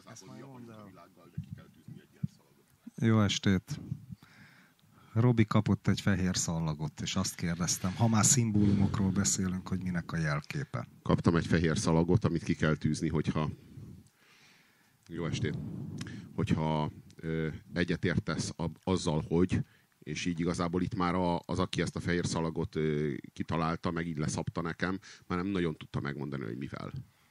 igazából mi a baj a világgal, de ki kell tűzni egy ilyen szalagot. Jó estét! Robi kapott egy fehér szallagot, és azt kérdeztem, ha már szimbólumokról beszélünk, hogy minek a jelképe. Kaptam egy fehér szalagot, amit ki kell tűzni, hogyha... Jó estét! Hogyha egyetértesz azzal, hogy... És így igazából itt már az, aki ezt a fehér szalagot kitalálta, meg így leszabta nekem, már nem nagyon tudta megmondani, hogy mivel.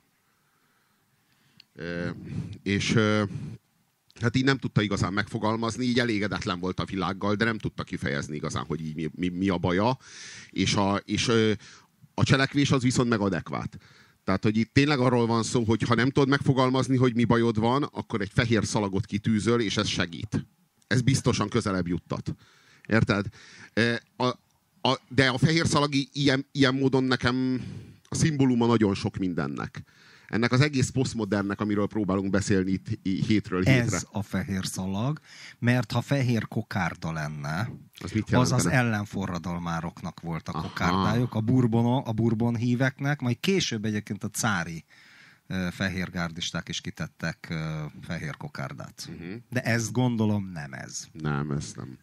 És hát így nem tudta igazán megfogalmazni, így elégedetlen volt a világgal, de nem tudta kifejezni igazán, hogy így mi a baja. És a cselekvés az viszont meg adekvát. Tehát, hogy itt tényleg arról van szó, hogy ha nem tudod megfogalmazni, hogy mi bajod van, akkor egy fehér szalagot kitűzöl, és ez segít. Ez biztosan közelebb juttat. Érted? De a fehér szalag ilyen módon nekem a szimbóluma nagyon sok mindennek. Ennek az egész posztmodernnek, amiről próbálunk beszélni itt hétről hétre. Ez a fehér szalag, mert ha fehér kokárda lenne, az az ellenforradalmároknak volt a kokárdájuk, a bourbon híveknek, majd később egyébként a cári fehérgárdisták is kitettek fehér kokárdát. De ezt gondolom nem ez. Nem, ez nem.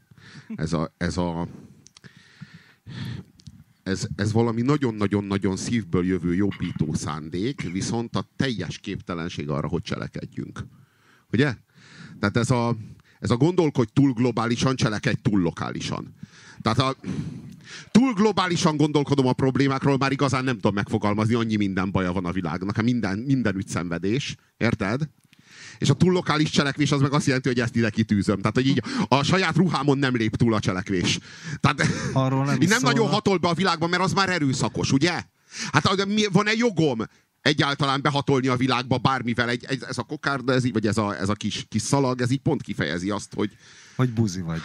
Ez valami nagyon-nagyon-nagyon szívből jövő jobbító szándék, viszont a teljes képtelenség arra, hogy cselekedjünk. Ugye? Tehát ez a gondolkodj túl globálisan, cselekedj túl lokálisan. Tehát túl globálisan gondolkodom a problémákról, már igazán nem tudom megfogalmazni, annyi minden baja van a világnak, minden ügy szenvedés. Érted? És a túl lokális cselekvés az meg azt jelenti, hogy ezt ide kitűzöm. Tehát, hogy így a saját ruhámon nem lép túl a cselekvés. Tehát így nem nagyon hatol be a világban, mert az már erőszakos, ugye? Hát van-e jogom egyáltalán behatolni a világba bármivel? Ez a kokárda, vagy ez a kis szalag, ez így pont kifejezi azt, hogy... Hogy buzi vagy.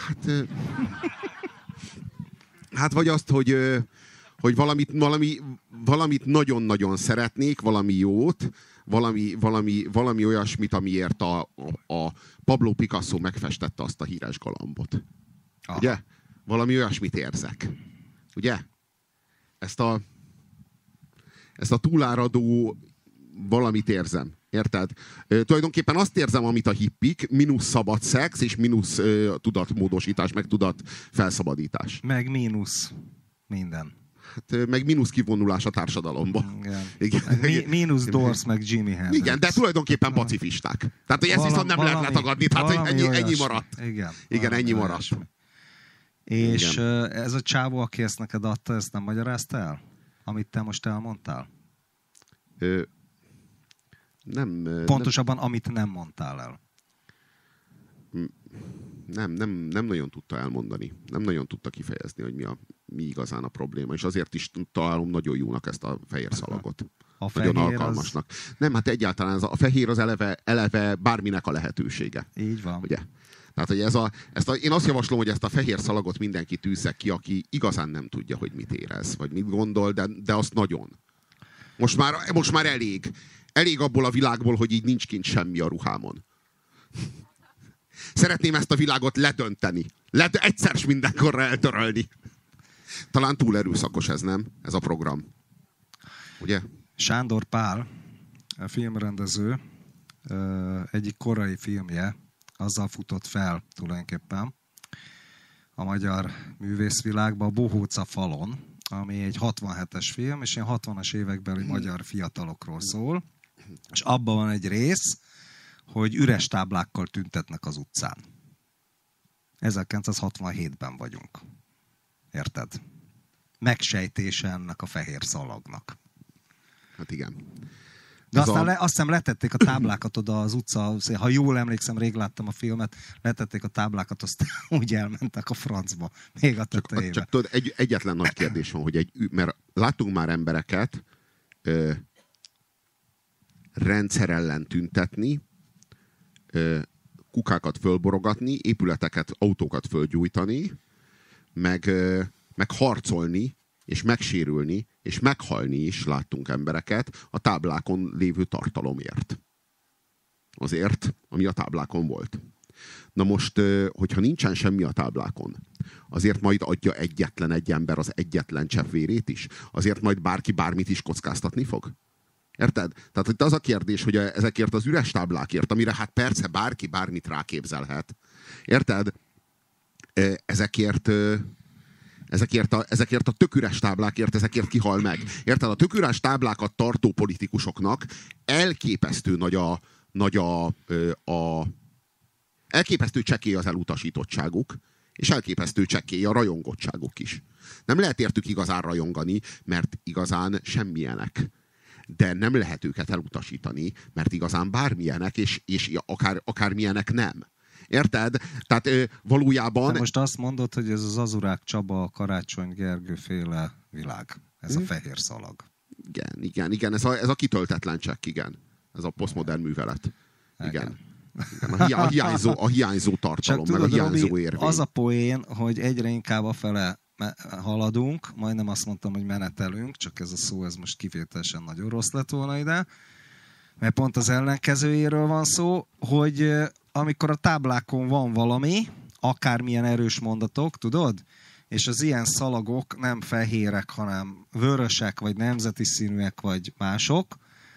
Hát vagy azt, hogy valamit nagyon-nagyon szeretnék, valami jót, valami olyasmit, amiért a Pablo Picasso megfestette azt a híres galambot. Ah. Ugye? Valami olyasmit érzek. Ugye? Ezt a túláradó valamit érzem. Érted? Tulajdonképpen azt érzem, amit a hippik, mínusz szabad szex, és mínusz tudatmódosítás, meg tudat felszabadítás. Meg mínusz minden. Hát, meg mínusz kivonulás a társadalomból. Igen. Mínusz Doors, meg Jimi Hendrix. Igen, de tulajdonképpen pacifisták. Tehát, hogy ezt viszont nem lehet letagadni. Tehát, hogy ennyi maradt. Igen, ennyi maradt. És ez a csávó, aki ezt neked adta, ezt nem magyarázta el? Amit te most elmondtál? Nem. Pontosabban, amit nem mondtál el. Nem nagyon tudta elmondani. Nem nagyon tudta kifejezni, hogy mi igazán a probléma. És azért is találom nagyon jónak ezt a fehér szalagot. Nagyon alkalmasnak. Nem, hát egyáltalán a fehér az eleve bárminek a lehetősége. Így van. Ugye? Tehát, hogy én azt javaslom, hogy ezt a fehér szalagot mindenki tűzze ki, aki igazán nem tudja, hogy mit érez, vagy mit gondol, de azt nagyon. Most már elég. Elég abból a világból, hogy így nincs kint semmi a ruhámon. Szeretném ezt a világot ledönteni. Egyszer s mindenkorra eltörölni. Talán túl erőszakos ez, nem? Ez a program. Ugye? Sándor Pál, a filmrendező, egyik korai filmje, azzal futott fel tulajdonképpen a magyar művészvilágba, a Bohóc a falon, ami egy 67-es film, és ilyen 60-as évekbeli magyar fiatalokról szól. És abban van egy rész, hogy üres táblákkal tüntetnek az utcán. 1967-ben vagyunk. Érted? Megsejtése ennek a fehér szalagnak. Hát igen. De aztán azt hiszem letették a táblákat oda az utca, ha jól emlékszem, rég láttam a filmet, letették a táblákat, aztán úgy elmentek a francba. Még a tetejébe. Csak tudod, egyetlen nagy kérdés van, hogy mert láttunk már embereket rendszer ellen tüntetni, kukákat fölborogatni, épületeket, autókat fölgyújtani, meg harcolni, és megsérülni, és meghalni is láttunk embereket a táblákon lévő tartalomért. Azért, ami a táblákon volt. Na most, hogyha nincsen semmi a táblákon, azért majd adja egyetlen egy ember az egyetlen csepp vérét is? Azért majd bárki bármit is kockáztatni fog? Érted? Tehát itt az a kérdés, hogy ezekért az üres táblákért, amire hát persze bárki bármit ráképzelhet. Érted? Ezekért a tök üres táblákért, ezekért kihal meg. Érted? A tök üres táblákat tartó politikusoknak elképesztő elképesztő csekély az elutasítottságuk, és elképesztő csekély a rajongottságuk is. Nem lehet értük igazán rajongani, mert igazán semmilyenek. De nem lehet őket elutasítani, mert igazán bármilyenek, és akármilyenek nem. Érted? Tehát valójában... De most azt mondod, hogy ez az Azurák Csaba, Karácsony Gergő féle világ. Ez a fehér szalag. Igen. Ez a kitöltetlen csekk, igen. Ez a posztmodern művelet. Igen. A hiányzó tartalom, csak meg tudod, a hiányzó Robi, érvény. az a poén, hogy egyre inkább afele haladunk, majdnem azt mondtam, hogy menetelünk, csak ez a szó, ez most kivételesen nagyon rossz lett volna ide, mert pont az ellenkezőjéről van szó, hogy amikor a táblákon van valami, akármilyen erős mondatok, tudod? És az ilyen szalagok nem fehérek, hanem vörösek, vagy nemzeti színűek, vagy mások,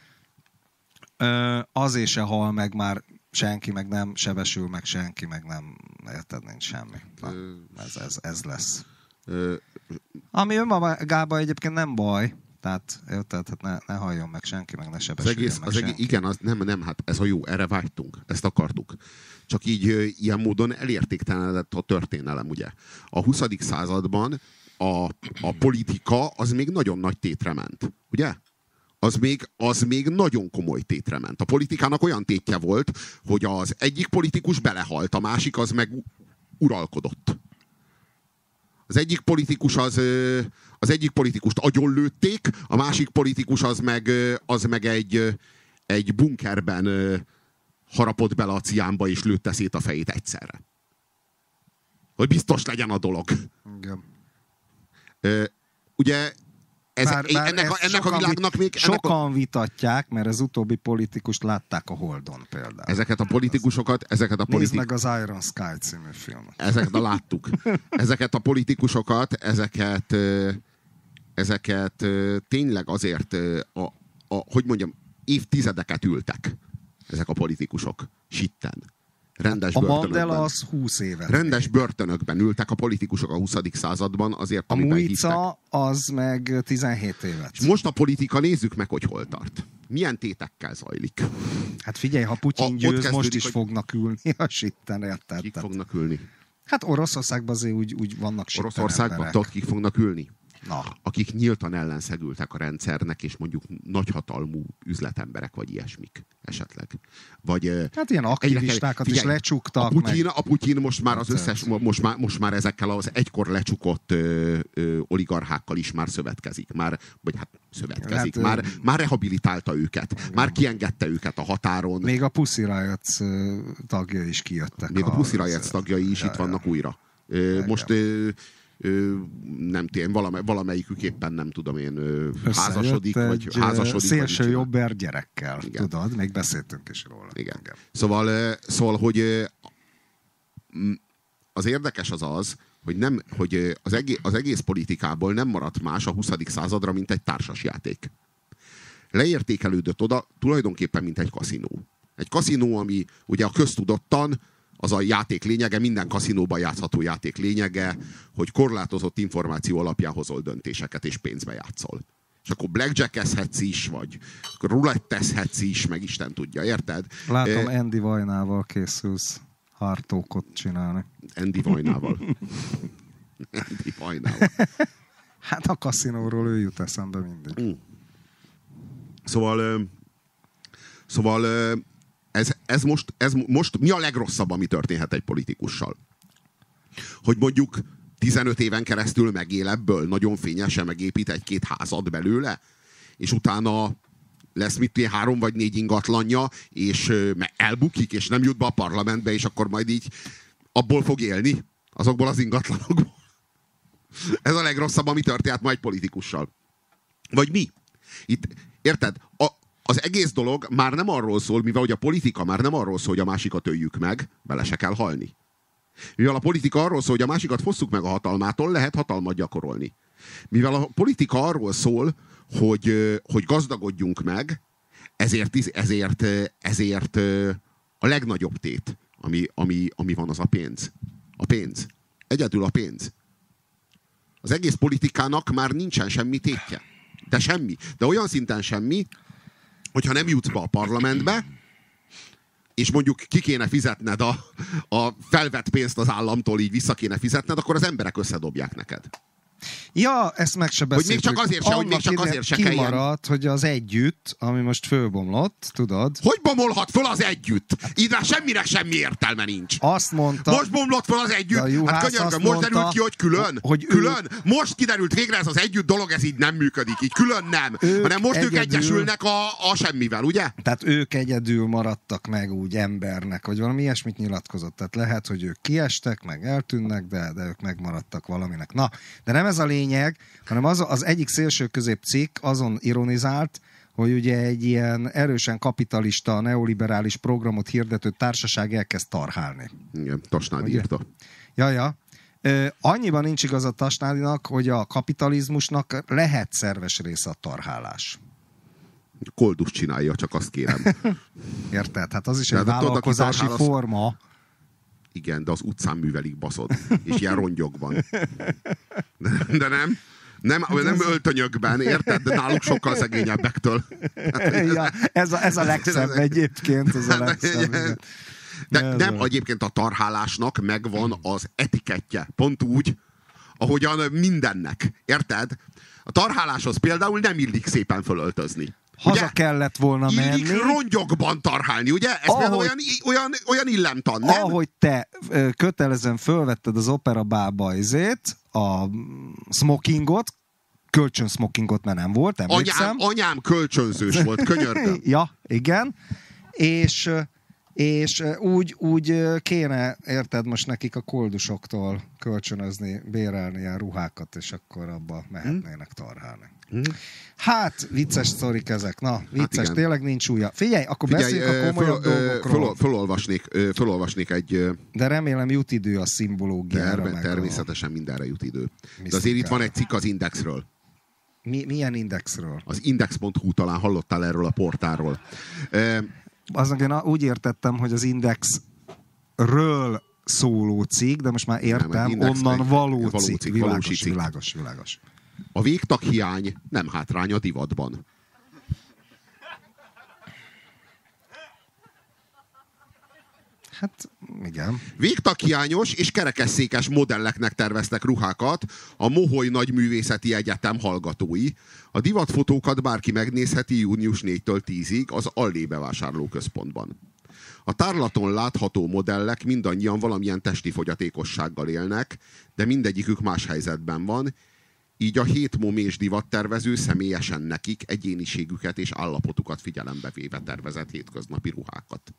azért se hal meg már senki, meg nem sebesül, meg senki, meg nem, érted, nincs semmi. Na, ez lesz. Ami önmagában egyébként nem baj, tehát ne halljon meg senki, meg ne sebesüljön meg senki. Igen, hát ez a jó, erre vágytunk, ezt akartuk. Csak így ilyen módon elértéktelenedett a történelem, ugye. A 20. században a politika az még nagyon nagy tétre ment, ugye? Az még nagyon komoly tétre ment. A politikának olyan tétje volt, hogy az egyik politikus belehalt, a másik az meg uralkodott. Az egyik politikust agyonlőtték, a másik politikus az meg egy bunkerben harapott bele a ciánba és lőtte szét a fejét egyszerre. Hogy biztos legyen a dolog. Igen. Ugye ennek a világnak még... Sokan vitatják, mert az utóbbi politikust látták a Holdon például. Ezeket a politikusokat... Nézd meg az Iron Sky című filmet. Ezeket láttuk. Ezeket a politikusokat, ezeket tényleg azért, hogy mondjam, évtizedeket ültek ezek a politikusok sitten. Rendes börtönökben. A Mandela az 20 évet. Rendes börtönökben ültek a politikusok a 20. században azért, amiben hisztek. A Muica az meg 17 évet. És most a politika, nézzük meg, hogy hol tart. Milyen tétekkel zajlik. Hát figyelj, ha Putyin győz, most is fognak ülni a sitten, érted? Kik fognak ülni? Hát Oroszországban azért úgy vannak sitten Oroszországban tudod, kik fognak ülni? Na. Akik nyíltan ellenszegültek a rendszernek, és mondjuk nagyhatalmú üzletemberek, vagy ilyesmik esetleg. Vagy, hát ilyen aktivistákat is lecsuktak. A Putyin most már az összes, most már ezekkel az egykor lecsukott oligarchákkal is már szövetkezik. Már rehabilitálta őket. Már kiengedte őket a határon. Még a Pussy Riots tagjai is kijöttek. Még a Pussy Riots tagjai is itt vannak újra. Most... nem tudom, valamelyikük éppen nem tudom én házasodik, vagy szélső jobber gyerekkel, igen. Tudod, még beszéltünk is róla. Igen. Szóval, hogy az érdekes az, hogy az egész politikából nem maradt más a 20. századra, mint egy társasjáték. Leértékelődött oda tulajdonképpen, mint egy kaszinó. Egy kaszinó, ami ugye a köztudottan az a játék lényege, minden kaszinóban játszható játék lényege, hogy korlátozott információ alapján hozol döntéseket, és pénzbe játszol. És akkor blackjack-ezhetsz is, vagy roulette-ezhetsz is, meg Isten tudja, érted? Látom, Andy Vajnával készülsz hardtalkot csinálni. Andy Vajnával. Andy Vajnával. Hát a kaszinóról ő jut eszembe mindig. Szóval ez most mi a legrosszabb, ami történhet egy politikussal? Hogy mondjuk 15 éven keresztül megél ebből, nagyon fényesen megépít egy-két házat belőle, és utána lesz 3 vagy 4 ingatlanja, és elbukik, és nem jut be a parlamentbe, és akkor majd így abból fog élni, azokból az ingatlanokból. Ez a legrosszabb, ami történhet ma egy politikussal. Vagy mi? Itt, érted? Az egész dolog már nem arról szól, mivel hogy a politika már nem arról szól, hogy a másikat öljük meg, bele se kell halni. Mivel a politika arról szól, hogy a másikat fosszuk meg a hatalmától, lehet hatalmat gyakorolni. Mivel a politika arról szól, hogy gazdagodjunk meg, Ezért a legnagyobb tét, ami van, az a pénz. A pénz. Egyedül a pénz. Az egész politikának már nincsen semmi tétje. De semmi. De olyan szinten semmi, hogyha nem jutsz be a parlamentbe, és mondjuk ki kéne fizetned a felvett pénzt az államtól, így vissza kéne fizetned, akkor az emberek összedobják neked. Ja, ezt meg se beszéltük. Hogy még csak azért se kelljen. Kimaradt, hogy az együtt, ami most fölbomlott, tudod? Hogy bomolhat föl az együtt? Ide semmire semmi értelme nincs. Azt mondta... Most bomlott föl az együtt? Hát könyörgöm, most derült ki, hogy külön? Külön? Most kiderült végre ez az együtt dolog, ez így nem működik. Így külön nem. Hanem most ők egyesülnek a semmivel, ugye? Tehát ők egyedül maradtak meg úgy embernek, vagy valami ilyesmit nyilatkozott. Tehát lehet, hogy ők kiestek, meg eltűnnek, de ők megmaradtak valaminek. Na, de nem ez a lényeg, hanem az egyik szélső középcikk azon ironizált, hogy ugye egy ilyen erősen kapitalista, neoliberális programot hirdető társaság elkezd tarhálni. Igen, Tasnádi írta. Ja. Annyiban nincs igaz a Tasnádinak, hogy a kapitalizmusnak lehet szerves része a tarhálás. Koldus csinálja, csak azt kérem. Érted? Hát az is egy vállalkozási forma. Igen, de az utcán művelik, baszod. És ilyen rongyokban. De nem. Nem öltönyökben, érted? De náluk sokkal szegényebbektől. Ja, ez a legszebb egyébként. Ez a legszebb. De nem, egyébként a tarhálásnak megvan az etikettje. Pont úgy, ahogyan mindennek. Érted? A tarháláshoz például nem illik szépen fölöltözni. Haza kellett volna menni. Illik rongyokban tarhálni, ugye? Ez például olyan illemtan, nem? Ahogy te kötelezően fölvetted az operabába a smokingot, kölcsönsmokingot, mert nem volt, emlékszem. Anyám kölcsönzős volt, könyörgöm. Ja, igen. És úgy kéne, érted, most nekik a koldusoktól kölcsönözni, bérelni ilyen ruhákat, és akkor abba mehetnének tarhálni. Hát, vicces sztorik ezek. Na, vicces, hát tényleg nincs újja. Figyelj, akkor beszéljünk a komolyabb dolgokról. Fölolvasnék egy... De remélem jut idő a szimbológiára. Természetesen mindenre jut idő. De azért itt van egy cikk az Indexről. Milyen Indexről? Az index.hu, talán hallottál erről a portálról. Aznak én úgy értettem, hogy az Indexről szóló cikk, de most már értem, onnan való cikk. Világos. A végtaghiány nem hátrány a divatban. Hát, igen. Végtaghiányos és kerekesszékes modelleknek terveztek ruhákat a Moholy Nagyművészeti Egyetem hallgatói. A divatfotókat bárki megnézheti június 4-től 10-ig az Allé bevásárlóközpontban. A tárlaton látható modellek mindannyian valamilyen testi fogyatékossággal élnek, de mindegyikük más helyzetben van, így a 7 momés divattervező személyesen nekik egyéniségüket és állapotukat figyelembe véve tervezett hétköznapi ruhákat.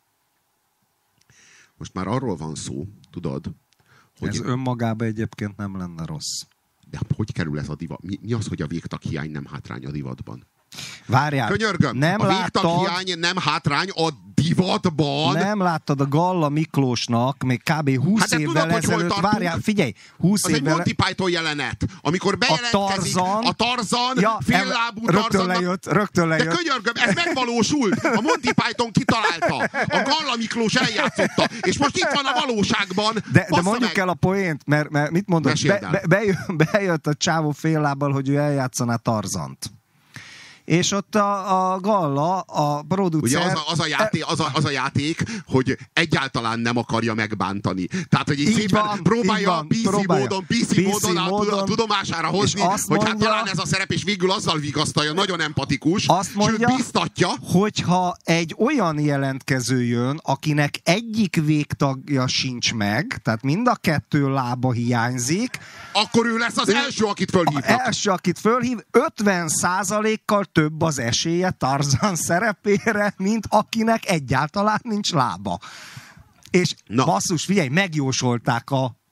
Most már arról van szó, tudod, hogy... Ez önmagában egyébként nem lenne rossz. De hogy kerül ez a divat? Mi az, hogy a végtaghiány nem hátrány a divatban? Várjál, könyörgöm, nem a végtaghiány nem hátrány a divatban. Nem láttad a Galla Miklósnak még kb. 20 évvel ezelőtt, várjál, figyelj, 20 az évvel... egy Monty Python jelenet, amikor bejelentkezik a Tarzan, ja, féllábú Tarzannak. Rögtön lejött. De könyörgöm, ez megvalósult. A Monty Python kitalálta. A Galla Miklós eljátszotta. És most itt van a valóságban. De mondjuk el a poént, mert mit mondod? Bejött a csávó féllábbal, hogy ő eljátszaná Tarzant. És ott a Galla, a producer... Ugye az a játék, hogy egyáltalán nem akarja megbántani. Tehát, hogy így szépen próbálja PC módon a tudomására hozni, hogy mondja, hát talán ez a szerep, és végül azzal vigasztalja, nagyon empatikus, azt mondja, sőt biztatja. Hogyha egy olyan jelentkező jön, akinek egyik végtagja sincs meg, tehát mind a 2 lába hiányzik, akkor ő lesz az első, akit fölhívnak. Első, akit fölhív, 50%-kal több az esélye Tarzan szerepére, mint akinek egyáltalán nincs lába. És basszus, figyelj, megjósolták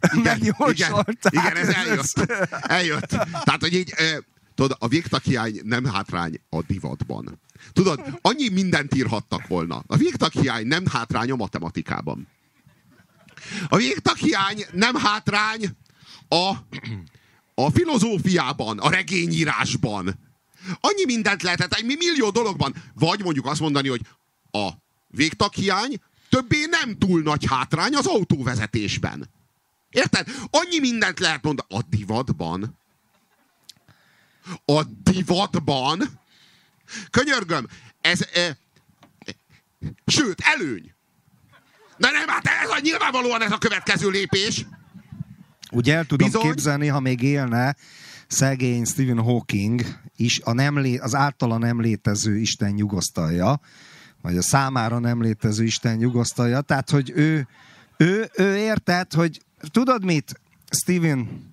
Igen, ez eljött. Tehát, hogy így, tudod, a végtaghiány nem hátrány a divatban. Tudod, annyi mindent írhattak volna. A végtaghiány nem hátrány a matematikában. A végtaghiány nem hátrány a filozófiában, a regényírásban. Annyi mindent lehetett, egy millió dologban. Vagy mondjuk azt mondani, hogy a végtaghiány többé nem túl nagy hátrány az autóvezetésben. Érted? Annyi mindent lehet mondani. A divatban. A divatban. Könyörgöm, ez... sőt, előny. De nem, hát ez nyilvánvalóan ez a következő lépés. Ugye el tudom képzelni, ha még élne szegény Stephen Hawking is az általa nem létező Isten nyugosztalja, vagy a számára nem létező Isten nyugosztalja. Tehát, hogy ő érted, hogy tudod mit, Stephen,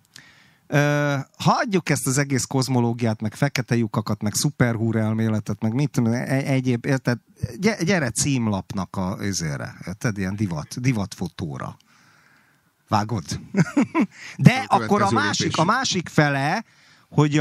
hagyjuk ezt az egész kozmológiát, meg fekete lyukakat, meg szuperhúr elméletet, meg mit tudom, egyéb, érted? Gyere címlapnak a üzére, érted? Ilyen divatfotóra. Vágod? De akkor a másik fele, hogy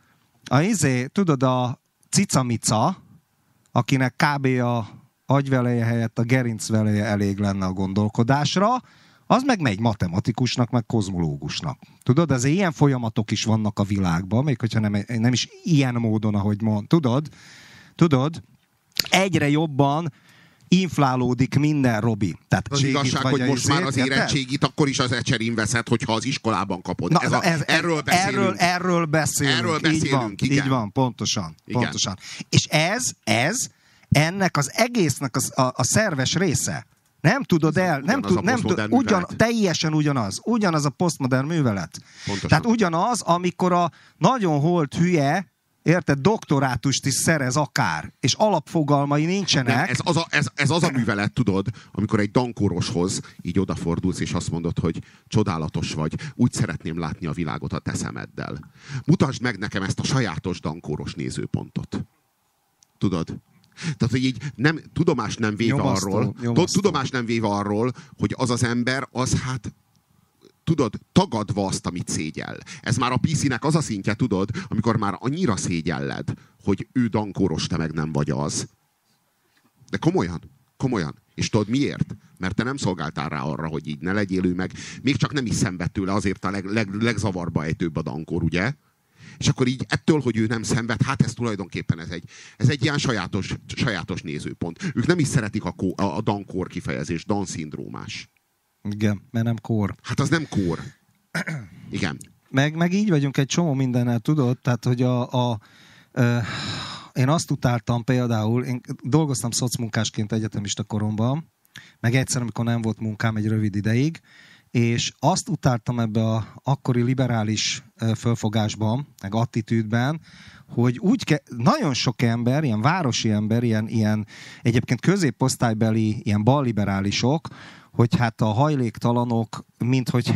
tudod, a cicamica, akinek kb. A agyveleje helyett a gerincveleje elég lenne a gondolkodásra, az meg megy matematikusnak, meg kozmológusnak. Tudod, azért ilyen folyamatok is vannak a világban, még hogyha nem is ilyen módon, ahogy mond. Tudod, egyre jobban inflálódik minden, Robi. Tehát az igazság, hogy most már az érettségit akkor is az ecserin veszed, hogyha az iskolában kapod. Na, erről beszélünk. Erről beszélünk. Így van, pontosan. És ez ennek az egésznek a szerves része. Nem tudod teljesen ugyanaz a posztmodern művelet. Pontosan. Tehát ugyanaz, amikor a nagyon holt hülye, érted, doktorátust is szerez akár, és alapfogalmai nincsenek. Ez az a művelet, tudod, amikor egy dankóroshoz így odafordulsz, és azt mondod, hogy csodálatos vagy, úgy szeretném látni a világot a te szemeddel. Mutasd meg nekem ezt a sajátos dankóros nézőpontot. Tudod? Tehát, hogy így tudomást nem véve arról, hogy az az ember, az hát, tudod, tagadva azt, amit szégyell. Ez már a PC-nek az a szintje, tudod, amikor már annyira szégyelled, hogy ő dankóros, te meg nem vagy az. De komolyan. És tudod miért? Mert te nem szolgáltál rá arra, hogy így ne legyél ő meg. Még csak nem is szenved tőle, azért a legzavarba ejtőbb a dankor, ugye? És akkor így ettől, hogy ő nem szenved, hát ez tulajdonképpen ez egy ilyen sajátos nézőpont. Ők nem is szeretik a dankor kifejezést, Dan-szindrómás. Igen, mert nem kór. Hát az nem kór. Igen. Meg így vagyunk egy csomó mindennel, tudod? Tehát, hogy én azt utáltam például, én dolgoztam szocmunkásként egyetemista koromban, meg egyszer, amikor nem volt munkám egy rövid ideig, és azt utáltam ebbe az akkori liberális fölfogásban, meg attitűdben, hogy nagyon sok ember, ilyen városi ember, ilyen egyébként középosztálybeli, ilyen balliberálisok, hogy hát a hajléktalanok, minthogyha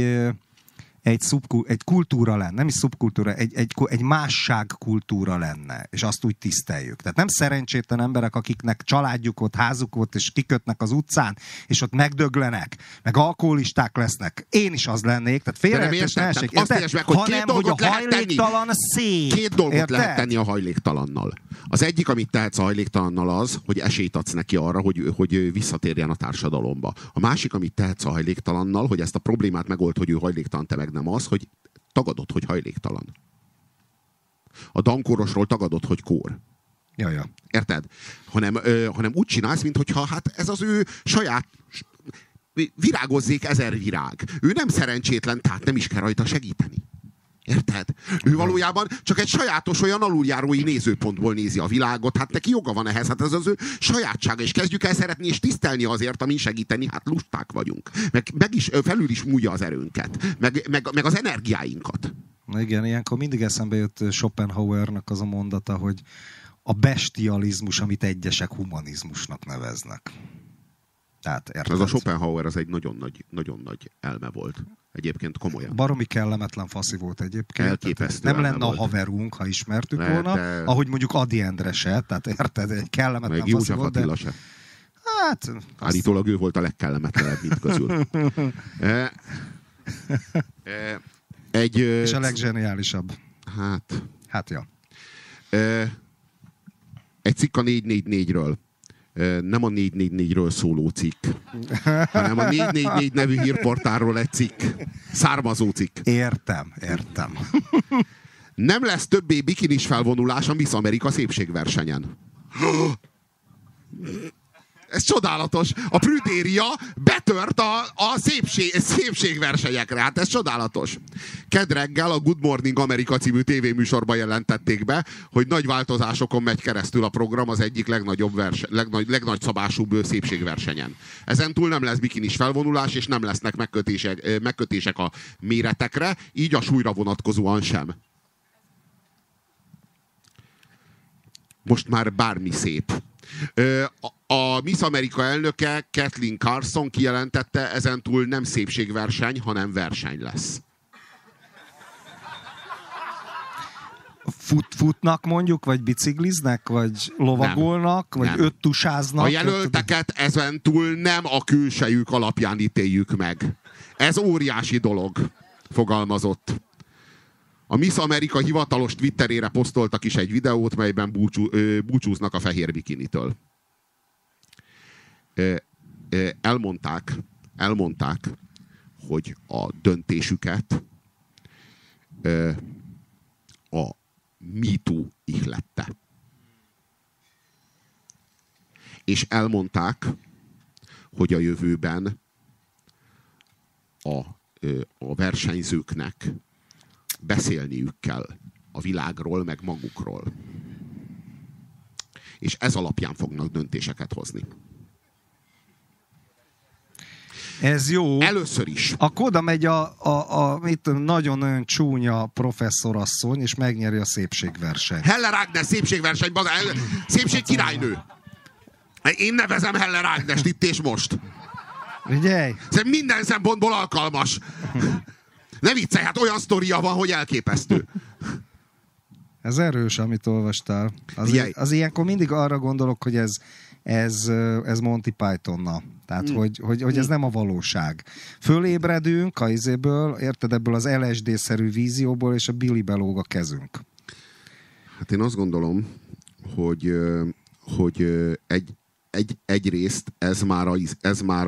egy kultúra lenne, nem is szubkultúra, egy másságkultúra lenne, és azt úgy tiszteljük. Tehát nem szerencsétlen emberek, akiknek családjuk volt, házuk volt, és kikötnek az utcán, és ott megdöglenek, meg alkoholisták lesznek. Én is az lennék, tehát félreértés ne essék. Hanem, hogy a hajléktalan szép. Két dolgot lehet tenni a hajléktalannal. Az egyik, amit tehetsz a hajléktalannal az, hogy esélyt adsz neki arra, hogy visszatérjen a társadalomba. A másik, amit tehetsz a hajléktalannal, hogy ezt a problémát megold, hogy ő hajléktalan, te meg nem az, hogy tagadod, hogy hajléktalan. A dankórosról tagadod, hogy kór. Jaja. Érted? Hanem úgy csinálsz, mintha hát ez az ő saját virágozzék ezer virág. Ő nem szerencsétlen, tehát nem is kell rajta segíteni. Érted? Ő valójában csak egy sajátos olyan aluljárói nézőpontból nézi a világot, hát neki joga van ehhez, hát ez az ő sajátsága, és kezdjük el szeretni és tisztelni azért, amin segíteni, hát lusták vagyunk. Meg is, felül is múlja az erőnket, meg az energiáinkat. Na igen, ilyenkor mindig eszembe jött Schopenhauernek az a mondata, hogy a bestializmus, amit egyesek humanizmusnak neveznek. Tehát, ez a Schopenhauer az egy nagyon nagy elme volt. Egyébként komolyan. Baromi kellemetlen faszi volt egyébként. Elképesztő. Nem lenne a haverunk, ha ismertük volna. Ahogy mondjuk Ady Endre se. Tehát érted, egy kellemetlen faszi József volt. Attila se. Hát... Állítólag ő volt a legkellemetlenebb mint közül. És a leggeniálisabb. Hát ja. Egy cikk a 444-ről. Nem a 444-ről szóló cikk, hanem a 444 nevű hírportálról egy cikk. Származó cikk. Értem. Nem lesz többé bikinis felvonulás a Miss Amerika szépségversenyen. Ez csodálatos. A prüdéria betört a szépségversenyekre. Hát ez csodálatos. Kedd reggel a Good Morning America című tévéműsorban jelentették be, hogy nagy változásokon megy keresztül a program az egyik legnagyszabásúbb szépségversenyen. Ezentúl nem lesz bikinis felvonulás, és nem lesznek megkötések a méretekre, így a súlyra vonatkozóan sem. Most már bármi szép. A Miss Amerika elnöke, Kathleen Carson kijelentette, ezentúl nem szépségverseny, hanem verseny lesz. Futnak mondjuk, vagy bicikliznek, vagy lovagolnak, vagy öttusáznak. A jelölteket ezentúl nem a külsejük alapján ítéljük meg. Ez óriási dolog, fogalmazott. A Miss Amerika hivatalos Twitterére posztoltak is egy videót, melyben búcsúznak a fehér bikinitől. Elmondták, hogy a döntésüket a MeToo ihlette. És elmondták, hogy a jövőben a versenyzőknek beszélniük kell a világról, meg magukról. És ez alapján fognak döntéseket hozni. Ez jó. Először is. Akkor oda megy a nagyon-nagyon csúnya professzorasszony, és megnyeri a szépségversenyt. Heller Ágnes szépségverseny, szépségkirálynő. Én nevezem Heller Ágnest itt és most. Figyelj! Minden szempontból alkalmas. Ne viccelj, hát olyan sztoria van, hogy elképesztő. Ez erős, amit olvastál. Az ilyenkor mindig arra gondolok, hogy ez Monty Pythonna. Tehát, hogy ez nem a valóság. Fölébredünk a izéből, érted, ebből az LSD-szerű vízióból, és a Billy belóg a kezünk. Hát én azt gondolom, hogy egyrészt ez már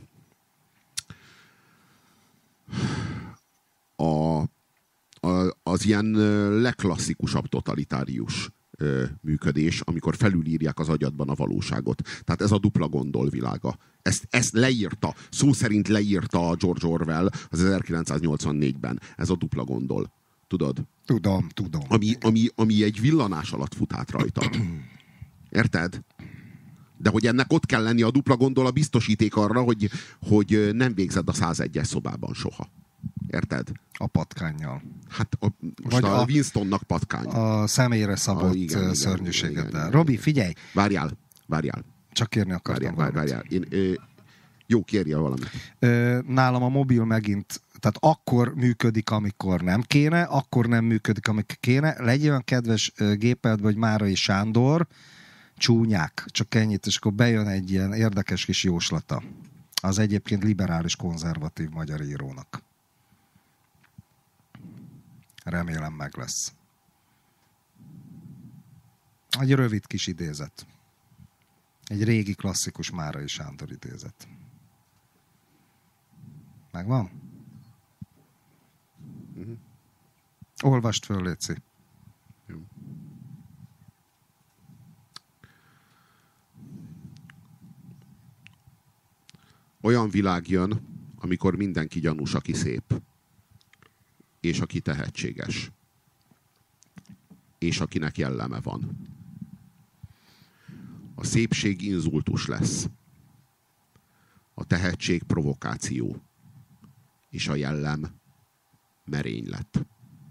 az ilyen legklasszikusabb totalitárius működés, amikor felülírják az agyadban a valóságot. Tehát ez a dupla gondol világa. Ezt leírta, szó szerint leírta George Orwell az 1984-ben. Ez a dupla gondol. Tudod? Tudom. Ami egy villanás alatt fut át rajtad. Érted? De hogy ennek ott kell lenni a dupla gondol a biztosíték arra, hogy nem végzed a 101-es szobában soha. Érted? A patkánnyal. Hát most a Winstonnak patkány. A személyre szabott szörnyűségeddel. Robi, figyelj! Várjál. Csak kérni akartam Várjál. Jó, kérje valamit. Nálam a mobil megint, tehát akkor működik, amikor nem kéne, akkor nem működik, amikor kéne. Legyen olyan kedves gépeld, vagy Márai Sándor, csúnyák, csak ennyit, és akkor bejön egy ilyen érdekes kis jóslata. Az egyébként liberális konzervatív magyar írónak. Remélem meg lesz. Egy rövid kis idézet. Egy régi klasszikus Márai Sándor idézet. Megvan? Olvast föl, léci. Jó. Olyan világ jön, amikor mindenki gyanús, aki szép. És aki tehetséges. És akinek jelleme van. A szépség inzultus lesz. A tehetség provokáció. És a jellem merénylet.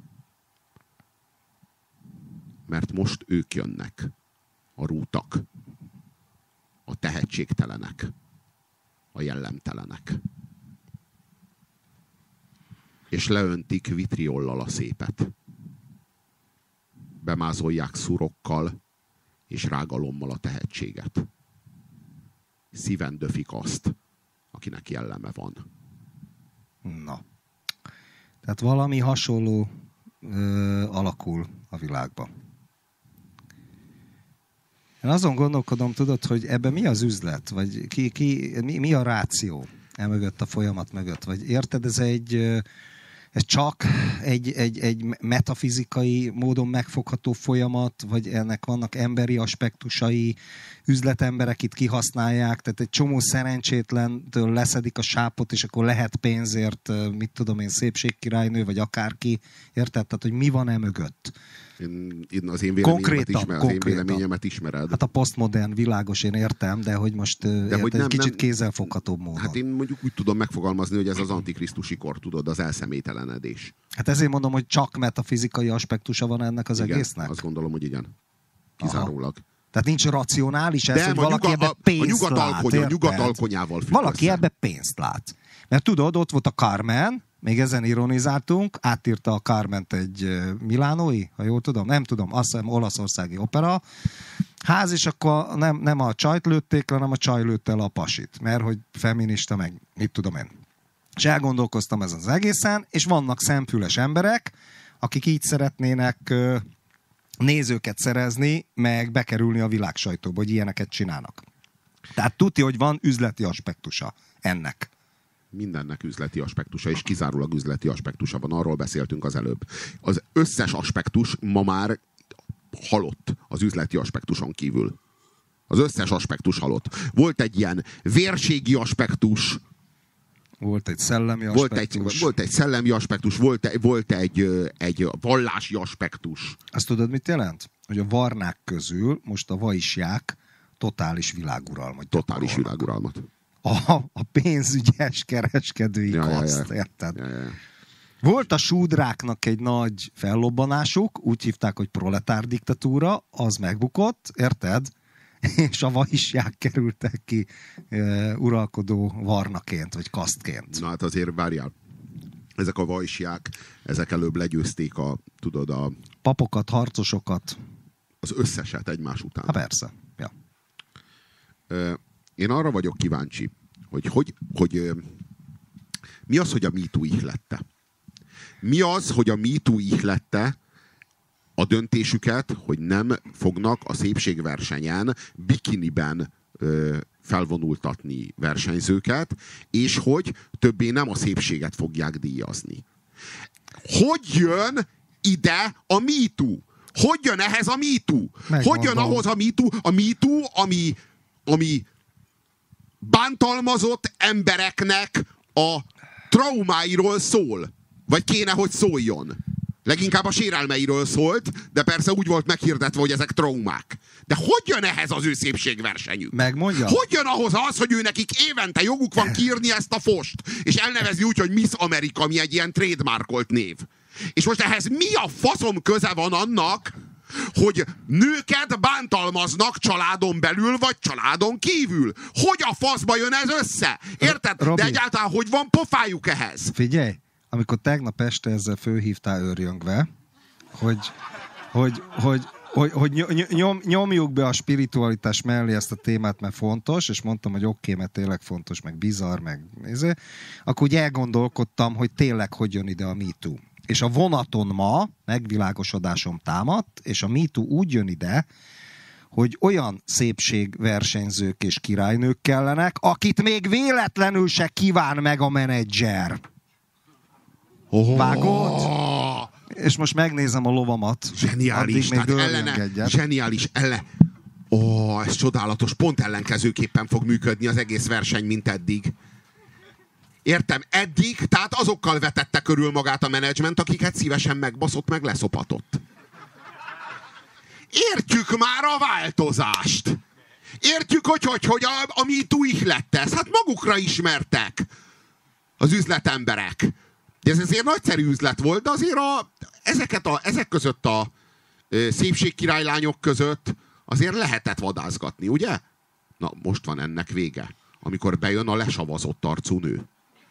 Mert most ők jönnek. A rútak. A tehetségtelenek. A jellemtelenek. És leöntik vitriollal a szépet. Bemázolják szurokkal és rágalommal a tehetséget. Szíven döfik azt, akinek jelleme van. Na. Tehát valami hasonló alakul a világban. Én azon gondolkodom, tudod, hogy ebben mi az üzlet? Vagy mi a ráció emögött, a folyamat mögött? Vagy érted, ez ez csak egy metafizikai módon megfogható folyamat, vagy ennek vannak emberi aspektusai, üzletemberek itt kihasználják, tehát egy csomó szerencsétlentől leszedik a sápot, és akkor lehet pénzért, mit tudom én, szépségkirálynő, vagy akárki, érted? Tehát, hogy mi van mögött? Én az én véleményemet ismered. Hát a posztmodern világos, én értem, de hogy most hogy egy kicsit kézzelfoghatóbb módon. Hát én mondjuk úgy tudom megfogalmazni, hogy ez az antikrisztusi kor, tudod, az elszemélytelenedés. Hát ezért mondom, hogy csak metafizikai aspektusa van ennek az igen, egésznek? Azt gondolom, hogy igen. Kizárólag. Aha. Tehát nincs racionális ez, hogy valaki ebbe pénzt lát. A nyugat alkonyával függ valaki össze. ebbe pénzt lát. Mert tudod, ott volt a Carmen, még ezen ironizáltunk, átírta a Carment egy milánói, ha jól tudom, nem tudom, azt hiszem olaszországi opera ház, és akkor nem a csajt lőtték le, hanem a csaj lőtte le a pasit, mert hogy feminista, meg mit tudom én. És elgondolkoztam ezen az egészen, és vannak szemfüles emberek, akik így szeretnének nézőket szerezni, meg bekerülni a világsajtóba, hogy ilyeneket csinálnak. Tehát tudja, hogy van üzleti aspektusa ennek. Mindennek üzleti aspektusa, és kizárólag üzleti aspektusa van. Arról beszéltünk az előbb. Az összes aspektus ma már halott az üzleti aspektuson kívül. Az összes aspektus halott. Volt egy ilyen vérségi aspektus, volt egy szellemi aspektus. Volt egy szellemi aspektus, volt egy vallási aspektus. Azt tudod, mit jelent? Hogy a varnák közül most a vajisják totális világuralmat. Totális világuralmat. A pénzügyes kereskedői kaszt, érted? Ja. Volt a súdráknak egy nagy fellobbanásuk, úgy hívták, hogy proletár diktatúra, az megbukott, érted? És a vajisják kerültek ki uralkodó varnaként, vagy kasztként. Na hát azért várjál. Ezek a vajsiák, ezek előbb legyőzték a papokat, harcosokat. Az összeset egymás után. Ha persze, ja. Én arra vagyok kíváncsi, hogy mi az, hogy a MeToo ihlette? Mi az, hogy a MeToo ihlette a döntésüket, hogy nem fognak a szépségversenyen bikiniben felvonultatni versenyzőket, és hogy többé nem a szépséget fogják díjazni. Hogy jön ide a MeToo? Hogy jön ehhez a MeToo? Hogy jön ahhoz a MeToo? A MeToo, ami bántalmazott embereknek a traumáiról szól. Vagy kéne, hogy szóljon. Leginkább a sérelmeiről szólt, de persze úgy volt meghirdetve, hogy ezek traumák. De hogy jön ehhez az ő szépségversenyük? Megmondja? Hogy jön ahhoz az, hogy ő nekik évente joguk van kiírni ezt a fost, és elnevezni úgy, hogy Miss America, ami egy ilyen trademarkolt név. És most ehhez mi a faszom köze van annak, hogy nőket bántalmaznak családon belül, vagy családon kívül? Hogy a faszba jön ez össze? Érted? Robi, de egyáltalán hogy van pofájuk ehhez? Figyelj, amikor tegnap este ezzel fölhívtál őrjöngve, hogy nyomjuk be a spiritualitás mellé ezt a témát, mert fontos, és mondtam, hogy oké, mert tényleg fontos, meg bizarr, meg akkor úgy elgondolkodtam, hogy tényleg hogy jön ide a MeToo. És a vonaton ma megvilágosodásom támadt, és a MeToo úgy jön ide, hogy olyan szépségversenyzők és királynők kellenek, akit még véletlenül se kíván meg a menedzser. Vágod? És most megnézem a lovamat. Zseniális. Zseniális. Ez csodálatos. Pont ellenkezőképpen fog működni az egész verseny, mint eddig. Értem, eddig, tehát azokkal vetette körül magát a menedzsment, akiket szívesen megbaszott, meg leszopatott. Értjük már a változást. Értjük, hogy a MeToo ihlette ezt. Hát magukra ismertek az üzletemberek. De ez azért nagyszerű üzlet volt, de azért ezek között a szépségkirálylányok között azért lehetett vadászgatni, ugye? Na, most van ennek vége, amikor bejön a lesavazott arcú nő.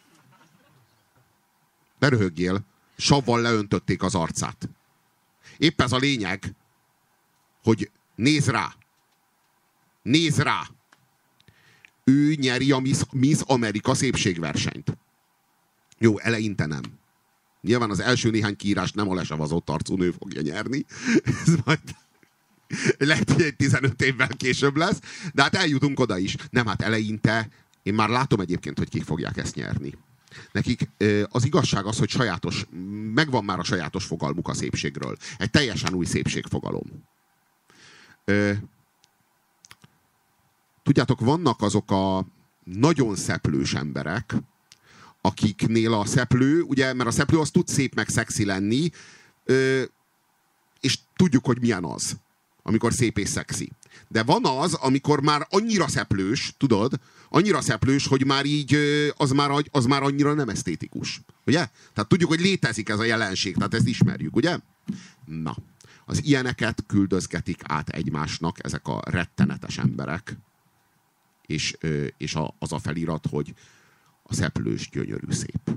Ne röhögjél, savval leöntötték az arcát. Épp ez a lényeg, hogy nézz rá. Nézz rá. Ő nyeri a Miss America szépségversenyt. Jó, eleinte nem. Nyilván az első néhány kiírást nem a lesavazott arcú nő fogja nyerni. Ez majd lehet, hogy egy 15 évvel később lesz, de hát eljutunk oda is. Nem, hát eleinte én már látom egyébként, hogy kik fogják ezt nyerni. Nekik az igazság az, hogy megvan már a sajátos fogalmuk a szépségről. Egy teljesen új szépségfogalom. Tudjátok, vannak azok a nagyon szeplős emberek, akiknél a szeplő, ugye, mert a szeplő az tud szép meg szexi lenni, és tudjuk, hogy milyen az, amikor szép és szexi. De van az, amikor már annyira szeplős, tudod, annyira szeplős, hogy már így az már annyira nem esztétikus. Ugye? Tehát tudjuk, hogy létezik ez a jelenség, tehát ezt ismerjük, ugye? Na, az ilyeneket küldözgetik át egymásnak ezek a rettenetes emberek, és az a felirat, hogy a szeplős gyönyörű szép.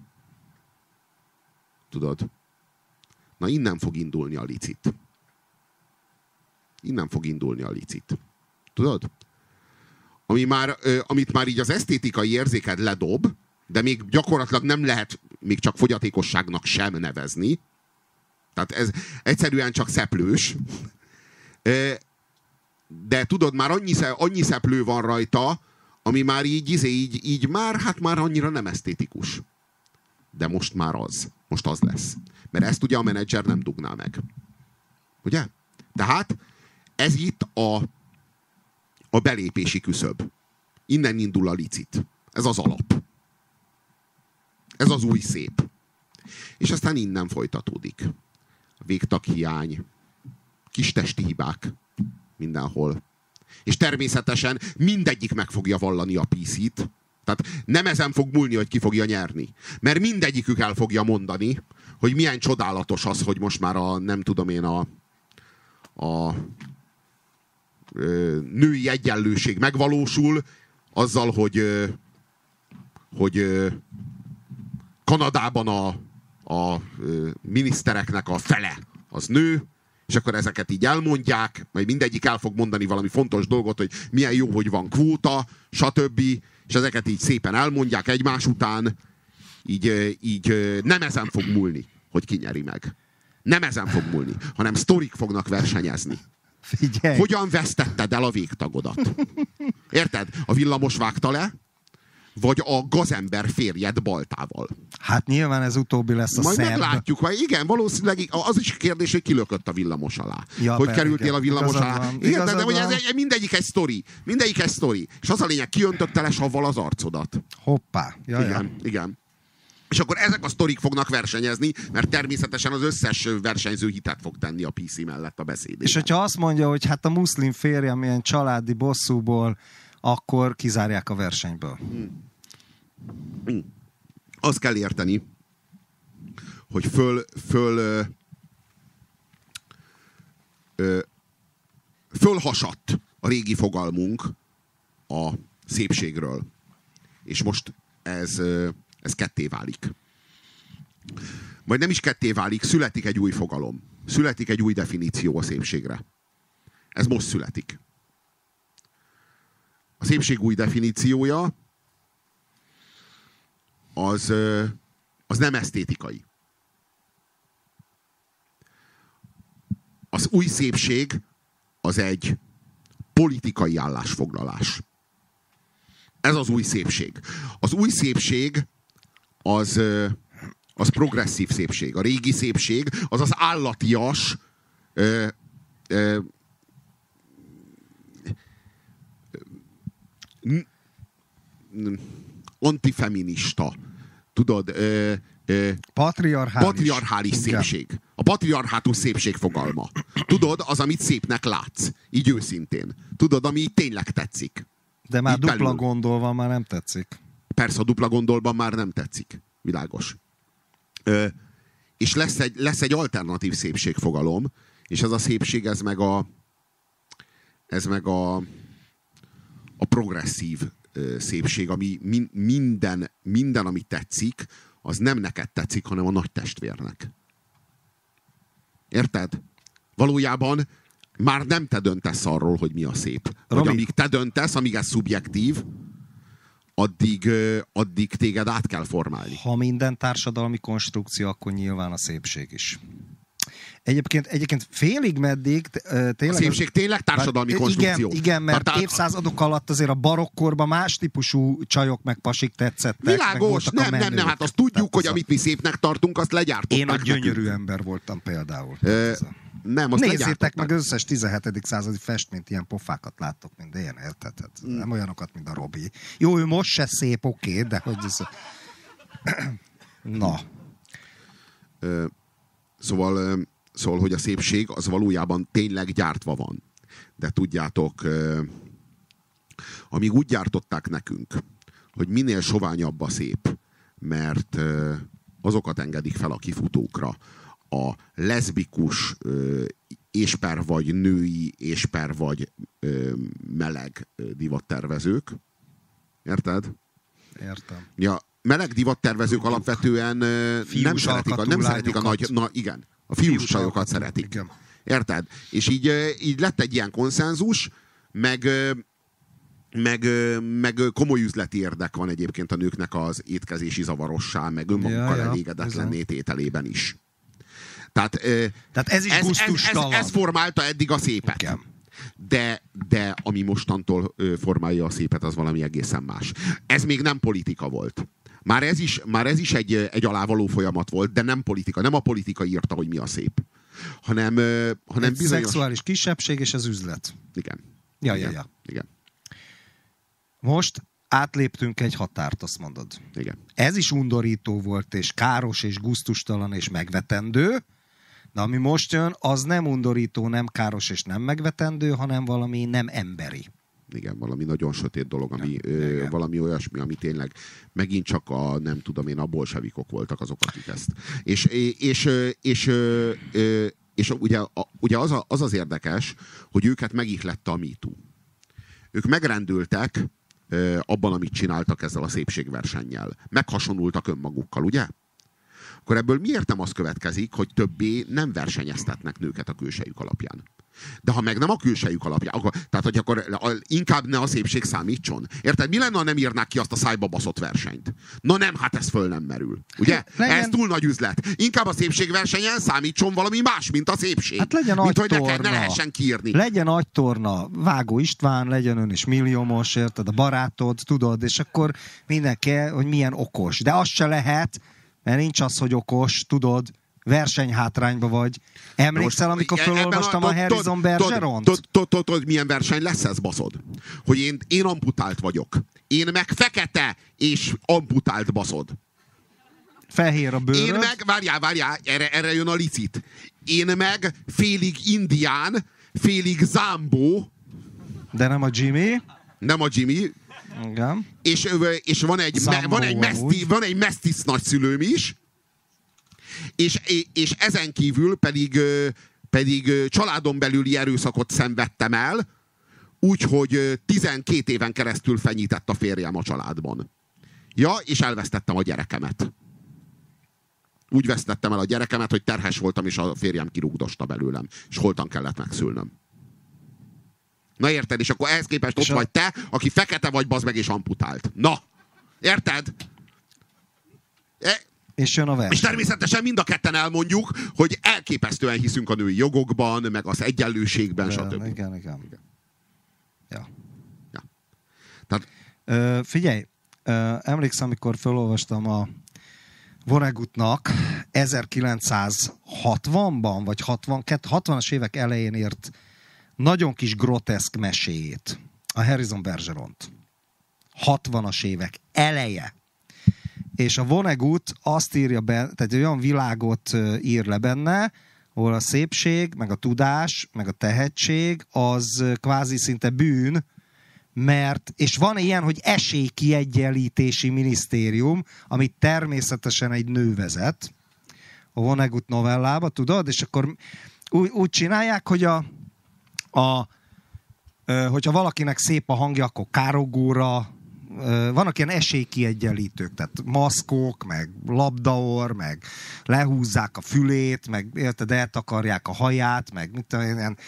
Tudod? Na, innen fog indulni a licit. Innen fog indulni a licit. Tudod? Amit már így az esztétikai érzéked ledob, de még gyakorlatilag nem lehet még csak fogyatékosságnak sem nevezni. Tehát ez egyszerűen csak szeplős. De tudod, már annyi szeplő van rajta, ami már így már annyira nem esztétikus. De most már az. Most az lesz. Mert ezt ugye a menedzser nem dugná meg. Ugye? Tehát ez itt a belépési küszöb. Innen indul a licit. Ez az alap. Ez az új szép. És aztán innen folytatódik. A végtaghiány, kis testi hibák mindenhol. És természetesen mindegyik meg fogja vallani a PC-t. Tehát nem ezen fog múlni, hogy ki fogja nyerni. Mert mindegyikük el fogja mondani, hogy milyen csodálatos az, hogy most már a női egyenlőség megvalósul, azzal, hogy Kanadában a minisztereknek a fele az nő, és akkor ezeket így elmondják, majd mindegyik el fog mondani valami fontos dolgot, hogy milyen jó, hogy van kvóta, stb. És ezeket így szépen elmondják egymás után, így nem ezen fog múlni, hogy ki nyeri meg. Nem ezen fog múlni, hanem sztorik fognak versenyezni. Figyelj. Hogyan vesztetted el a végtagodat? Érted? A villamos vágta le, vagy a gazember férjed baltával? Hát nyilván ez utóbbi lesz a majd szerb. meglátjuk, vagy igen, valószínűleg az is kérdés, hogy kilökött a villamos alá. Ja, hogy kerültél igen, a villamos alá. Igen, de hogy mindegyik egy sztori. Mindegyik egy sztori. És az a lényeg, kiöntötte le savval az arcodat. Hoppá. Igen, igen. És akkor ezek a sztorik fognak versenyezni, mert természetesen az összes versenyző hitet fog tenni a PC mellett a beszédében. És hogyha azt mondja, hogy hát a muszlim férjem milyen családi bosszúból, akkor kizárják a versenyből. Azt kell érteni, hogy fölhasadt a régi fogalmunk a szépségről. És most ez ketté válik. Majd nem is ketté válik, születik egy új fogalom. Születik egy új definíció a szépségre. Ez most születik. A szépség új definíciója az nem esztétikai. Az új szépség az egy politikai állásfoglalás. Ez az új szépség. Az új szépség az progresszív szépség. A régi szépség az az állatias, antifeminista, tudod, patriarchális szépség. A patriarhátus szépség fogalma. Tudod, az, amit szépnek látsz. Így őszintén. Tudod, ami tényleg tetszik. De már így dupla belül. gondolva már nem tetszik. Persze, a dupla gondolban már nem tetszik. Világos. És lesz egy alternatív szépségfogalom, és ez a szépség, ez meg a progresszív szépség, ami minden, ami tetszik, az nem neked tetszik, hanem a nagy testvérnek. Érted? Valójában már nem te döntesz arról, hogy mi a szép. Vagy amíg te döntesz, amíg ez szubjektív, addig téged át kell formálni. Ha minden társadalmi konstrukció, akkor nyilván a szépség is. Egyébként félig meddig tényleg... A szépség tényleg társadalmi konstrukció. Igen, mert évszázadok alatt azért a barokkorban más típusú csajok meg pasik tetszettek. Világos, nem, hát azt tudjuk, hogy amit mi szépnek tartunk, azt legyártották. Én a gyönyörű ember voltam például. Nem, azt nézzétek meg az összes 17. századi festményt, ilyen pofákat láttok, mint én, érted? Nem olyanokat, mint a Robi. Jó, ő most se szép, oké, de hogy ez... Na. Szóval, hogy a szépség az valójában tényleg gyártva van. De tudjátok, amíg úgy gyártották nekünk, hogy minél soványabb a szép, mert azokat engedik fel a kifutókra, a leszbikus ésper vagy női ésper vagy meleg divattervezők. Érted? Értem. Ja, meleg divattervezők alapvetően nem szeretik a nagy... igen, a fiús csajokat szeretik. Igen. Érted? És így lett egy ilyen konszenzus, meg komoly üzleti érdek van egyébként a nőknek az étkezési zavarossá, meg önmagukkal elégedetlenné tételében is. Tehát ez is gusztustalan. Ez formálta eddig a szépet. Igen. De ami mostantól formálja a szépet, az valami egészen más. Ez még nem politika volt. Már ez is egy alávaló folyamat volt, de nem politika. Nem a politika írta, hogy mi a szép. Hanem bizonyos... szexuális kisebbség és az üzlet. Igen. Ja. Igen. Most átléptünk egy határt, azt mondod. Igen. Ez is undorító volt, és káros, és gusztustalan, és megvetendő, de ami most jön, az nem undorító, nem káros, és nem megvetendő, hanem valami nem emberi. Igen, valami nagyon sötét dolog, valami olyasmi, ami tényleg megint csak nem tudom én, a bolsevikok voltak azok, akik ezt. És ugye az érdekes, hogy őket megihlette a MeToo. Ők megrendültek abban, amit csináltak ezzel a szépségversennyel. Meghasonultak önmagukkal, ugye? Akkor ebből miért nem az következik, hogy többé nem versenyeztetnek nőket a külsejük alapján? De ha meg nem a külsejük alapján, tehát akkor inkább ne a szépség számítson. Érted? Mi lenne, ha nem írnák ki azt a szájba baszott versenyt? Na nem, hát ez föl nem merül. Ugye? Ez túl nagy üzlet. Inkább a szépségversenyen számítson valami más, mint a szépség. Hát legyen mint hogy agytorna. Ne lehessen kiírni. Legyen agytorna. Vágó István, legyen ön is milliómos, érted? A barátod, tudod, és akkor mindenki, hogy milyen okos. De az se lehet, mert nincs az, hogy okos, tudod, versenyhátrányba vagy. Emlékszel, amikor felolvastam a Harrison Bergeront? Tudod, milyen verseny lesz ez, baszod? Hogy én amputált vagyok. Én meg fekete és amputált, baszod. Fehér a bőröd. Én meg, várjál, erre jön a licit. Én meg félig indián, félig zámbó. De nem a Jimmy. Nem a Jimmy. Igen. És van egy mesztisz nagyszülőm is. És ezen kívül pedig családon belüli erőszakot szenvedtem el, úgyhogy 12 éven keresztül fenyített a férjem a családban. Ja, és elvesztettem a gyerekemet. Úgy vesztettem el a gyerekemet, hogy terhes voltam, és a férjem kirúgdosta belőlem. És holtan kellett megszülnöm. Na érted? És akkor ehhez képest ott vagy te, aki fekete vagy, bazd meg, és amputált. Na! Érted? És jön a verseny. És természetesen mind a ketten elmondjuk, hogy elképesztően hiszünk a női jogokban, meg az egyenlőségben, stb. Igen. Ja. Tehát... Figyelj, emlékszem, amikor felolvastam a Vonnegutnak 1960-ban, vagy 60-as évek elején írt nagyon kis groteszk meséjét, a Harrison Bergeront. 60-as évek eleje. És a Vonnegut azt írja be, tehát olyan világot ír le benne, ahol a szépség, meg a tudás, meg a tehetség, az kvázi szinte bűn, és van ilyen, hogy esélykiegyenlítési minisztérium, amit természetesen egy nő vezet, a Vonnegut novellába, tudod, és akkor úgy csinálják, hogy hogyha valakinek szép a hangja, akkor károgóra, vannak ilyen esélykiegyenlítők, tehát maszkok, meg labdaor, meg lehúzzák a fülét, meg érted, eltakarják a haját, meg mit tudom,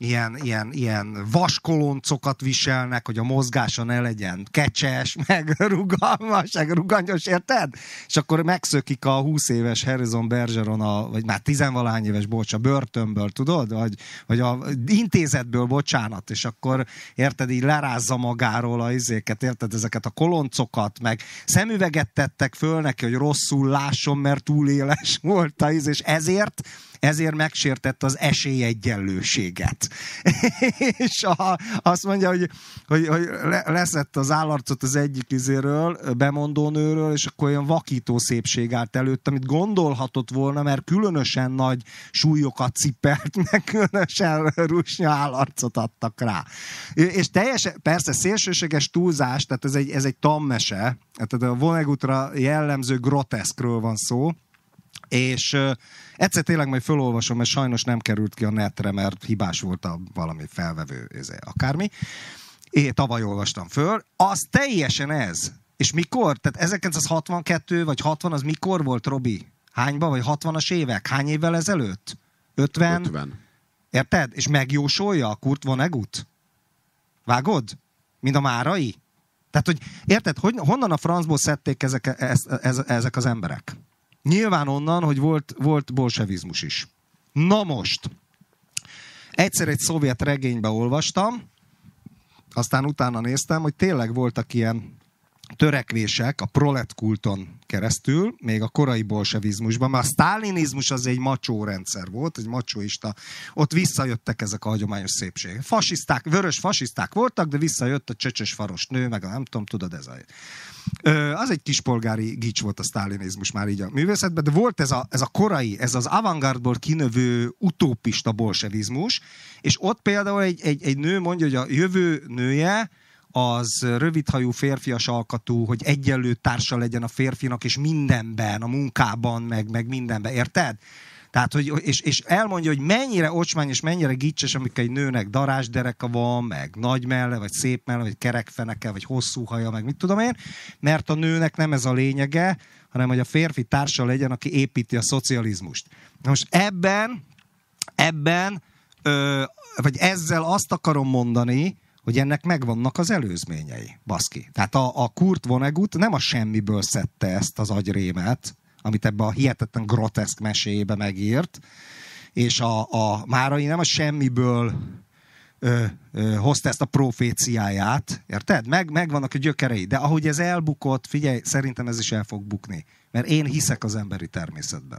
ilyen vaskoloncokat viselnek, hogy a mozgása ne legyen kecses, meg rugalmas, meg ruganyos, érted? És akkor megszökik a 20 éves Harrison Bergeron, vagy már 10-valahány éves, a börtönből, tudod? Vagy a intézetből, bocsánat, és akkor érted, így lerázza magáról a izéket, érted, ezeket a koloncokat, meg szemüveget tettek föl neki, hogy rosszul lásson, mert túl éles volt a és ezért megsértett az esélyegyenlőséget. És azt mondja, hogy leszett az állarcot az egyik bemondónőről, és akkor olyan vakító szépség állt előtt, amit gondolhatott volna, mert különösen nagy súlyokat cipelt, meg különösen rusnya állarcot adtak rá. És teljesen, persze szélsőséges túlzás, tehát ez egy tanmese, tehát a Vonegutra jellemző groteszkről van szó, és egyszer tényleg majd felolvasom, mert sajnos nem került ki a netre, mert hibás volt a valami felvevő, akármi. Én tavaly olvastam föl. Az teljesen ez. És mikor? Tehát 1962 vagy 60 az mikor volt, Robi? Hányban? Vagy 60-as évek? Hány évvel ezelőtt? 50? Érted? És megjósolja a Kurt Vonnegut? Vágod? Mint a Márai? Tehát, hogy érted, honnan a francból szedték ezek az emberek? Nyilván onnan, hogy volt bolsevizmus is. Na most, egyszer egy szovjet regénybe olvastam, aztán utána néztem, hogy tényleg voltak ilyen törekvések a proletkulton keresztül, még a korai bolsevizmusban, mert a sztálinizmus az egy macsó rendszer volt, egy macsóista, ott visszajöttek ezek a hagyományos szépségek. Fasiszták, vörös fasiszták voltak, de visszajött a csöcsös faros nő, meg a nem tudom, tudod, az egy kispolgári gics volt a sztálinizmus már így a művészetben, de volt ez a korai, ez az avantgárdból kinövő utópista bolsevizmus, és ott például egy nő mondja, hogy a jövő nője az rövidhajú, férfias alkatú, hogy egyenlő társa legyen a férfinak, és mindenben, a munkában, meg mindenben, érted? Tehát, és elmondja, hogy mennyire ocsmány és mennyire gicses, amikor egy nőnek darásdereka van, meg nagy melle, vagy szép melle, vagy kerekfeneke, vagy hosszú haja, meg mit tudom én, mert a nőnek nem ez a lényege, hanem hogy a férfi társa legyen, aki építi a szocializmust. Na most ebben vagy ezzel azt akarom mondani, hogy ennek megvannak az előzményei, baszki. Tehát a Kurt Vonnegut nem a semmiből szedte ezt az agyrémet, amit ebbe a hihetetlen groteszk meséjébe megírt, és a Márai nem a semmiből hozta ezt a proféciáját, érted? Megvannak a gyökerei, de ahogy ez elbukott, figyelj, szerintem ez is el fog bukni, mert én hiszek az emberi természetben.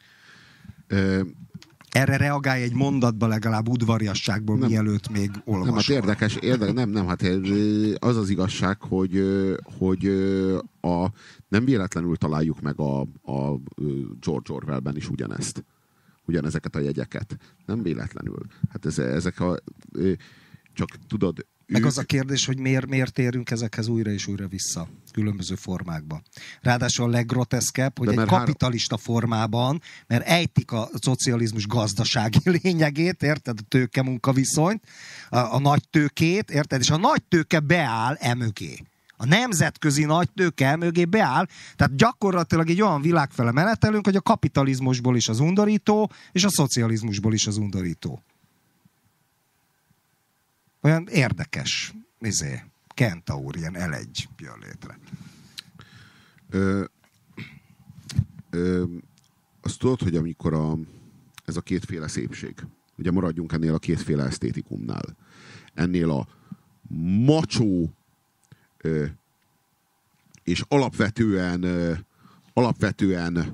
Erre reagálj egy mondatba legalább udvariasságból, nem, mielőtt még olvasol. Nem, hát érdekes, nem, hát az az igazság, hogy nem véletlenül találjuk meg a George Orwellben is ugyanezeket a jegyeket. Nem véletlenül. Hát ezek csak tudod... Meg az a kérdés, hogy miért térünk ezekhez újra és újra vissza, különböző formákba. Ráadásul a leggroteszkebb, hogy egy kapitalista formában, mert ejtik a szocializmus gazdasági lényegét, érted? A tőke-munkaviszonyt, a nagy tőkét, érted? És a nagy tőke beáll emögé. A nemzetközi nagy tőke mögé beáll, tehát gyakorlatilag egy olyan világfele menetelünk, hogy a kapitalizmusból is az undorító, és a szocializmusból is az undorító. Olyan érdekes, Kentaur, ilyen L1 jön létre. Azt tudod, hogy amikor ez a kétféle szépség, ugye maradjunk ennél a kétféle esztétikumnál, ennél a macsó és alapvetően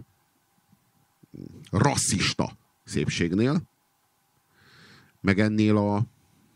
rasszista szépségnél, meg ennél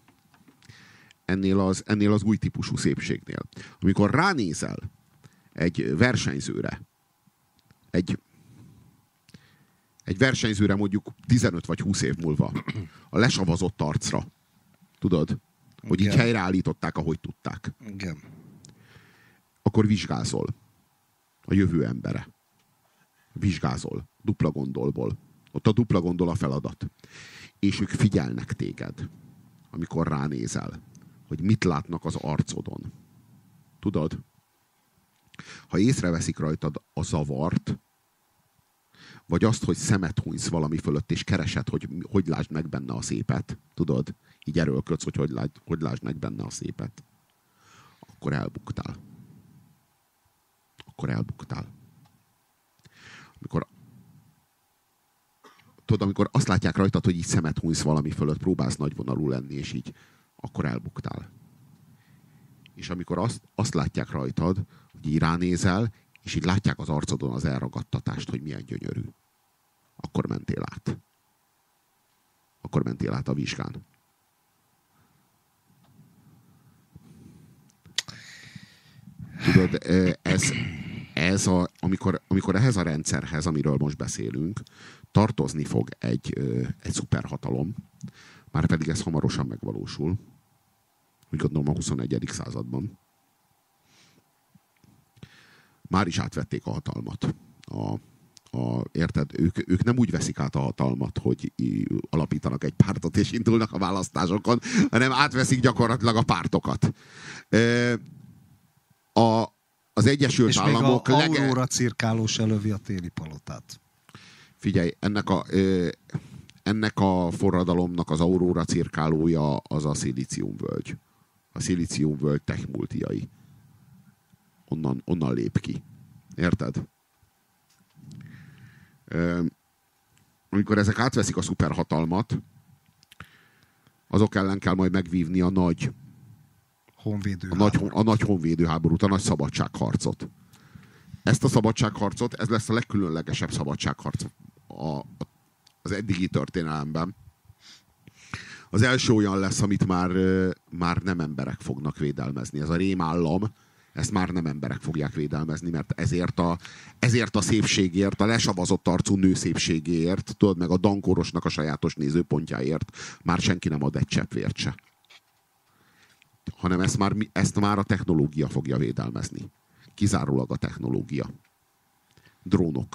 az új típusú szépségnél. Amikor ránézel egy versenyzőre, egy versenyzőre mondjuk 15 vagy 20 év múlva, a lesavazott arcra, tudod, hogy így helyreállították, ahogy tudták. Igen. Akkor vizsgázol. A jövő embere. Vizsgázol. Dupla gondolból. Ott a dupla gondol a feladat. És ők figyelnek téged, amikor ránézel, hogy mit látnak az arcodon. Tudod? Ha észreveszik rajtad a zavart, vagy azt, hogy szemet hunysz valami fölött, és keresed, hogy lásd meg benne a szépet, tudod? Így erőlködsz, hogy lásd meg benne a szépet. Akkor elbuktál. Amikor azt látják rajtad, hogy így szemet hunysz valami fölött, próbálsz nagyvonalú lenni, és így, akkor elbuktál. És amikor azt látják rajtad, hogy így ránézel, és így látják az arcodon az elragadtatást, hogy milyen gyönyörű, akkor mentél át. Akkor mentél át a vizsgán. Tudod, amikor ehhez a rendszerhez, amiről most beszélünk, tartozni fog egy szuperhatalom, már pedig ez hamarosan megvalósul, úgy gondolom a 21. században. Már is átvették a hatalmat. Érted? Ők nem úgy veszik át a hatalmat, hogy alapítanak egy pártot és indulnak a választásokon, hanem átveszik gyakorlatilag a pártokat. Az Egyesült Államok... És még a Aurora cirkálós elővi a téli palotát. Figyelj, ennek a forradalomnak az Aurora cirkálója az a szilíciumvölgy. A szilíciumvölgy techmultiai. Onnan lép ki. Érted? Amikor ezek átveszik a szuperhatalmat, azok ellen kell majd megvívni a nagy honvédőháborút, a nagy szabadságharcot. Ezt a szabadságharcot, ez lesz a legkülönlegesebb szabadságharc az eddigi történelemben. Az első olyan lesz, amit már nem emberek fognak védelmezni. Ez a rémállam, ezt már nem emberek fogják védelmezni, mert ezért a szépségért, a lesavazott arcú nő szépségéért, tudod, meg a dankorosnak a sajátos nézőpontjáért már senki nem ad egy csepp vért se. Hanem ezt már a technológia fogja védelmezni. Kizárólag a technológia. Drónok.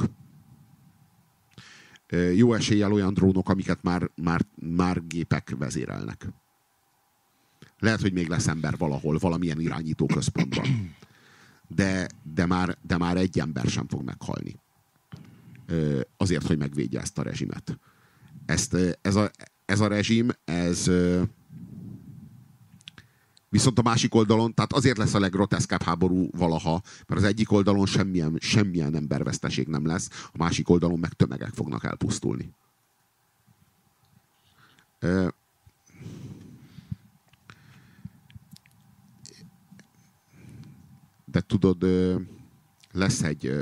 Jó eséllyel olyan drónok, amiket már gépek vezérelnek. Lehet, hogy még lesz ember valahol, valamilyen irányító központban. De már egy ember sem fog meghalni. Azért, hogy megvédje ezt a rezsimet. Ez a rezsim, viszont a másik oldalon, tehát azért lesz a leggroteszkebb háború valaha, mert az egyik oldalon semmilyen emberveszteség nem lesz, a másik oldalon meg tömegek fognak elpusztulni. De tudod, lesz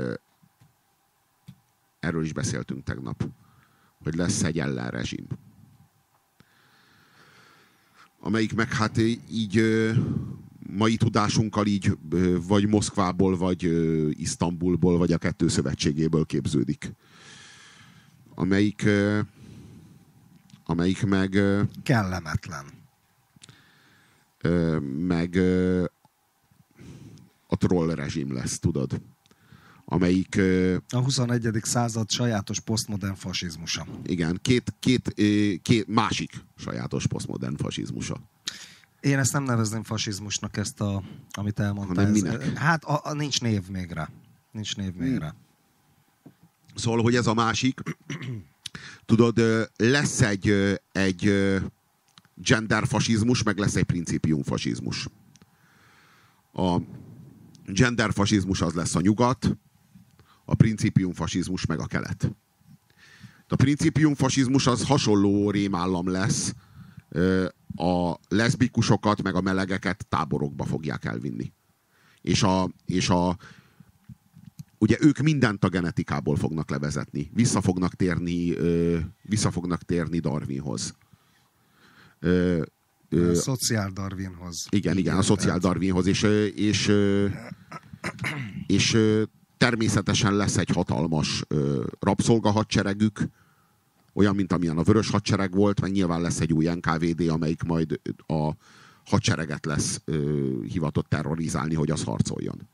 erről is beszéltünk tegnap, hogy lesz egy ellenrezsim, amelyik meg hát így mai tudásunkkal így vagy Moszkvából, vagy Isztambulból, vagy a kettő szövetségéből képződik. Amelyik meg... kellemetlen. Meg a troll rezsim lesz, tudod? Amelyik... A 21. század sajátos posztmodern fasizmusa. Igen, két másik sajátos posztmodern fasizmusa. Én ezt nem nevezném fasizmusnak, amit elmondtál. Minek? Hát nincs név még rá. Rá. Szóval, hogy ez a másik, tudod, lesz egy genderfasizmus, meg lesz egy principiumfasizmus. A genderfasizmus az lesz a nyugat, a principiumfasizmus meg a kelet. A principiumfasizmus az hasonló rémállam lesz, a leszbikusokat meg a melegeket táborokba fogják elvinni. Ugye ők mindent a genetikából fognak levezetni. Vissza fognak térni Darwinhoz. A szociál Darwinhoz. Igen, a szociál Darwinhoz. És természetesen lesz egy hatalmas rabszolgahadseregük, olyan, mint amilyen a Vörös Hadsereg volt, meg nyilván lesz egy új NKVD, amelyik majd a hadsereget lesz hivatott terrorizálni, hogy az harcoljon.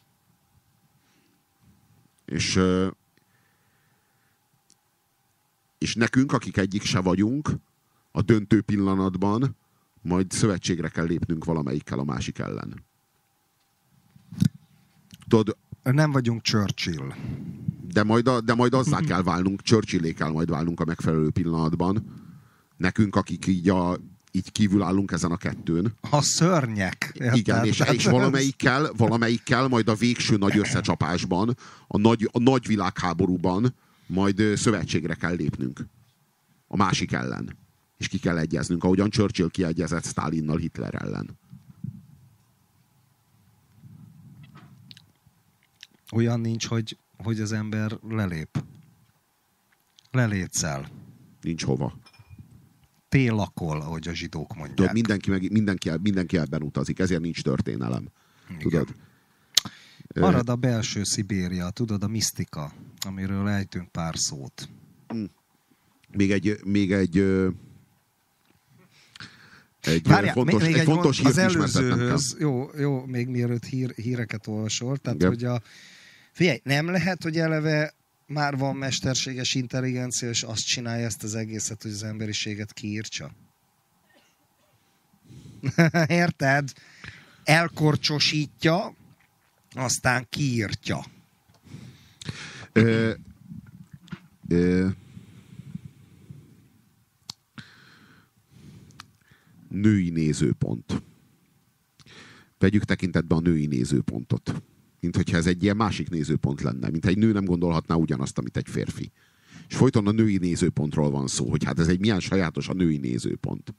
És nekünk, akik egyik se vagyunk, a döntő pillanatban majd szövetségre kell lépnünk valamelyikkel a másik ellen. Tudod, nem vagyunk Churchill. De majd azzá kell válnunk, Churchillé kell majd válnunk a megfelelő pillanatban. Nekünk, akik így kívül állunk ezen a kettőn. A szörnyek. Igen, és valamelyikkel majd a végső nagy összecsapásban, a nagy világháborúban majd szövetségre kell lépnünk. A másik ellen. És ki kell egyeznünk, ahogyan Churchill kiegyezett Stalinnal, Hitler ellen. Olyan nincs, hogy az ember lelép. Lelétszel. Nincs hova. Télakol, ahogy a zsidók mondják. Tudod, mindenki ebben utazik, ezért nincs történelem. Tudod? Marad a belső Szibéria, tudod, a misztika, amiről ejtünk pár szót. Még egy Várjál, fontos hírt az ismertetnem előzőhöz, jó, még mielőtt híreket olvasol, tehát hogy figyelj, nem lehet, hogy eleve már van mesterséges intelligencia, és azt csinálja ezt az egészet, hogy az emberiséget kiírtsa. Érted? Elkorcsosítja, aztán kiírtja. Női nézőpont. Vegyük tekintetbe a női nézőpontot. Mint hogyha ez egy ilyen másik nézőpont lenne. Mint egy nő nem gondolhatná ugyanazt, amit egy férfi. És folyton a női nézőpontról van szó, hogy hát ez egy milyen sajátos a női nézőpont.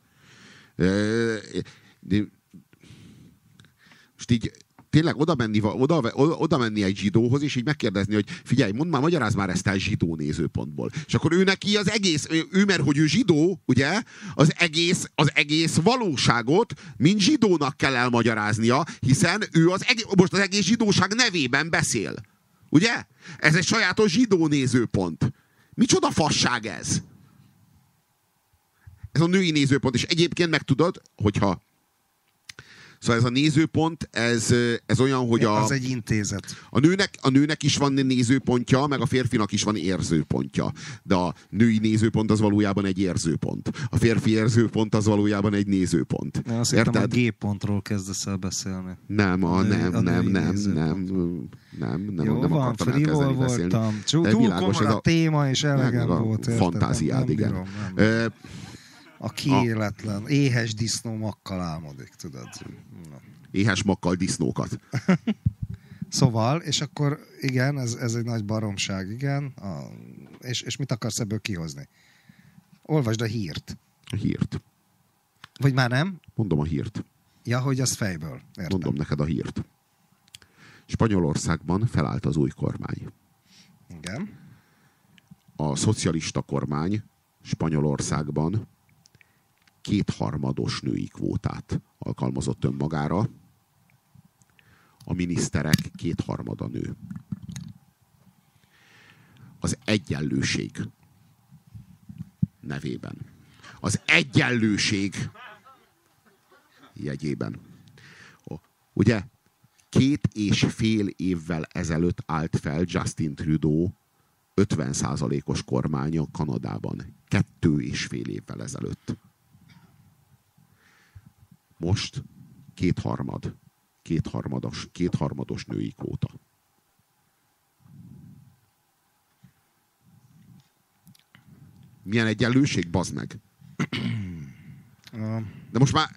Most így tényleg oda menni egy zsidóhoz, és így megkérdezni, hogy figyelj, magyarázz már ezt el zsidó nézőpontból. És akkor ő neki az egész, mert hogy ő zsidó, ugye, az egész valóságot, mint zsidónak kell elmagyaráznia, hiszen ő most az egész zsidóság nevében beszél. Ugye? Ez egy sajátos zsidó nézőpont. Micsoda fasság ez? Ez a női nézőpont. És egyébként meg tudod, hogyha szóval ez a nézőpont, ez olyan, hogy az egy intézet. A nőnek is van nézőpontja, meg a férfinak is van érzőpontja. De a női nézőpont az valójában egy érzőpont. A férfi érzőpont az valójában egy nézőpont. Azt hittem, a G-pontról kezdesz el beszélni. Nem van, frivol voltam. Túl komoly a téma, és elegem volt. Fantáziád, igen. A kiéletlen, éhes disznó makkal álmodik, tudod. Éhes makkal disznókat. Szóval, és akkor igen, ez egy nagy baromság, igen. És mit akarsz ebből kihozni? Olvasd a hírt. A hírt. Vagy már nem? Mondom a hírt. Ja, hogy az fejből. Értem. Mondom neked a hírt. Spanyolországban felállt az új kormány. Igen. A szocialista kormány Spanyolországban 2/3 női kvótát alkalmazott önmagára. A miniszterek 2/3 nő. Az egyenlőség nevében. Az egyenlőség jegyében. Ugye 2,5 évvel ezelőtt állt fel Justin Trudeau 50%-os kormánya Kanadában. 2,5 évvel ezelőtt. Most 2/3 női kvóta. Milyen egyenlőség, bazd meg? De most már...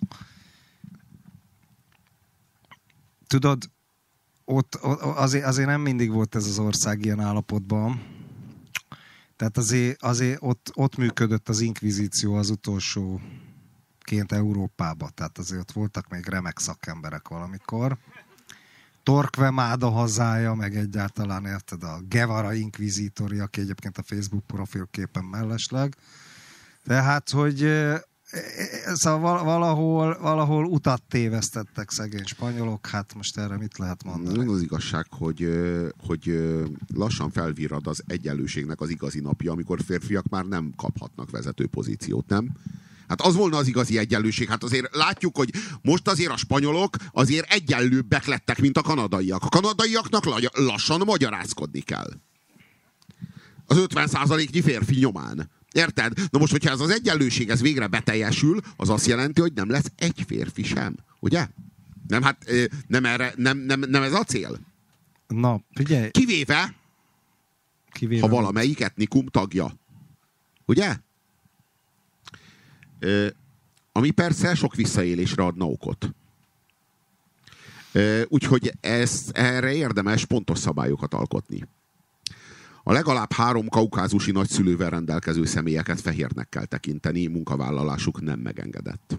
Tudod, ott azért nem mindig volt ez az ország ilyen állapotban. Tehát azért ott működött az inkvizíció az utolsóként Európában. Tehát azért ott voltak még remek szakemberek valamikor. Torquemada hazája, meg egyáltalán érted a Guevara inkvizítori, aki egyébként a Facebook profilképen mellesleg. Tehát, hogy szóval valahol utat tévesztettek szegény spanyolok, hát most erre mit lehet mondani? Az igazság, hogy lassan felvirrad az egyenlőségnek az igazi napja, amikor férfiak már nem kaphatnak vezető pozíciót, nem? Hát az volna az igazi egyenlőség. Hát azért látjuk, hogy most azért a spanyolok azért egyenlőbbek lettek, mint a kanadaiak. A kanadaiaknak lassan magyarázkodni kell. Az 50%-nyi férfi nyomán. Érted? Na most, hogyha ez az egyenlőség ez végre beteljesül, az azt jelenti, hogy nem lesz egy férfi sem. Ugye? Nem, hát nem ez a cél. Na, figyelj. Kivéve, ha valamelyik etnikum tagja. Ugye? Ami persze sok visszaélésre adna okot. Úgyhogy erre érdemes pontos szabályokat alkotni. A legalább 3 kaukázusi nagyszülővel rendelkező személyeket fehérnek kell tekinteni, munkavállalásuk nem megengedett.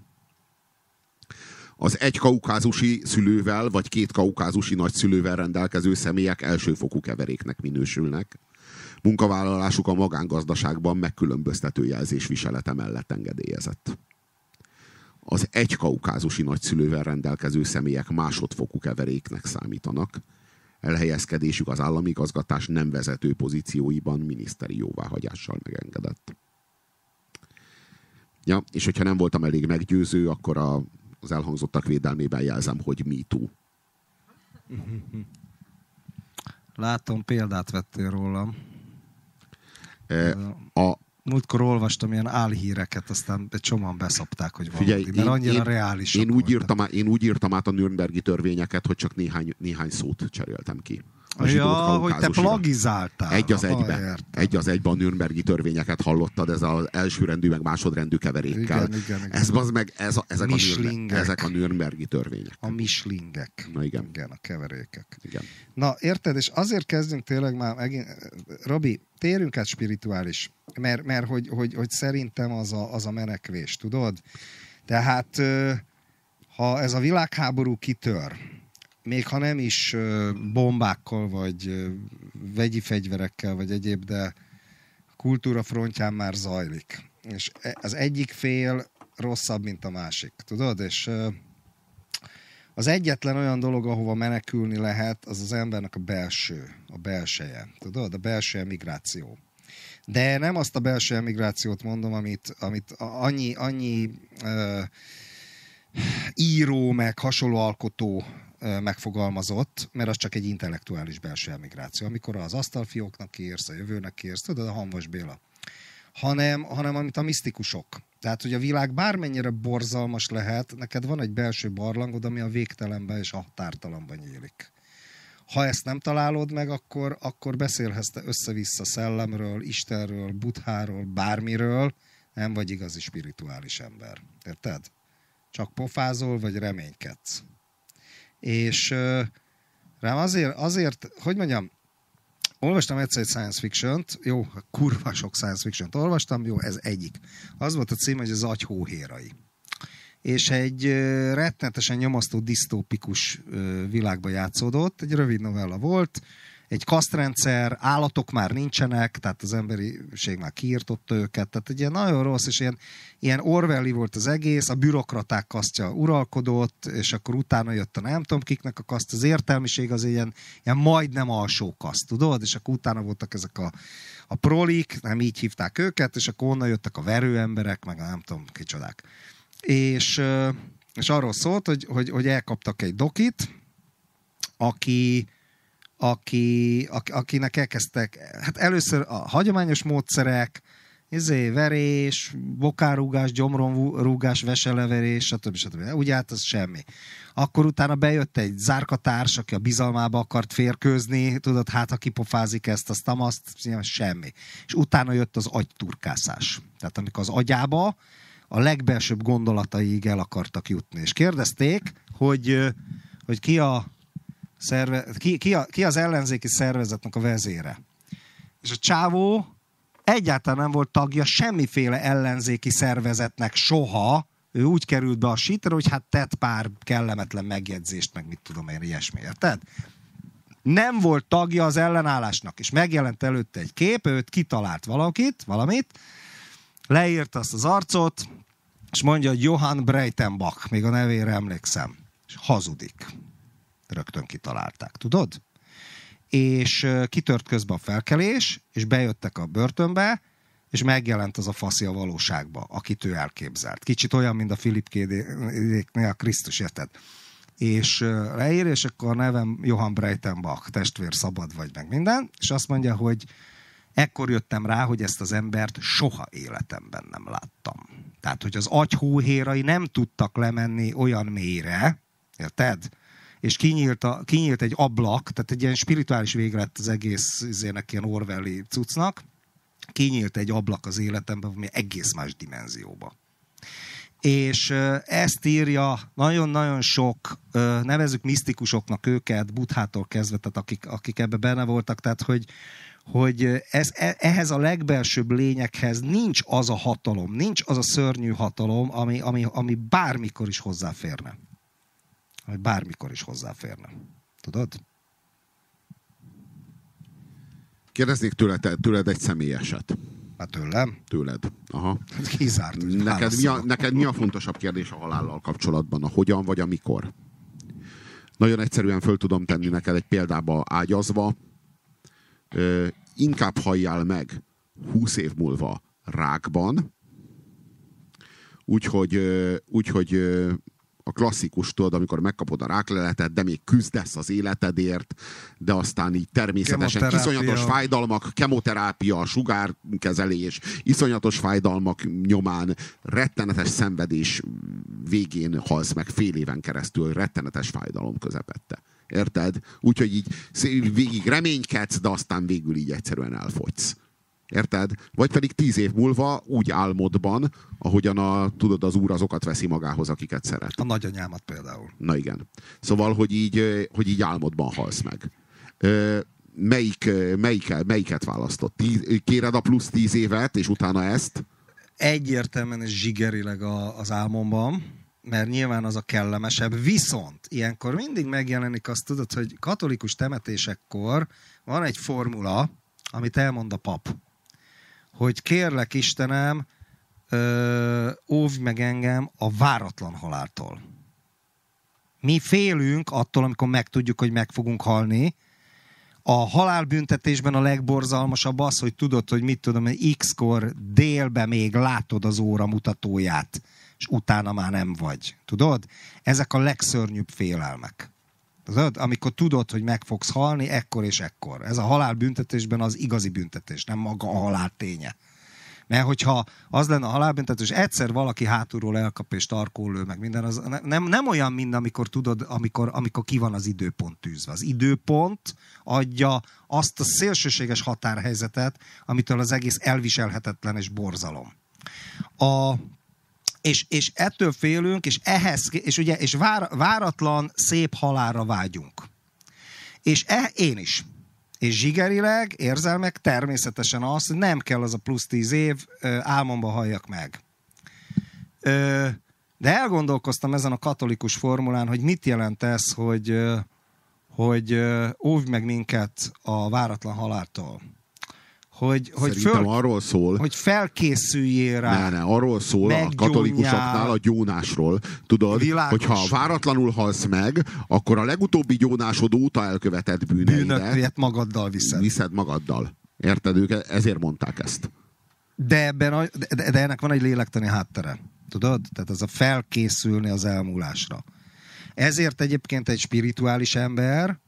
Az 1 kaukázusi szülővel vagy 2 kaukázusi nagyszülővel rendelkező személyek elsőfokú keveréknek minősülnek. Munkavállalásuk a magángazdaságban megkülönböztető jelzésviselete mellett engedélyezett. Az 1 kaukázusi nagyszülővel rendelkező személyek másodfokú keveréknek számítanak. Elhelyezkedésük az állami igazgatás nem vezető pozícióiban miniszteri jóváhagyással megengedett. Ja, és hogyha nem voltam elég meggyőző, akkor az elhangzottak védelmében jelzem, hogy me too. Látom, példát vettél rólam. A Múltkor olvastam ilyen álhíreket, aztán egy csomóan beszopták, hogy valami, figyelj, mert annyira reális. Én úgy írtam át a nürnbergi törvényeket, hogy csak néhány szót cseréltem ki. Hogy te plagizáltál. Egy az egyben a nürnbergi törvényeket hallottad, ez az elsőrendű meg másodrendű keverékkel. Igen. Ezek a nürnbergi törvények. A mislingek. Na igen. Igen, a keverékek. Igen. Na, érted? És azért kezdünk tényleg már megint... Robi, térjünk át spirituális. Mert hogy szerintem az a menekvés, tudod? Tehát, ha ez a világháború kitör, még ha nem is bombákkal, vagy vegyi fegyverekkel, vagy egyéb, de a kultúra frontján már zajlik. És az egyik fél rosszabb, mint a másik, tudod? És az egyetlen olyan dolog, ahova menekülni lehet, az az embernek a belseje. Tudod? A belső emigráció. De nem azt a belső emigrációt mondom, amit annyi író, meg hasonló alkotó megfogalmazott, mert az csak egy intellektuális belső emigráció. Amikor az asztalfióknak írsz, a jövőnek írsz, tudod, a Hamvas Béla. Hanem amit a misztikusok. Tehát, hogy a világ bármennyire borzalmas lehet, neked van egy belső barlangod, ami a végtelenben és a határtalanban nyílik. Ha ezt nem találod meg, akkor beszélhetsz te össze-vissza szellemről, Istenről, Buddháról, bármiről, nem vagy igazi spirituális ember. Érted? Csak pofázol, vagy reménykedsz. És rám azért, hogy mondjam, olvastam egyszer egy science fiction-t, jó, kurva sok science fiction-t olvastam, jó, ez egyik. Az volt a cím, hogy az agy hóhérai. És egy rettenetesen nyomasztó, disztópikus világba játszódott, egy rövid novella volt, egy kasztrendszer, állatok már nincsenek, tehát az emberiség már kiirtotta őket, tehát egy ilyen nagyon rossz, és ilyen Orwelli volt az egész, a bürokraták kasztja uralkodott, és akkor utána jött a nem tudom kiknek a kaszt, az értelmiség az ilyen majdnem alsó kaszt, tudod? És akkor utána voltak ezek a prolik, nem így hívták őket, és akkor onnan jöttek a verőemberek, meg a nem tudom kicsodák. És arról szólt, hogy elkaptak egy dokit, akinek elkezdtek, hát először a hagyományos módszerek, verés, bokárúgás, gyomronrúgás, veseleverés, stb. Úgy állt az semmi. Akkor utána bejött egy zárkatárs, aki a bizalmába akart férkőzni, tudod, hát ha kipofázik ezt, semmi. És utána jött az agyturkászás. Tehát amikor az agyába a legbelsőbb gondolataig el akartak jutni. És kérdezték, hogy ki az ellenzéki szervezetnek a vezére. És a csávó egyáltalán nem volt tagja semmiféle ellenzéki szervezetnek soha. Ő úgy került be a sítre, hogy hát tett pár kellemetlen megjegyzést, meg mit tudom én, ilyesmi, érted? Nem volt tagja az ellenállásnak, és megjelent előtte egy kép, őt kitalált valamit, leírta azt az arcot, és mondja, hogy Johann Breitenbach, még a nevére emlékszem, és hazudik. Rögtön kitalálták, tudod? És kitört közben a felkelés, és bejöttek a börtönbe, és megjelent az a faszi a valóságba, akit ő elképzelt. Kicsit olyan, mint a Philip K-nél a Krisztus, érted? És leír, és akkor a nevem Johann Breitenbach, testvér, szabad vagy, meg minden, és azt mondja, hogy ekkor jöttem rá, hogy ezt az embert soha életemben nem láttam. Tehát, hogy az agyhóhérai nem tudtak lemenni olyan mélyre, érted? és kinyílt egy ablak, tehát egy ilyen spirituális vége lett az egész izének, ilyen Orwelli cuccnak, kinyílt egy ablak az életemben, ami egész más dimenzióba. És ezt írja nagyon-nagyon sok, nevezzük misztikusoknak őket, Buddhától kezdve, tehát akik ebbe benne voltak, tehát hogy ehhez a legbelsőbb lényekhez nincs az a hatalom, nincs az a szörnyű hatalom, ami bármikor is hozzáférne. Ami bármikor is hozzáférne. Tudod? Kérdeznék tőled egy személyeset. Hát tőlem? Tőled. Aha. Kizárt. Neked mi a fontosabb kérdés a halállal kapcsolatban? A hogyan vagy a mikor? Nagyon egyszerűen föl tudom tenni neked egy példába ágyazva. Inkább halljál meg 20 év múlva rákban, úgyhogy a klasszikus, tudod, amikor megkapod a rákleletet, de még küzdesz az életedért, de aztán így természetesen iszonyatos fájdalmak, kemoterápia, sugárkezelés, iszonyatos fájdalmak nyomán, rettenetes szenvedés végén halsz meg fél éven keresztül, rettenetes fájdalom közepette. Érted? Úgyhogy így végig reménykedsz, de aztán végül így egyszerűen elfogysz. Érted? Vagy pedig 10 év múlva úgy álmodban, ahogyan tudod, az úr azokat veszi magához, akiket szeret. A nagyanyámat például. Na igen. Szóval, hogy így álmodban halsz meg. Melyiket választott? Kéred a plusz 10 évet, és utána ezt? Egyértelműen és zsigerileg az álmomban, mert nyilván az a kellemesebb. Viszont ilyenkor mindig megjelenik azt, tudod, hogy katolikus temetésekkor van egy formula, amit elmond a pap, hogy kérlek Istenem, óvj meg engem a váratlan haláltól. Mi félünk attól, amikor megtudjuk, hogy meg fogunk halni. A halálbüntetésben a legborzalmasabb az, hogy tudod, hogy mit tudom, X-kor délbe még látod az óra mutatóját, és utána már nem vagy. Tudod? Ezek a legszörnyűbb félelmek. Tudod? Amikor tudod, hogy meg fogsz halni, ekkor és ekkor. Ez a halálbüntetésben az igazi büntetés, nem maga a halál ténye. Mert hogyha az lenne a halálbüntetés, egyszer valaki hátulról elkap és tarkól lő, meg minden, az nem olyan, mint amikor tudod, amikor ki van az időpont tűzve. Az időpont adja azt a szélsőséges határhelyzetet, amitől az egész elviselhetetlen és borzalom. És ettől félünk, és váratlan, szép halálra vágyunk. És én is. És zsigerileg érzelmek természetesen az, hogy nem kell az a plusz 10 év, álmomba halljak meg. De elgondolkoztam ezen a katolikus formulán, hogy mit jelent ez, hogy óvj meg minket a váratlan haláltól. Arról szól, hogy felkészüljél rá. Ne, arról szól a katolikusoknál a gyónásról. Tudod, hogyha váratlanul halsz meg, akkor a legutóbbi gyónásod óta elkövetett bűneidet magaddal viszed magaddal. Érted? Ők ezért mondták ezt. De ennek van egy lélektani háttere. Tudod? Tehát ez a felkészülni az elmúlásra. Ezért egyébként egy spirituális ember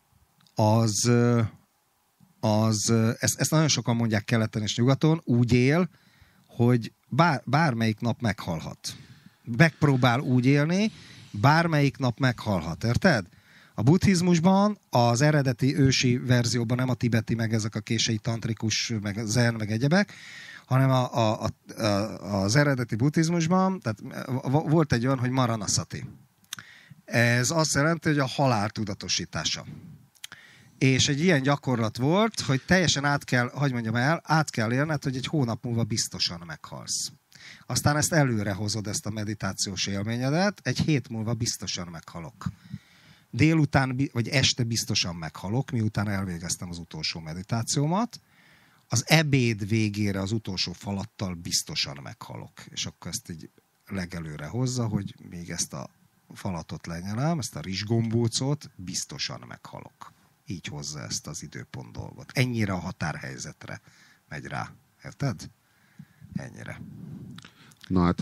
ezt nagyon sokan mondják keleten és nyugaton, úgy él, hogy bármelyik nap meghalhat. Megpróbál úgy élni, bármelyik nap meghalhat, érted? A buddhizmusban, az eredeti ősi verzióban, nem a tibeti, meg ezek a késői tantrikus, meg zen, meg egyebek, hanem az eredeti buddhizmusban, tehát volt egy olyan, hogy maranasati. Ez azt jelenti, hogy a halál tudatosítása. És egy ilyen gyakorlat volt, hogy teljesen át kell élned, hogy egy hónap múlva biztosan meghalsz. Aztán ezt előre hozod, ezt a meditációs élményedet, egy hét múlva biztosan meghalok. Délután, vagy este biztosan meghalok, miután elvégeztem az utolsó meditációmat. Az ebéd végére az utolsó falattal biztosan meghalok. És akkor ezt így legelőre hozza, hogy még ezt a falatot lenyelem, ezt a rizsgombócot, biztosan meghalok. Így hozza ezt az időpont dolgot. Ennyire a határhelyzetre megy rá. Érted? Ennyire. Na hát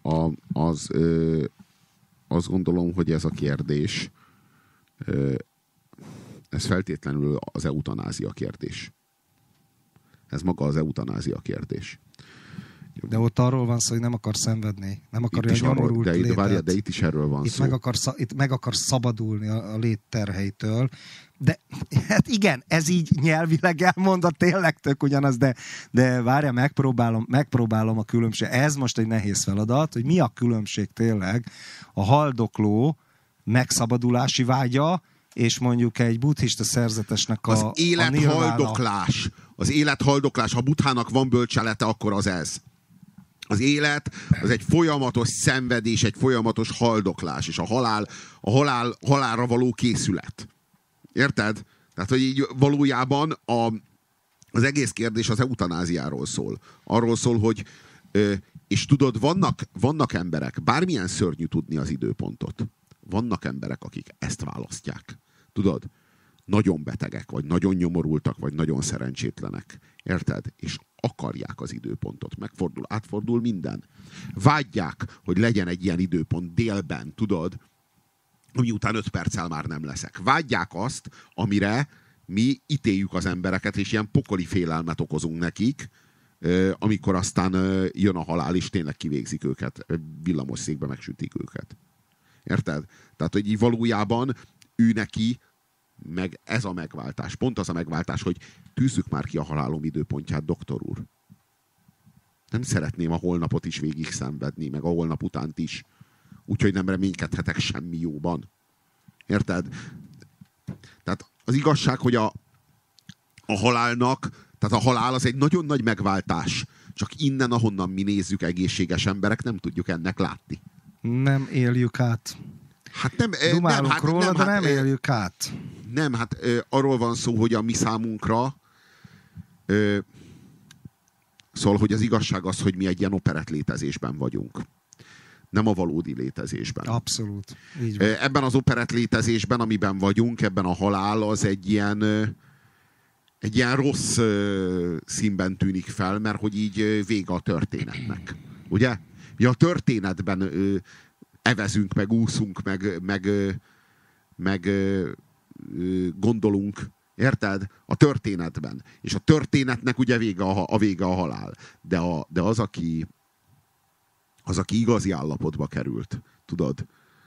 azt gondolom, hogy ez a kérdés ez feltétlenül az eutanázia kérdés. Ez maga az eutanázia kérdés. De ott arról van szó, hogy nem akar szenvedni, nem akarja a nyomorult létet. De itt is erről van szó. Itt meg akar szabadulni a létterheitől. De hát igen, ez így nyelvileg elmondva tényleg tök ugyanaz, de várja, megpróbálom a különbség. Ez most egy nehéz feladat, hogy mi a különbség tényleg a haldokló megszabadulási vágya, és mondjuk egy buddhista szerzetesnek az élethaldoklás. Az élethaldoklás. Ha Buddhának van bölcselete, akkor az ez. Az élet az egy folyamatos szenvedés, egy folyamatos haldoklás, és a halálra való készület. Érted? Tehát, hogy így valójában az egész kérdés az eutanáziáról szól. Arról szól, hogy és tudod, vannak emberek, bármilyen szörnyű tudni az időpontot. Vannak emberek, akik ezt választják. Tudod? Nagyon betegek, vagy nagyon nyomorultak, vagy nagyon szerencsétlenek. Érted? És akarják az időpontot. Átfordul minden. Vágyják, hogy legyen egy ilyen időpont délben, tudod? Ami után 5 perccel már nem leszek. Vágyják azt, amire mi ítéljük az embereket, és ilyen pokoli félelmet okozunk nekik, amikor aztán jön a halál, és tényleg kivégzik őket. Villamosszékbe megsütik őket. Érted? Tehát, hogy így valójában ő neki meg ez a megváltás. Pont az a megváltás, hogy tűzzük már ki a halálom időpontját, doktor úr. Nem szeretném a holnapot is végig szenvedni, meg a holnap utánt is. Úgyhogy nem reménykedhetek semmi jóban. Érted? Tehát az igazság, hogy a halálnak, tehát a halál az egy nagyon nagy megváltás. Csak innen, ahonnan mi nézzük, egészséges emberek, nem tudjuk ennek látni. Nem éljük át. Hát nem, dumálunk róla, de nem éljük át. Nem, hát arról van szó, hogy a mi számunkra szóval, hogy az igazság az, hogy mi egy ilyen operett létezésben vagyunk. Nem a valódi létezésben. Abszolút. Így van. Ebben az operett létezésben, amiben vagyunk, ebben a halál az egy ilyen rossz színben tűnik fel, mert hogy így vége a történetnek. Ugye? Mi a történetben evezünk, meg úszunk, meg gondolunk. Érted? A történetben. És a történetnek ugye vége a halál. De az, aki igazi állapotba került, tudod?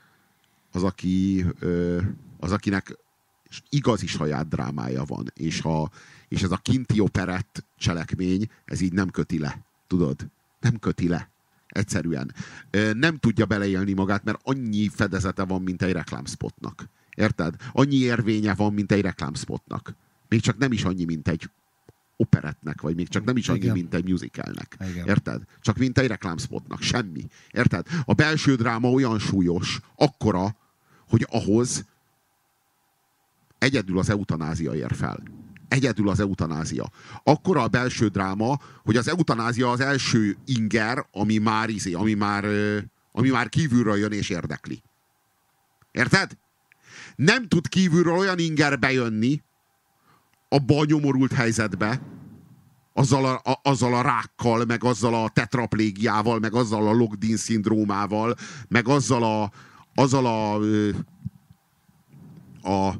Az, akinek igazi saját drámája van. És ez a kinti operett cselekmény, ez így nem köti le. Tudod? Nem köti le. Egyszerűen. Nem tudja beleélni magát, mert annyi fedezete van, mint egy reklámspotnak. Érted? Annyi érvénye van, mint egy reklámspotnak. Még csak nem is annyi, mint egy operettnek, vagy még csak nem is annyi, igen, mint egy musicalnek. Igen. Érted? Csak mint egy reklámspotnak. Semmi. Érted? A belső dráma olyan súlyos, akkora, hogy ahhoz egyedül az eutanázia ér fel. Egyedül az eutanázia. Akkora a belső dráma, hogy az eutanázia az első inger, ami már kívülről jön és érdekli. Érted? Nem tud kívülről olyan inger bejönni abba a nyomorult helyzetbe, azzal a rákkal, meg azzal a tetraplégiával, meg azzal a Locked-in-szindrómával, meg azzal a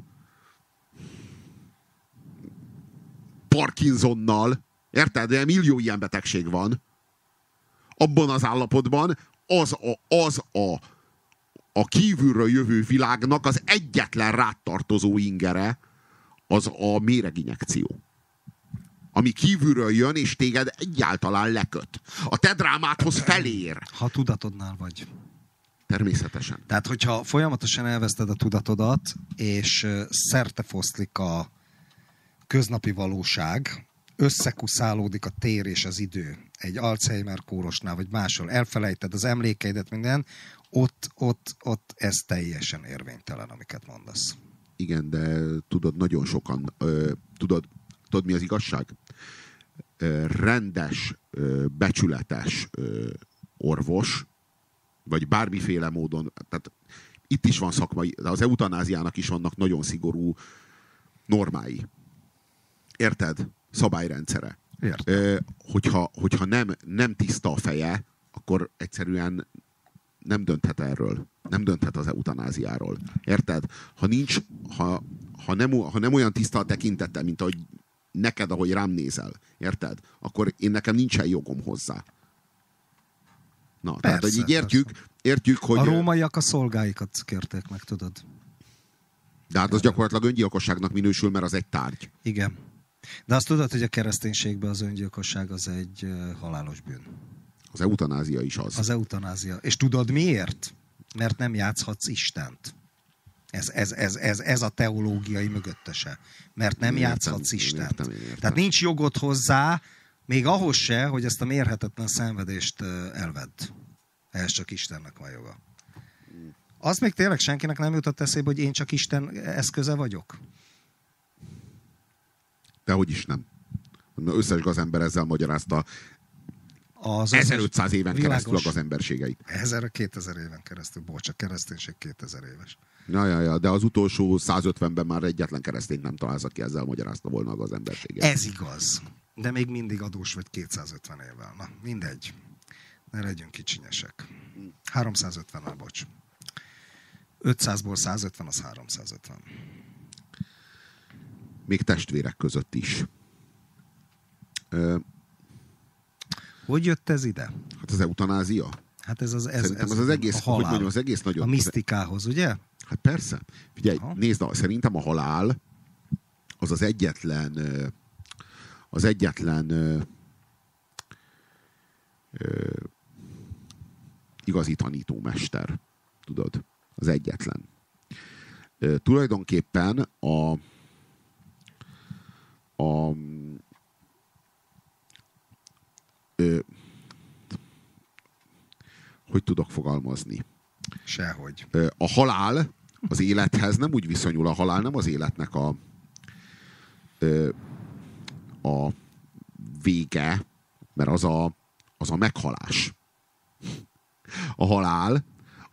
Parkinsonnal, érted? De millió ilyen betegség van. Abban az állapotban a kívülről jövő világnak az egyetlen rád tartozó ingere az a méreginjekció. Ami kívülről jön, és téged egyáltalán leköt. A te drámádhoz felér. Ha tudatodnál vagy. Természetesen. Tehát, hogyha folyamatosan elveszted a tudatodat, és szertefoszlik a köznapi valóság, összekuszálódik a tér és az idő. Egy Alzheimer-kórosnál, vagy máshol elfelejted az emlékeidet, minden, ott ez teljesen érvénytelen, amiket mondasz. Igen, de tudod, nagyon sokan, tudod mi az igazság? Rendes, becsületes orvos, vagy bármiféle módon, tehát itt is van szakmai, az eutanáziának is vannak nagyon szigorú normái. Érted? Szabályrendszere. Hogyha nem tiszta a feje, akkor egyszerűen nem dönthet erről. Nem dönthet az eutanáziáról. Érted? Ha nem olyan tiszta a tekintete, mint ahogy neked, ahogy rám nézel. Érted? Akkor nekem nincsen jogom hozzá. Na, Persze, tehát, hogy így értjük, hogy... A rómaiak a szolgáikat kérték meg, tudod. De hát az gyakorlatilag öngyilkosságnak minősül, mert az egy tárgy. Igen. De azt tudod, hogy a kereszténységben az öngyilkosság az egy halálos bűn. Az eutanázia is az. Az eutanázia. És tudod miért? Mert nem játszhatsz Istent. Ez a teológiai mögöttese. Mert nem játszhatsz Istent. Értem. Tehát nincs jogod hozzá, még ahhoz se, hogy ezt a mérhetetlen szenvedést elvedd. Ehhez csak Istennek van joga. Az még tényleg senkinek nem jutott eszébe, hogy én csak Isten eszköze vagyok? Dehogy is nem. Összes gazember ezzel magyarázta Az 1500 éven világos. keresztül a gazemberségeit. 2000 éven keresztül, bocs, a kereszténység 2000 éves. Ja, de az utolsó 150-ben már egyetlen keresztényt nem találsz, aki ezzel magyarázta volna a gazemberséget. Ez igaz. De még mindig adós vagy 250 évvel. Na, mindegy. Ne legyünk kicsinyesek. 350-nel, bocs. 500-ból 150, az 350. Még testvérek között is. Hogy jött ez ide? Hát az eutanázia. Hát ez az egész, a halál. hogy mondjam, az egész nagyon... A misztikához, ugye? Hát persze. Figyelj, Aha. nézd, szerintem a halál az egyetlen igazi tanítómester. Tudod? Az egyetlen. Tulajdonképpen hogy tudok fogalmazni? Sehogy. A halál az élethez nem úgy viszonyul, a halál nem az életnek a vége, mert az a meghalás. A halál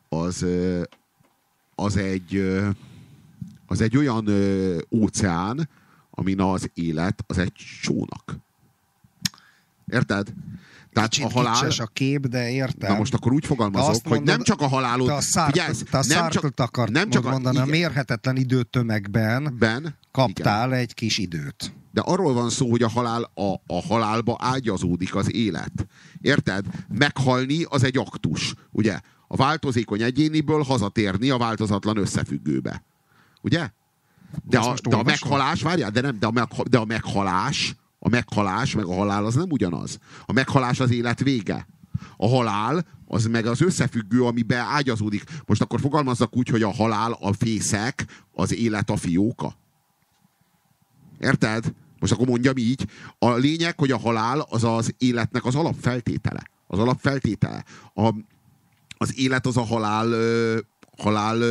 az egy olyan óceán, amin az élet az egy csónak. Érted? Tehát Kicsit a halál... kicses a kép, de értem. Na most akkor úgy fogalmazok, hogy nem csak a halálod... Te a Sartre-t akartad mondani, a mérhetetlen időtömegben kaptál egy kis időt. De arról van szó, hogy a halálba ágyazódik az élet. Érted? Meghalni az egy aktus. Ugye? A változékony egyéniből hazatérni a változatlan összefüggőbe. Ugye? De a meghalás, várjál, de a meghalás meg a halál az nem ugyanaz. A meghalás az élet vége. A halál az meg az összefüggő, amiben ágyazódik. Most akkor fogalmazzak úgy, hogy a halál a fészek, az élet a fióka. Érted? Most akkor mondjam így. A lényeg, hogy a halál az az életnek az alapfeltétele. Az alapfeltétele. Az élet az a halál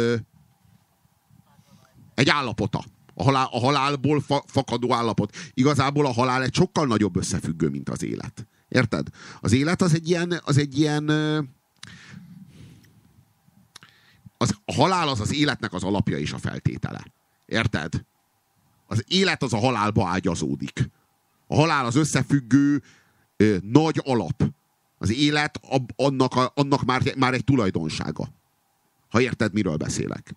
egy állapota. A halálból fakadó állapot. Igazából a halál egy sokkal nagyobb összefüggő, mint az élet. Érted? Az élet a halál az életnek az alapja és a feltétele. Érted? Az élet az a halálba ágyazódik. A halál az összefüggő nagy alap. Az élet annak már egy tulajdonsága. Ha érted, miről beszélek.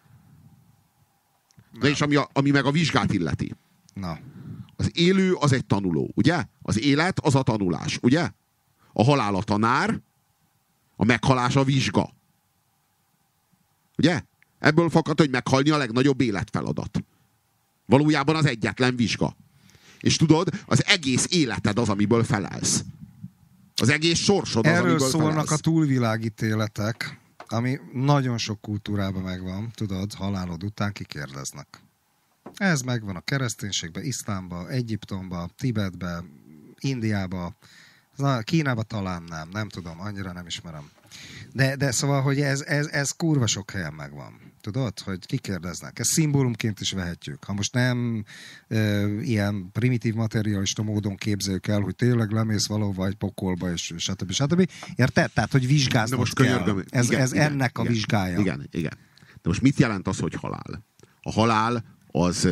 Na és ami meg a vizsgát illeti. Na. Az élő az egy tanuló, ugye? Az élet az a tanulás, ugye? A halál a tanár, a meghalás a vizsga. Ugye? Ebből fakad, hogy meghalni a legnagyobb életfeladat. Valójában az egyetlen vizsga. És tudod, az egész életed az, amiből felelsz. Az egész sorsod az, amiből felelsz. Erről szólnak a túlvilágítéletek, ami nagyon sok kultúrában megvan, tudod, halálod után kikérdeznek. Ez megvan a kereszténységben, iszlámban, Egyiptomban, Tibetben, Indiában, Kínában talán nem tudom, annyira nem ismerem. De szóval, hogy ez kurva sok helyen megvan. Tudod, hogy kikérdeznek. Ezt szimbólumként is vehetjük. Ha most nem ilyen primitív materialista módon képzeljük el, hogy tényleg lemész valahova egy pokolba, és stb. Érted? Tehát, hogy vizsgáznod kell. Ez ennek a vizsgája. Igen. De most mit jelent az, hogy halál? A halál az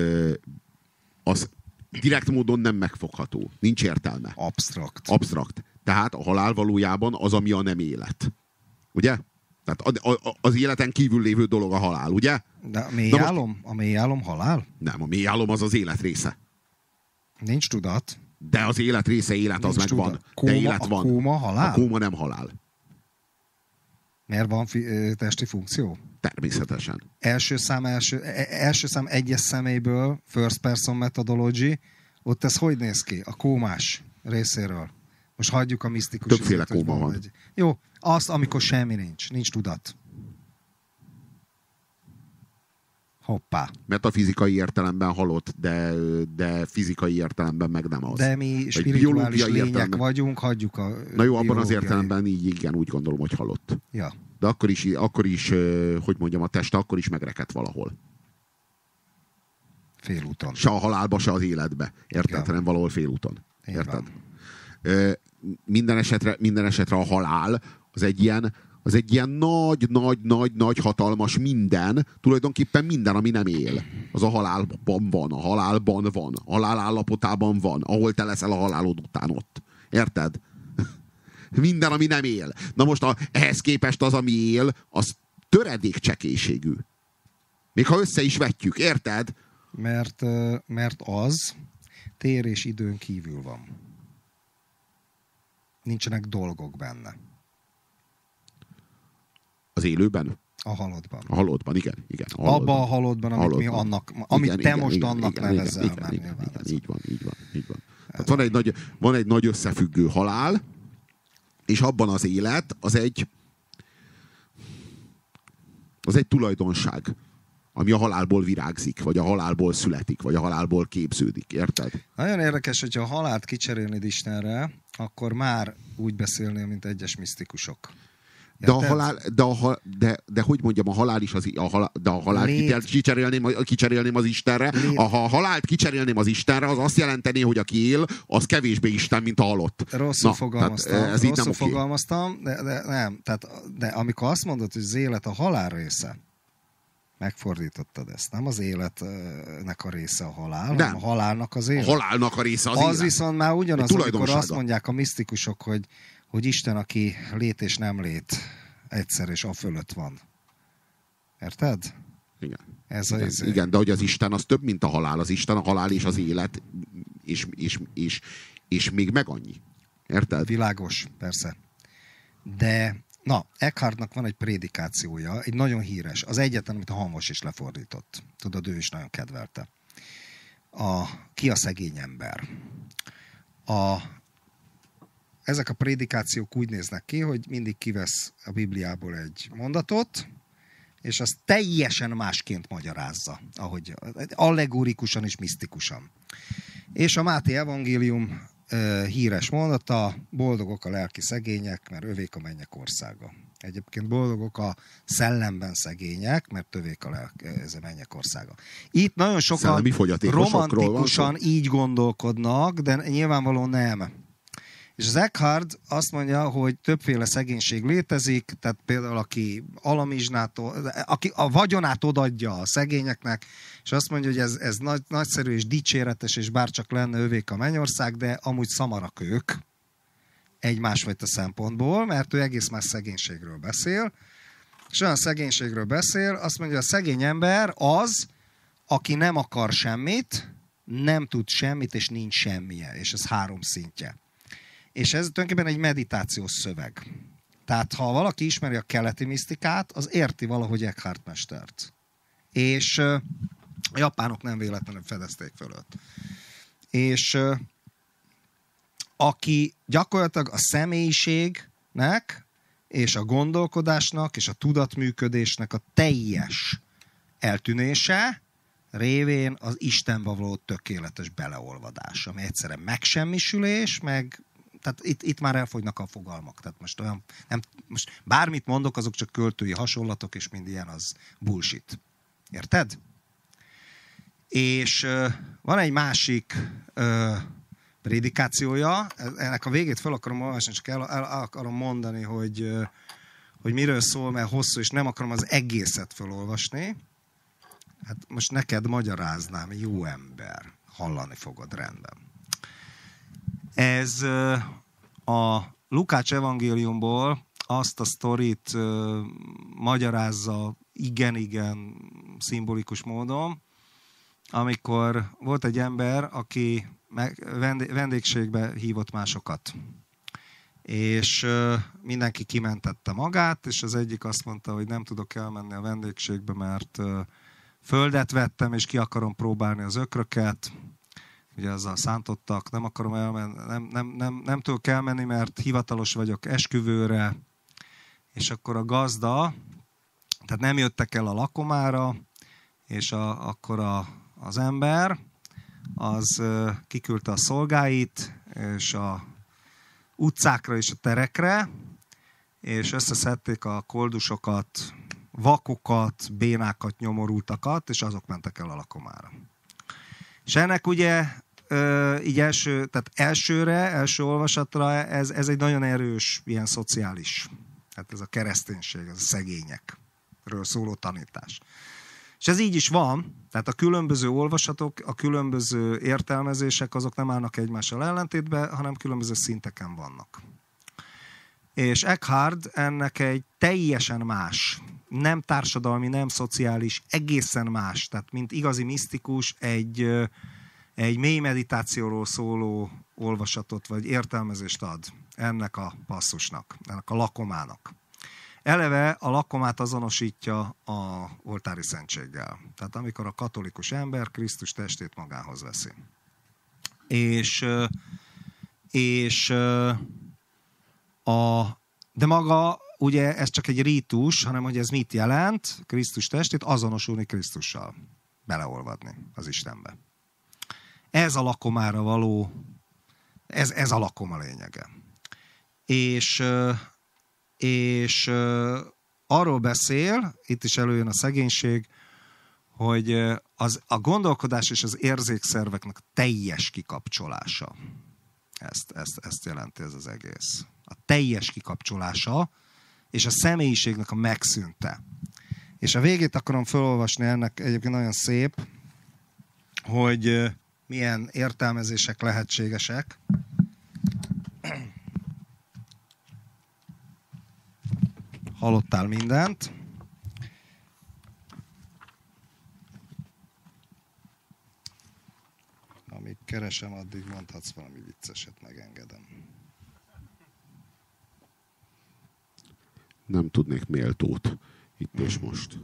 direkt módon nem megfogható. Nincs értelme. Absztrakt. Tehát a halál valójában az, ami a nem élet. Ugye? Tehát az életen kívül lévő dolog a halál, ugye? De a mélyálom? A mélyálom halál? Nem, a mélyálom az élet része. Nincs tudat. De az élet része, élet az megvan. De élet van. A kóma halál? A kóma nem halál. Mert van testi funkció? Természetesen. Első szám egyes személyből, first person methodology, ott ez hogy néz ki? A kómás részéről. Most hagyjuk a misztikus. Többféle kóma van. Jó, azt, amikor semmi nincs tudat. Hoppá. Metafizikai értelemben halott, de fizikai értelemben meg nem az. De mi spirituális lények vagyunk, hagyjuk a Na jó, abban az értelemben így igen, úgy gondolom, hogy halott. Ja. De akkor is, hogy mondjam, a teste akkor is megrekedt valahol. Félúton. Se a halálba, se az életbe. Érted? Hanem valahol félúton. Érted? Minden esetre a halál az egy ilyen nagy, hatalmas minden, tulajdonképpen minden, ami nem él. Az a halálban van, a halál állapotában van, ahol te leszel a halálod után ott. Érted? Minden, ami nem él. Na most ehhez képest az, ami él, az töredékcsekélységű. Még ha össze is vetjük, érted? Mert az tér és időn kívül van. Nincsenek dolgok benne. Az élőben? A halottban. A halottban, igen. Abban a halottban, amit te most annak nevezel. Igen, így van. Tehát van egy nagy összefüggő halál, és abban az élet az egy tulajdonság, ami a halálból virágzik, vagy a halálból születik, vagy a halálból képződik, érted? Nagyon érdekes, hogyha a halált kicserélnéd Istenre, akkor már úgy beszélnél, mint egyes misztikusok. De hogy mondjam, a halál is de a halált kicserélném az Istenre. Ha a halált kicserélném az Istenre, az azt jelenteni, hogy aki él, az kevésbé Isten, mint a halott. Rosszul fogalmaztam, de nem. De amikor azt mondod, hogy az élet a halál része, megfordítottad ezt. Nem az életnek a része a halál, hanem a halálnak az élet. A halálnak a része az élet. Az viszont már ugyanaz, amikor azt mondják a misztikusok, hogy Isten, aki lét és nem lét, egyszer és a fölött van. Érted? Igen. Igen, de hogy az Isten az több, mint a halál. Az Isten a halál és az élet, és még meg annyi. Érted? Világos, persze. De Eckhartnak van egy prédikációja, egy nagyon híres, az egyetlen, amit a Hamvas is lefordított. Tudod, ő is nagyon kedvelte. Ki a szegény ember? Ezek a prédikációk úgy néznek ki, hogy mindig kivesz a Bibliából egy mondatot, és azt teljesen másként magyarázza, ahogy allegorikusan és misztikusan. És a Máté evangélium híres mondata, boldogok a lelki szegények, mert övék a mennyek országa. Egyébként boldogok a szellemben szegények, mert övék a mennyek országa. Itt nagyon sokan romantikusan így gondolkodnak, de nyilvánvalóan nem. És az Eckhart azt mondja, hogy többféle szegénység létezik, tehát például aki alamizsnától, aki a vagyonát odaadja a szegényeknek, és azt mondja, hogy ez nagyszerű és dicséretes, és bárcsak lenne övék a mennyország, de amúgy szamarak ők egy másfajta szempontból, mert ő egész más szegénységről beszél. És olyan szegénységről beszél, azt mondja, a szegény ember az, aki nem akar semmit, nem tud semmit, és nincs semmije, és ez 3 szintje. És ez tulajdonképpen egy meditációs szöveg. Tehát ha valaki ismeri a keleti misztikát, az érti valahogy Eckhart mestert. És a japánok nem véletlenül fedezték fölött. És aki gyakorlatilag a személyiségnek, és a gondolkodásnak, és a tudatműködésnek a teljes eltűnése révén az Istenbe való tökéletes beleolvadás, ami egyszerűen megsemmisülés, tehát itt már elfogynak a fogalmak. Tehát most bármit mondok, azok csak költői hasonlatok, és mind ilyen az bullshit. Érted? És van egy másik prédikációja, ennek a végét fel akarom olvasni, csak el akarom mondani, hogy miről szól, mert hosszú, és nem akarom az egészet felolvasni. Hát most neked magyaráznám, jó ember. Hallani fogod, rendben. Ez a Lukács evangéliumból azt a sztorit magyarázza igen szimbolikus módon, amikor volt egy ember, aki vendégségbe hívott másokat. És mindenki kimentette magát, és az egyik azt mondta, hogy nem tudok elmenni a vendégségbe, mert földet vettem, és ki akarom próbálni az ökröket. Ugye azzal szántottak, nem akarom elmenni, nem tudok elmenni, mert hivatalos vagyok esküvőre. És akkor a gazda, tehát nem jöttek el a lakomára, és akkor az ember, az kiküldte a szolgáit, és a utcákra és a terekre, és összeszedték a koldusokat, vakokat, bénákat, nyomorultakat, és azok mentek el a lakomára. És ennek ugye így első olvasatra ez egy nagyon erős ilyen szociális, tehát ez a kereszténység, ez a szegényekről szóló tanítás. És ez így is van, tehát a különböző olvasatok, a különböző értelmezések, azok nem állnak egymással ellentétben, hanem különböző szinteken vannak. És Eckhart ennek egy teljesen más, nem társadalmi, nem szociális, egészen más, tehát mint igazi misztikus egy mély meditációról szóló olvasatot vagy értelmezést ad ennek a passzusnak, ennek a lakomának. Eleve a lakomát azonosítja a oltári szentséggel. Tehát amikor a katolikus ember Krisztus testét magához veszi. De maga, ugye ez csak egy rítus, hanem hogy ez mit jelent? Krisztus testét azonosulni Krisztussal. Beleolvadni az Istenbe. Ez a lakomára való, ez a lakoma lényege. És arról beszél, itt is előjön a szegénység, hogy a gondolkodás és az érzékszerveknek teljes kikapcsolása. Ezt jelenti ez az egész. A teljes kikapcsolása és a személyiségnek a megszűnte. És a végét akarom felolvasni ennek, egyébként nagyon szép, hogy milyen értelmezések lehetségesek. Hallottál mindent. Amíg keresem, addig mondhatsz valami vicceset, megengedem. Nem tudnék méltót itt és most.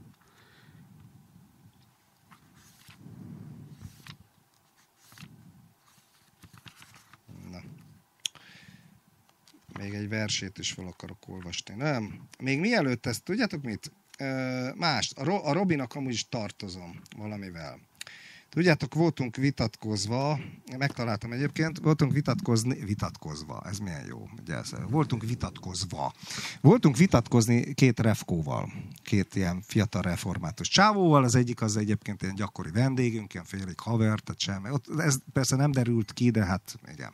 Még egy versét is fel akarok olvasni. Nem. Még mielőtt ezt, tudjátok mit? Más. A Robinak amúgy is tartozom valamivel. Tudjátok, voltunk vitatkozva, megtaláltam egyébként, voltunk vitatkozva, ez milyen jó. Ugye, voltunk vitatkozni két refkóval, két ilyen fiatal református csávóval, az egyik az egyébként ilyen gyakori vendégünk, ilyen félig haver, tehát semmi. Ez persze nem derült ki, de hát igen.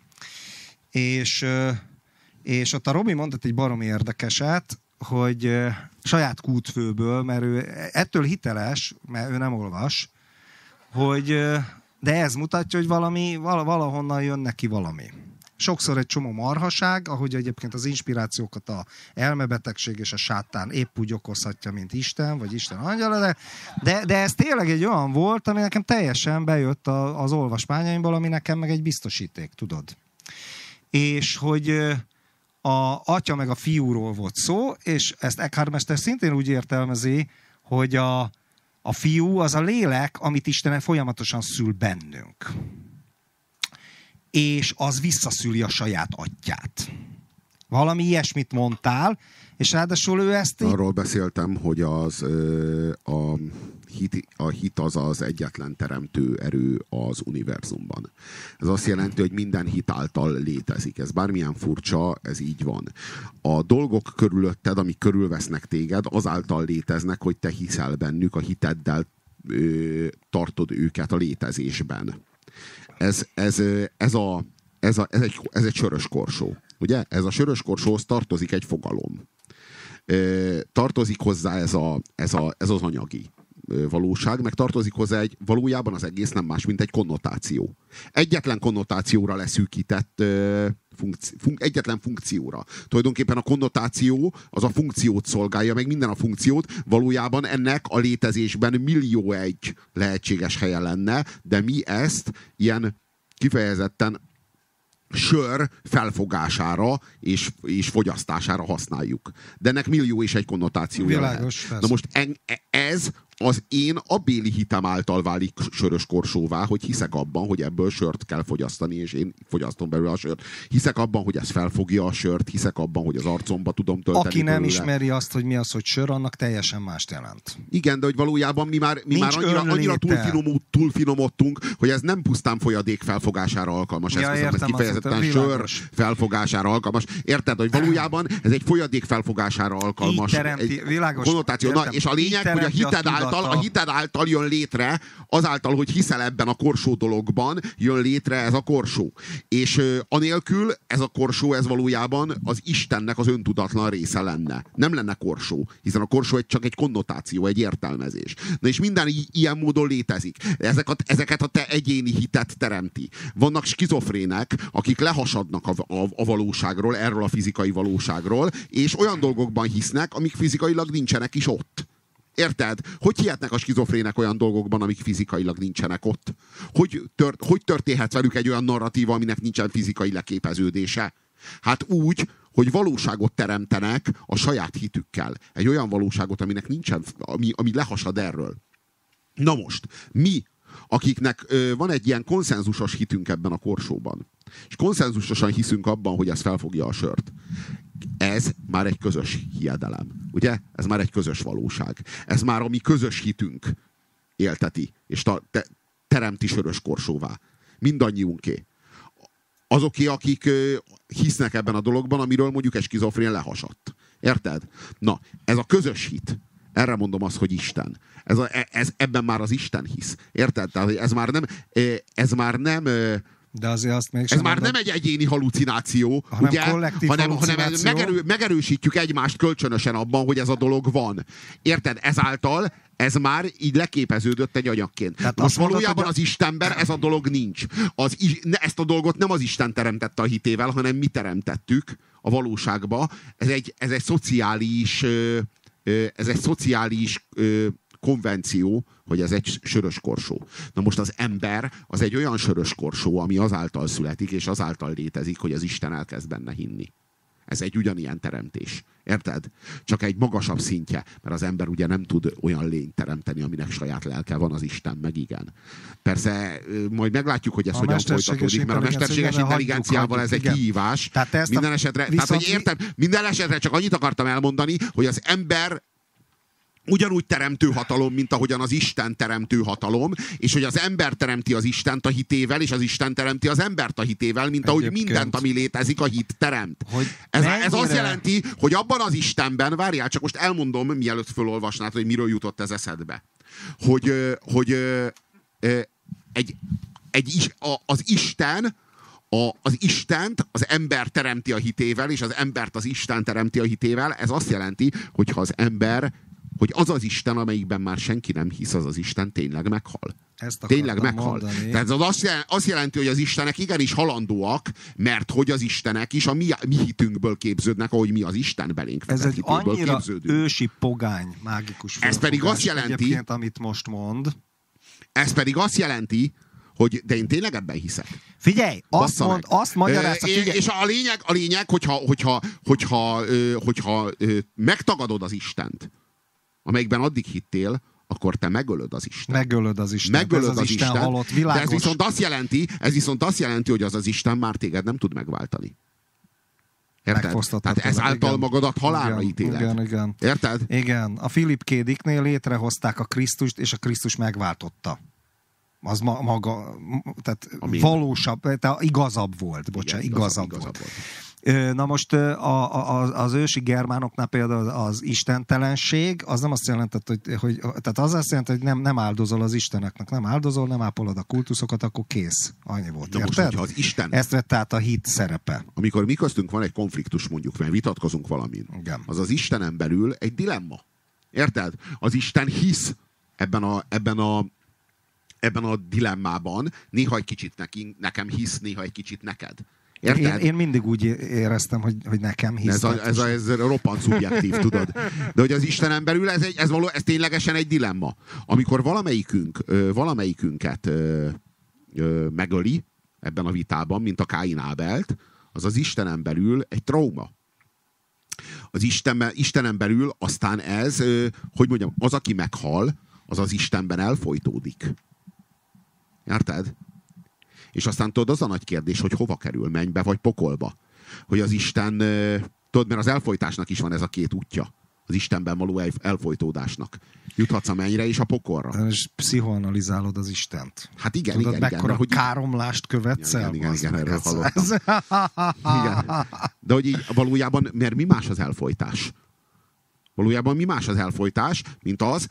És ott a Robi mondott egy baromi érdekeset, hogy saját kútfőből, mert ő ettől hiteles, mert ő nem olvas, hogy, de ez mutatja, hogy valahonnan jön neki valami. Sokszor egy csomó marhaság, ahogy egyébként az inspirációkat a elmebetegség és a sátán épp úgy okozhatja, mint Isten, vagy Isten angyala, de ez tényleg egy olyan volt, ami nekem teljesen bejött az olvasmányaimból, ami nekem meg egy biztosíték, tudod. És hogy a atya meg a fiúról volt szó, és ezt Eckhart mester szintén úgy értelmezi, hogy a fiú az a lélek, amit Isten folyamatosan szül bennünk. És az visszaszüli a saját atyát. Valami ilyesmit mondtál, és ráadásul ő ezt... Arról beszéltem, hogy a hit az egyetlen teremtő erő az univerzumban. Ez azt jelenti, hogy minden hit által létezik. Ez bármilyen furcsa, ez így van. A dolgok körülötted, amik körülvesznek téged, azáltal léteznek, hogy te hiszel bennük, a hiteddel tartod őket a létezésben. Ez egy sörös korsó. Ugye? Ez a sörös korsóhoz tartozik egy fogalom. Tartozik hozzá ez az anyagi valóság, meg tartozik hozzá valójában az egész nem más, mint egy konnotáció. Egyetlen konnotációra leszűkített egyetlen funkcióra. Tulajdonképpen a konnotáció az a funkciót szolgálja, meg minden a funkciót, valójában ennek a létezésben millió egy lehetséges helye lenne, de mi ezt ilyen kifejezetten sör felfogására és fogyasztására használjuk. De ennek millió és egy konnotációja lehet. Na most ez az én abbéli hitem által válik sörös korsóvá, hogy hiszek abban, hogy ebből sört kell fogyasztani, és én fogyasztom belőle a sört. Hiszek abban, hogy ez felfogja a sört, hiszek abban, hogy az arcomba tudom tölteni. Aki nem ismeri azt, hogy mi az, hogy sör, annak teljesen mást jelent. Igen, de hogy valójában mi már annyira túlfinomodtunk, hogy ez nem pusztán folyadék felfogásása alkalmas. Ez kifejezetten sör felfogására alkalmas. Érted, hogy valójában ez egy folyadék felfogására alkalmas konnotáció. Na, és a lényeg, hogy a hited által jön létre, azáltal, hogy hiszel ebben a korsó dologban, jön létre ez a korsó. És anélkül ez a korsó, ez valójában az Istennek az öntudatlan része lenne. Nem lenne korsó, hiszen a korsó csak egy konnotáció, egy értelmezés. Na és minden ilyen módon létezik. Ezeket a te egyéni hitet teremti. Vannak skizofrének, akik lehasadnak a valóságról, erről a fizikai valóságról, és olyan dolgokban hisznek, amik fizikailag nincsenek is ott. Érted? Hogy hihetnek a skizofrének olyan dolgokban, amik fizikailag nincsenek ott? Hogy történhet velük egy olyan narratíva, aminek nincsen fizikai leképeződése? Hát úgy, hogy valóságot teremtenek a saját hitükkel. Egy olyan valóságot, aminek nincsen, ami lehasad erről. Na most, mi, akiknek van egy ilyen konszenzusos hitünk ebben a korsóban, és konszenzusosan hiszünk abban, hogy ez felfogja a sört, ez már egy közös hiedelem. Ugye? Ez már egy közös valóság. Ez már a mi közös hitünk élteti, és teremti sörös korsóvá. Mindannyiunké. Azoké, akik hisznek ebben a dologban, amiről mondjuk egy skizofrén lehasadt. Érted? Na, ez a közös hit. Erre mondom azt, hogy Isten. Ebben már az Isten hisz. Érted? Tehát ez már nem de azért azt ez már nem egy egyéni halucináció, hanem megerősítjük egymást kölcsönösen abban, hogy ez a dolog van. Érted? Ezáltal ez már így leképeződött egy anyagként. Tehát most valójában az Istenben ez a dolog nincs. Ezt a dolgot nem az Isten teremtette a hitével, hanem mi teremtettük a valóságba. Ez egy szociális konvenció, hogy ez egy sörös korsó. Na most az ember az egy olyan sörös korsó, ami azáltal születik, és azáltal létezik, hogy az Isten elkezd benne hinni. Ez egy ugyanilyen teremtés. Érted? Csak egy magasabb szintje, mert az ember ugye nem tud olyan lényt teremteni, aminek saját lelke van, az Isten meg igen. Persze majd meglátjuk, hogy ez hogyan folytatódik, mert a mesterséges intelligenciával ez egy kihívás. Minden esetre csak annyit akartam elmondani, hogy az ember ugyanúgy teremtő hatalom, mint ahogyan az Isten teremtő hatalom, és hogy az ember teremti az Istent a hitével, és az Isten teremti az embert a hitével, mint ahogy mindent, ami létezik, a hit teremt. Ez azt jelenti, hogy abban az Istenben, várjál, csak most elmondom, mielőtt fölolvasnád, hogy miről jutott ez eszedbe. Az Istent az ember teremti a hitével, és az embert az Isten teremti a hitével. Ez azt jelenti, hogyha az ember, hogy az az Isten, amelyikben már senki nem hisz, az az Isten tényleg meghal. Tényleg meghal. Tehát az azt jelenti, hogy az Istenek igenis halandóak, mert hogy az Istenek is a mi hitünkből képződnek, ahogy mi az Isten belénk vetett hitéből képződünk. Ez egy annyira ősi, pogány, mágikus ez pedig azt jelenti, amit most mond. Ez pedig azt jelenti, hogy de én tényleg ebben hiszek. Figyelj, azt magyarázza, figyelj. És a lényeg, hogyha megtagadod az Istent, amelyikben addig hittél, akkor te megölöd az Istent. Megölöd az Istent. Ez az Isten halott, világos. De ez viszont azt jelenti, hogy az Isten már téged nem tud megváltani. Érted? Tehát ezáltal magadat halálra ítéled. Igen. Érted? Igen. A Philip K. Dicknél létrehozták a Krisztust, és a Krisztus megváltotta. Az maga, tehát valósabb, tehát igazabb volt. Bocsánat, igazabb volt. Na most az ősi germánoknál például az istentelenség, az nem azt jelentett, hogy tehát az azt jelenti, hogy nem áldozol az isteneknek, nem áldozol, nem ápolod a kultuszokat, akkor kész. Annyi volt. Na most, az Isten... Ezt vett át a hit szerepe. Amikor mi köztünk van egy konfliktus, mondjuk, mert vitatkozunk valamin, igen, az Istenen belül egy dilemma. Érted? Az Isten hisz ebben a dilemmában, néha egy kicsit nekem hisz, néha egy kicsit neked. Én mindig úgy éreztem, hogy nekem hisz. Ez roppant szubjektív, tudod. De hogy az Istenen belül ez ténylegesen egy dilemma. Amikor valamelyikünket megöli ebben a vitában, mint a Káin Ábelt, az az Istenen belül egy trauma. Az Istenen belül aztán ez, hogy mondjam, az, aki meghal, az az Istenben elfojtódik. Érted? És aztán tudod, az a nagy kérdés, hogy hova kerül, mennybe vagy pokolba. Hogy az Isten, tudod, mert az elfojtásnak is van ez a két útja. Az Istenben való elfojtódásnak. Juthatsz a mennyre és a pokolra. És pszichoanalizálod az Istent. Hát igen, tudod, igen. mekkora hogy káromlást követsz el? Igen, erről hallottam. Igen. De hogy így valójában, mert mi más az elfojtás? Valójában mi más az elfojtás, mint az,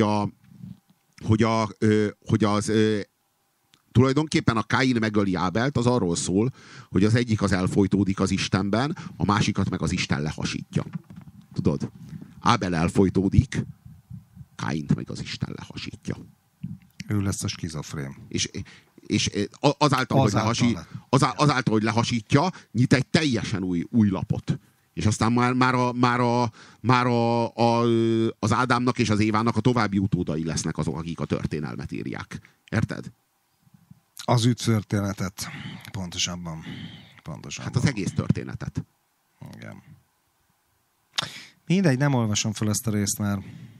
hogy az tulajdonképpen a Káin megöli Ábelt, az arról szól, hogy az egyik az elfojtódik az Istenben, a másikat meg az Isten lehasítja. Tudod? Ábel elfojtódik, Káint meg az Isten lehasítja. Ő lesz a skizofrén. És azáltal, hogy lehasítja, nyit egy teljesen új lapot. És aztán már az Ádámnak és az Évának a további utódai lesznek azok, akik a történelmet írják. Érted? Az történetet. Pontosabban. Hát az egész történetet. Igen. Mindegy, nem olvasom fel ezt a részt már.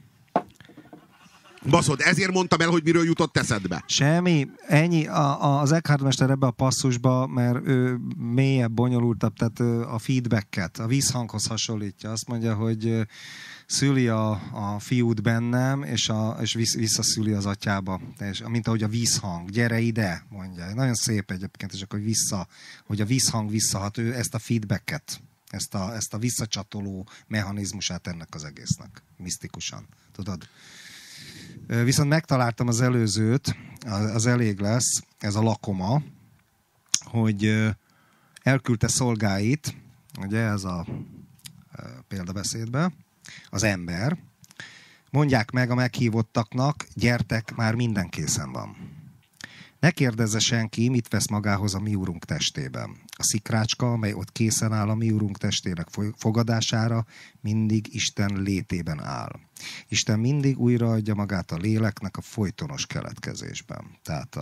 Baszod, ezért mondtam el, hogy miről jutott eszedbe. Semmi, ennyi. Az Eckhart mester ebbe a passzusba, mert ő mélyebb, bonyolultabb, tehát a feedbacket, a vízhanghoz hasonlítja. Azt mondja, hogy szüli a fiút bennem, és visszaszüli az atyába. És, mint ahogy a vízhang, gyere ide, mondja. Nagyon szép egyébként, és akkor hogy a vízhang visszahat. Ő ezt a feedbacket, ezt a visszacsatoló mechanizmusát ennek az egésznek. Misztikusan. Tudod? Viszont megtaláltam az előzőt, az elég lesz, ez a lakoma, hogy elküldte szolgáit, ugye ez a példabeszédbe, az ember, mondják meg a meghívottaknak, gyertek, már minden készen van. Ne kérdezze senki, mit vesz magához a mi úrunk testében. A szikrácska, amely ott készen áll a mi úrunk testének fogadására, mindig Isten létében áll. Isten mindig újraadja magát a léleknek a folytonos keletkezésben. Tehát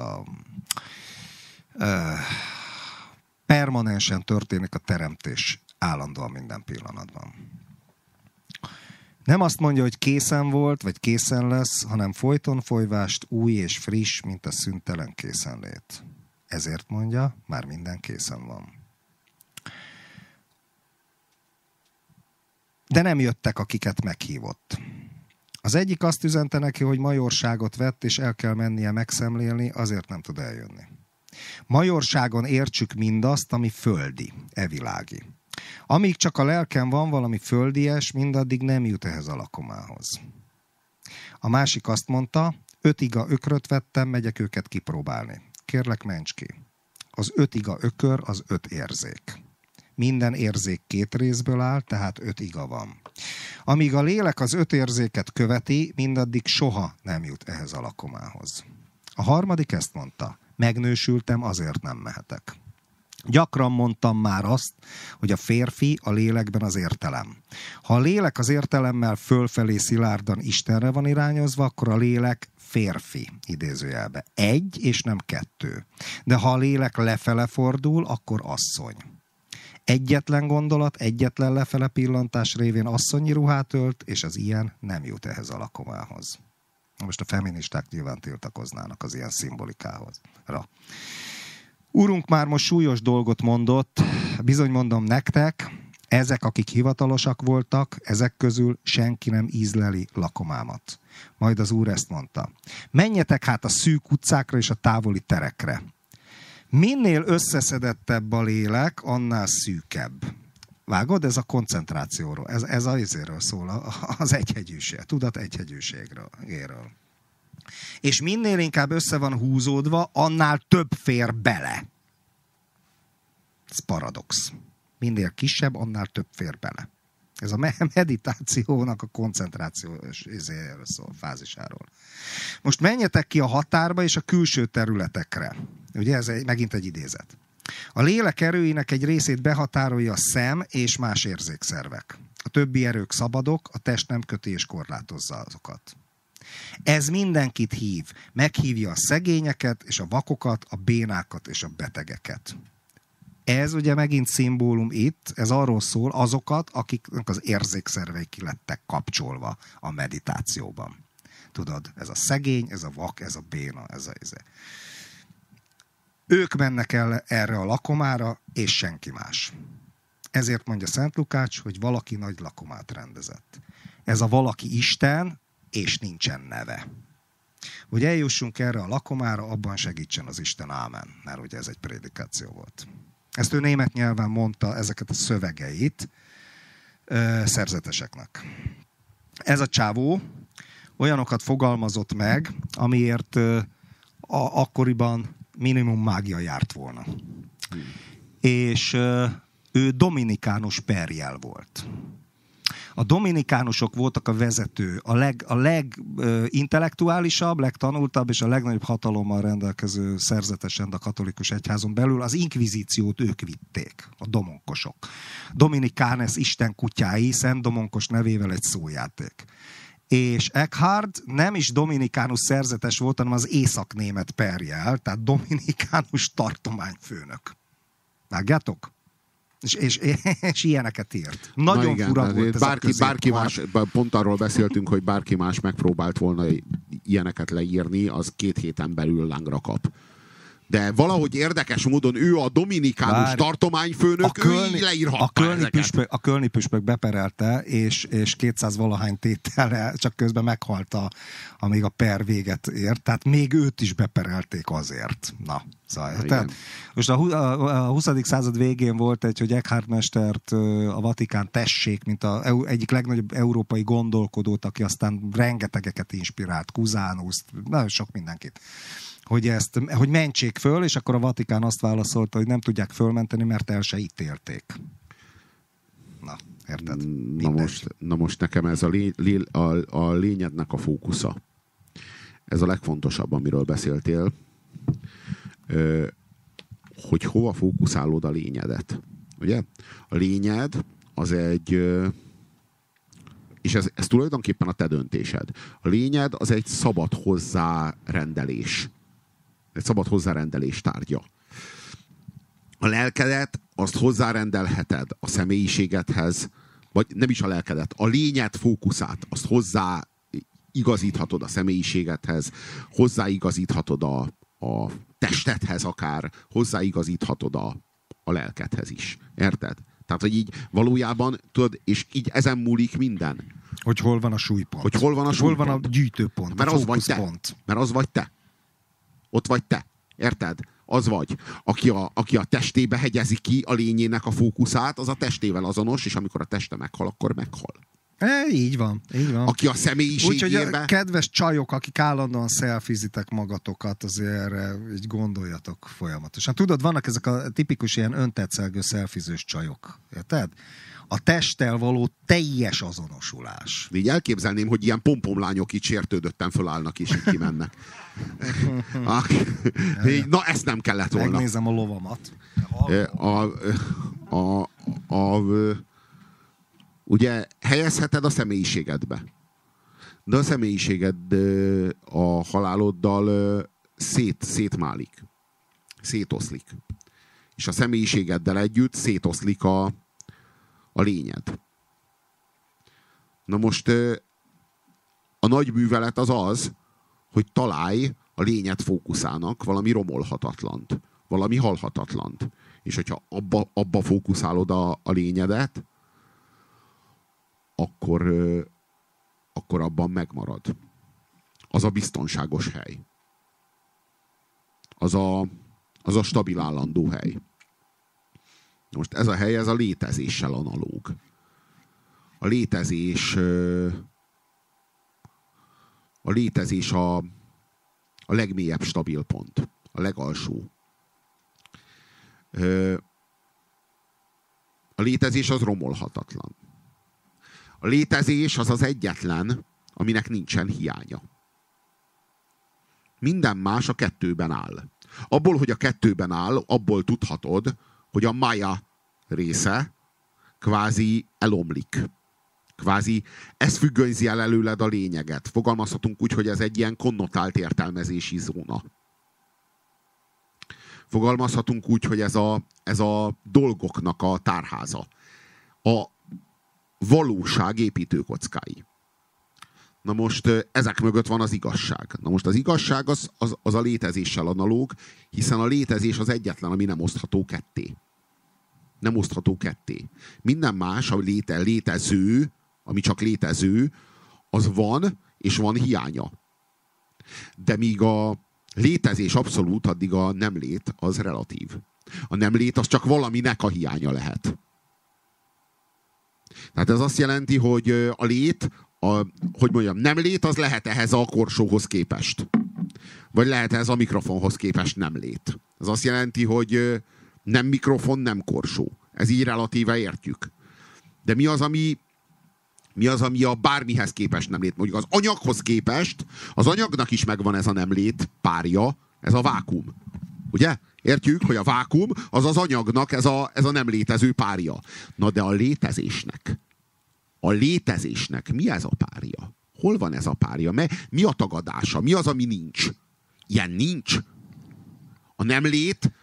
permanensen történik a teremtés állandóan minden pillanatban. Nem azt mondja, hogy készen volt, vagy készen lesz, hanem folyton folyvást új és friss, mint a szüntelen készenlét. Ezért mondja, már minden készen van. De nem jöttek, akiket meghívott. Az egyik azt üzente neki, hogy majorságot vett, és el kell mennie megszemlélni, azért nem tud eljönni. Majorságon értsük mindazt, ami földi, evilági. Amíg csak a lelken van valami földies, mindaddig nem jut ehhez a lakomához. A másik azt mondta, 5 iga ökröt vettem, megyek őket kipróbálni. Kérlek, ments ki. Az 5 iga ökör az 5 érzék. Minden érzék 2 részből áll, tehát 5 iga van. Amíg a lélek az 5 érzéket követi, mindaddig soha nem jut ehhez a lakomához. A harmadik ezt mondta, megnősültem, azért nem mehetek. Gyakran mondtam már azt, hogy a férfi a lélekben az értelem. Ha a lélek az értelemmel fölfelé szilárdan Istenre van irányozva, akkor a lélek férfi, idézőjelbe. 1 és nem 2. De ha a lélek lefele fordul, akkor asszony. Egyetlen gondolat, egyetlen lefele pillantás révén asszonyi ruhát ölt, és az ilyen nem jut ehhez a lakomához. Most a feministák nyilván tiltakoznának az ilyen szimbolikához. Úrunk már most súlyos dolgot mondott, bizony mondom nektek, ezek, akik hivatalosak voltak, ezek közül senki nem ízleli lakomámat. Majd az Úr ezt mondta. Menjetek hát a szűk utcákra és a távoli terekre. Minél összeszedettebb a lélek, annál szűkebb. Vágod? Ez a koncentrációról. Ez az izéről szól, az egyhegyűség, tudat egyhegyűségről. És minél inkább össze van húzódva, annál több fér bele. Ez paradox. Minél kisebb, annál több fér bele. Ez a meditációnak a koncentrációs fázisáról. Most menjetek ki a határba és a külső területekre. Ugye ez megint egy idézet. A lélek erőinek egy részét behatárolja a szem és más érzékszervek. A többi erők szabadok, a test nem köti és korlátozza azokat. Ez mindenkit hív. Meghívja a szegényeket, és a vakokat, a bénákat és a betegeket. Ez ugye megint szimbólum itt, ez arról szól azokat, akiknek az érzékszervei ki lettek kapcsolva a meditációban. Tudod, ez a szegény, ez a vak, ez a béna, ez a... Ők mennek el erre a lakomára, és senki más. Ezért mondja Szent Lukács, hogy valaki nagy lakomát rendezett. Ez a valaki Isten, és nincsen neve. Hogy eljussunk erre a lakomára, abban segítsen az Isten, ámen. Mert ugye ez egy prédikáció volt. Ezt ő német nyelven mondta, ezeket a szövegeit szerzeteseknek. Ez a csávó olyanokat fogalmazott meg, amiért akkoriban minimum mágia járt volna. És ő dominikánus perjel volt. A dominikánusok voltak a vezető, a legintellektuálisabb, legtanultabb és a legnagyobb hatalommal rendelkező szerzetesen a katolikus egyházon belül. Az inkvizíciót ők vitték, a domonkosok. Dominikánes Isten kutyái, Szent Domonkos nevével egy szójáték. És Eckhart nem is dominikánus szerzetes volt, hanem az északnémet perjel, tehát dominikánus tartományfőnök. Látjátok? És ilyeneket írt. Nagyon fura volt ez bárki más, pont arról beszéltünk, hogy bárki más megpróbált volna ilyeneket leírni, az 2 héten belül lángra kap. De valahogy érdekes módon ő a dominikánus tartományfőnök, ő így leírhatta ezeket. A kölni püspök beperelte, és 200-valahány tételre csak közben meghalt, amíg a per véget ért. Tehát még őt is beperelték azért. Na, szóval. Tehát, most a 20. század végén volt hogy Eckhart mestert a Vatikán tessék, mint egyik legnagyobb európai gondolkodót, aki aztán rengetegeket inspirált, Cusanuszt, nagyon sok mindenkit. Hogy mentsék föl, és akkor a Vatikán azt válaszolta, hogy nem tudják fölmenteni, mert el se ítélték. Na, érted? Na most nekem ez a lényednek a fókusza. Ez a legfontosabb, amiről beszéltél, hogy hova fókuszálod a lényedet. Ugye? A lényed az egy... És ez tulajdonképpen a te döntésed. A lényed az egy szabad hozzárendelés. Egy szabad hozzárendelés tárgya. A lelkedet azt hozzárendelheted a személyiségedhez, vagy nem is a lelkedet, a lényed fókuszát, azt hozzáigazíthatod a személyiségedhez, hozzáigazíthatod a testedhez akár, hozzáigazíthatod a lelkedhez is. Érted? Tehát, hogy így valójában, tudod, és így ezen múlik minden. Hogy hol van a súlypont. Hogy hol van a súlypont. Hol van a gyűjtőpont, mert az vagy te. Mert az vagy te. Ott vagy te. Érted? Az vagy. Aki a testébe hegyezi ki a lényének a fókuszát, az a testével azonos, és amikor a teste meghal, akkor meghal. Így van. Aki a személyiségébe... Úgyhogy kedves csajok, akik állandóan szelfizitek magatokat, azért erre így gondoljatok folyamatosan. Tudod, vannak ezek a tipikus ilyen öntetszelgő szelfizős csajok. Érted? A testtel való teljes azonosulás. Így elképzelném, hogy ilyen pompomlányok így sértődötten fölállnak és így kimennek. Na, ezt nem kellett volna. Megnézem a lovamat. Ugye helyezheted a személyiségedbe. De a személyiséged a haláloddal szétmálik. Szétoszlik. És a személyiségeddel együtt szétoszlik a lényed. Na most a nagy művelet az, hogy találj a lényed fókuszának valami romolhatatlant, valami halhatatlant. És hogyha abba fókuszálod a lényedet, akkor abban megmarad. Az a biztonságos hely. Az a stabil állandó hely. Most ez a hely, ez a létezéssel analóg. A létezés a legmélyebb stabil pont. A legalsó. A létezés az romolhatatlan. A létezés az az egyetlen, aminek nincsen hiánya. Minden más a kettőben áll. Abból, hogy a kettőben áll, abból tudhatod, hogy a Maya része kvázi elomlik. Kvázi ez függönyzi el előled a lényeget. Fogalmazhatunk úgy, hogy ez egy ilyen konnotált értelmezési zóna. Fogalmazhatunk úgy, hogy ez a dolgoknak a tárháza. A valóság építőkockái. Na most ezek mögött van az igazság. Na most az igazság az a létezéssel analóg, hiszen a létezés az egyetlen, ami nem osztható ketté. Nem osztható ketté. Minden más, a létező, ami csak létező, az van, és van hiánya. De míg a létezés abszolút, addig a nem lét az relatív. A nem lét az csak valaminek a hiánya lehet. Tehát ez azt jelenti, hogy a lét, nem lét, az lehet ehhez a korsóhoz képest. Vagy lehet ehhez a mikrofonhoz képest nem lét. Ez azt jelenti, hogy nem mikrofon, nem korsó. Ez így relatíve értjük. De mi az, ami a bármihez képest nem lét? Mondjuk az anyaghoz képest, az anyagnak is megvan ez a nem lét párja, ez a vákuum. Ugye? Értjük, hogy a vákuum az az anyagnak ez a nem létező párja. Na de a létezésnek mi ez a párja? Hol van ez a párja? Mi a tagadása? Mi az, ami nincs? Ilyen nincs. A nem lét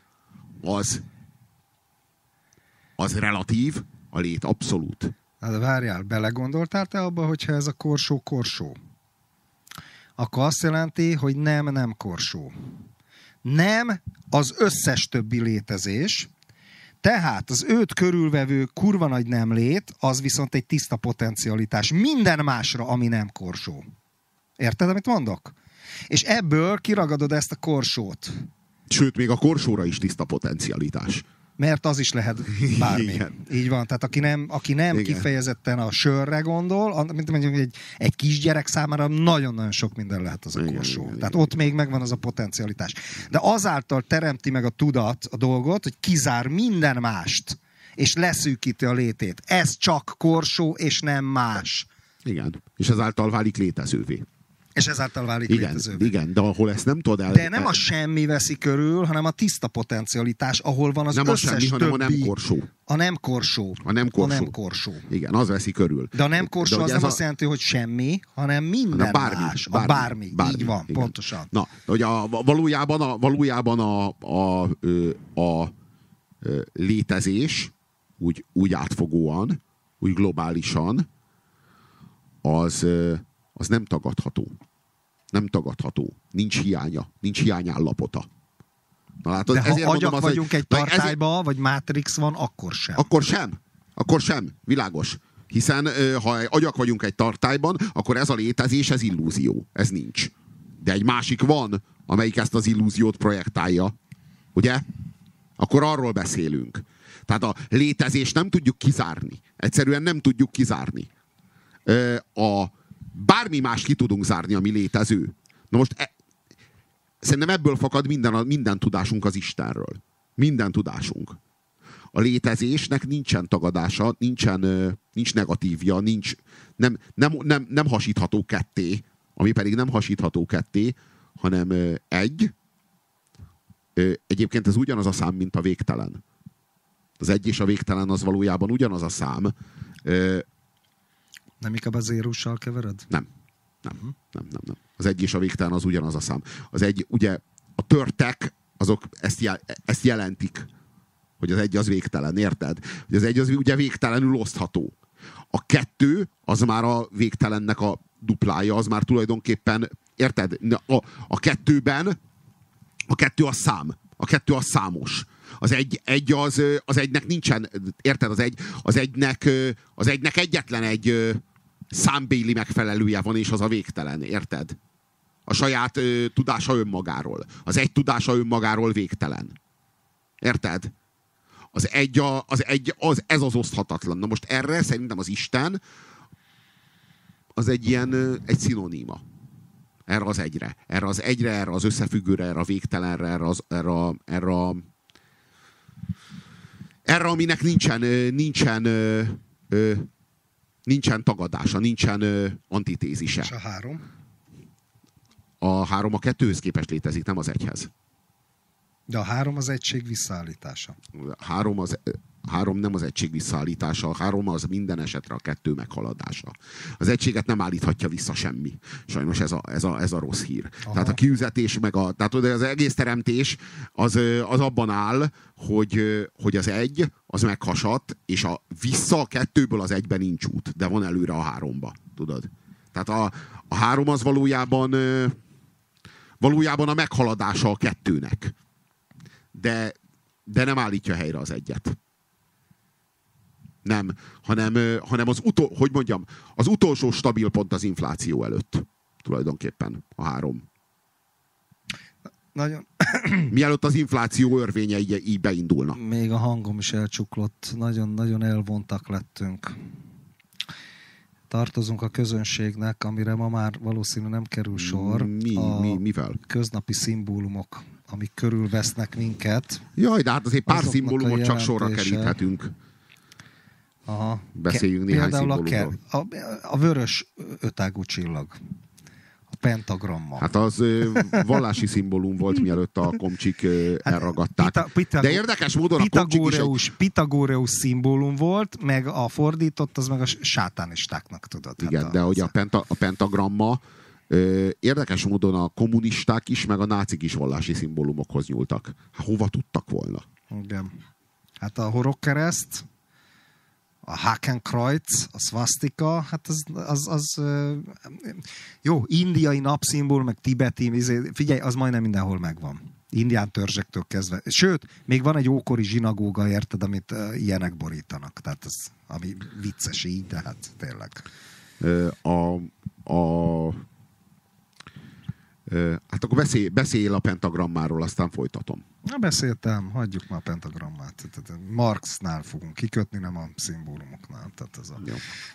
az relatív, a lét abszolút. Hát várjál, belegondoltál te abba, hogyha ez a korsó, akkor azt jelenti, hogy nem korsó. Nem az összes többi létezés, tehát az őt körülvevő kurva nagy nem lét, az viszont egy tiszta potencialitás minden másra, ami nem korsó. Érted, amit mondok? És ebből kiragadod ezt a korsót. Sőt, még a korsóra is tiszta potencialitás. Mert az is lehet bármi. Igen. Így van. Tehát aki nem kifejezetten a sörre gondol, mint mondjuk egy kisgyerek számára nagyon-nagyon sok minden lehet az a korsó. Igen. Tehát ott még megvan az a potencialitás. De azáltal teremti meg a tudat a dolgot, hogy kizár minden mást, és leszűkíti a létét. Ez csak korsó, és nem más. Igen. És ezáltal válik létezővé. És ezáltal válik létezővé. Igen, de ahol ezt nem tudod el... De nem a semmi veszi körül, hanem a tiszta potencialitás, ahol van az nem összes semmi, többi... hanem a nem korsó. A nem korsó. A nem korsó. Igen, az veszi körül. De a nem korsó az nem azt jelenti, hogy semmi, hanem minden más. Bármi. Így van, igen. Pontosan. Na, hogy valójában a létezés úgy átfogóan, úgy globálisan az nem tagadható. Nem tagadható. Nincs hiánya. Nincs hiányállapota. Na, látod, de ha agyak vagyunk egy tartályba, vagy Matrix van, akkor sem. Akkor sem. Világos. Hiszen ha agyak vagyunk egy tartályban, akkor ez a létezés, ez illúzió. Ez nincs. De egy másik van, amelyik ezt az illúziót projektálja. Ugye? Akkor arról beszélünk. Tehát a létezést nem tudjuk kizárni. Egyszerűen nem tudjuk kizárni. Bármi más ki tudunk zárni, ami létező. Na most szerintem ebből fakad minden tudásunk az Istenről. Minden tudásunk. A létezésnek nincsen tagadása, nincs negatívja, nem hasítható ketté, ami pedig nem hasítható ketté, hanem egyébként ez ugyanaz a szám, mint a végtelen. Az egy és a végtelen az valójában ugyanaz a szám. Nem inkább az érussal kevered? Nem. Az egy és a végtelen az ugyanaz a szám. Az egy, ugye, a törtek, azok ezt jelentik, hogy az egy az végtelen, érted? Hogy az egy az ugye végtelenül osztható. A kettő, az már a végtelennek a duplája, az már tulajdonképpen, érted? A kettő a szám. A kettő az számos. Az egynek nincsen, érted? Az egynek egyetlen egy számbéli megfelelője van, és az a végtelen, érted? A saját tudása önmagáról. Az egy tudása önmagáról végtelen. Érted? Ez az oszthatatlan. Na most erre szerintem az Isten az egy szinoníma. Erre az egyre. Erre az összefüggőre, erre a végtelenre, erre, aminek nincsen tagadása, nincsen antitézise. És a 3? A 3 a 2-höz képest létezik, nem az 1-hez. De a 3 az egység visszaállítása. 3 nem az egység visszaállítása, a 3 az minden esetre a 2 meghaladása. Az egységet nem állíthatja vissza semmi. Sajnos ez a rossz hír. Aha. Tehát a kiüzetés, tehát az egész teremtés az abban áll, hogy az 1 az meghasadt, és vissza a 2-ből az 1-ben nincs út, de van előre a 3-ba. Tudod? Tehát a 3 az valójában a meghaladása a 2-nek. De nem állítja helyre az 1-et. Nem, hanem az utolsó stabil pont az infláció előtt. Tulajdonképpen a 3. Nagyon... Mielőtt az infláció örvénye így beindulna. Még a hangom is elcsuklott. Nagyon-nagyon elvontak lettünk. Tartozunk a közönségnek, amire ma már valószínűleg nem kerül sor. Mivel? Köznapi szimbólumok, amik körülvesznek minket. Jaj, de hát azért pár szimbólumot csak sorra keríthetünk. Aha. Beszéljünk néhány szimbólumról. A vörös ötágú csillag. A pentagramma. Hát az vallási szimbólum volt, mielőtt a komcsik elragadták. De érdekes módon a komcsik is Pitagóreus szimbólum volt, meg a fordított, az meg a sátánistáknak, tudod. Igen, hát de hogy a pentagramma érdekes módon a kommunisták is, meg a nácik is vallási szimbólumokhoz nyúltak. Hát hova tudtak volna? Igen. Hát a horogkereszt, a Hakenkreuz, a szvasztika, hát az jó, indiai napszimbólum, meg tibeti, figyelj, az majdnem mindenhol megvan. Indián törzsektől kezdve. Sőt, még van egy ókori zsinagóga, érted, amit ilyenek borítanak. Tehát ez, ami vicces így, de hát tényleg. Hát akkor beszél a pentagrammáról, aztán folytatom. Na, beszéltem, hagyjuk már a pentagrammát. Marxnál fogunk kikötni, nem a szimbólumoknál. Tehát ez a...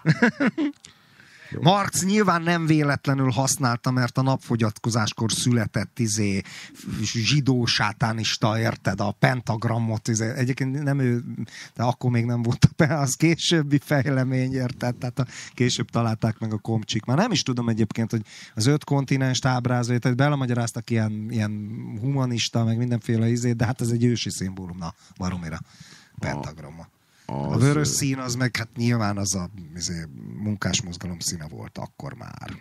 Marx nyilván nem véletlenül használta, mert a napfogyatkozáskor született zsidó sátánista, érted, a pentagramot. Egyébként nem ő, de akkor még nem volt az későbbi fejlemény, érted? Tehát később találták meg a komcsik. Már nem is tudom egyébként, hogy az 5 kontinenst ábrázolja, tehát belemagyaráztak ilyen humanista, meg mindenféle de hát ez egy ősi szimbólum, na, baromira. Pentagramma. A vörös szín az meg hát nyilván az a munkásmozgalom színe volt akkor már.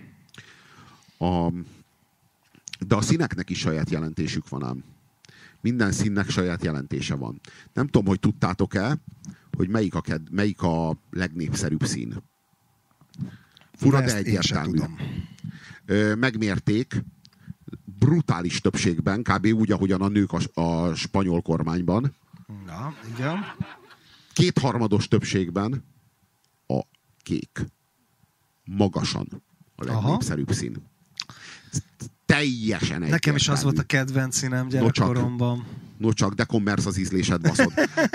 De a színeknek is saját jelentésük van ám. Minden színnek saját jelentése van. Nem tudom, hogy tudtátok-e, hogy melyik a legnépszerűbb szín. Fura, de egyértelmű. Megmérték brutális többségben, kb. Úgy, ahogyan a nők a spanyol kormányban. Na, igen. 2/3 többségben a kék. Magasan a legnépszerűbb szín. Teljesen egyértelmű. Nekem is az volt a kedvenc színem gyerekkoromban. No csak, de kommersz az ízlésed, baszod.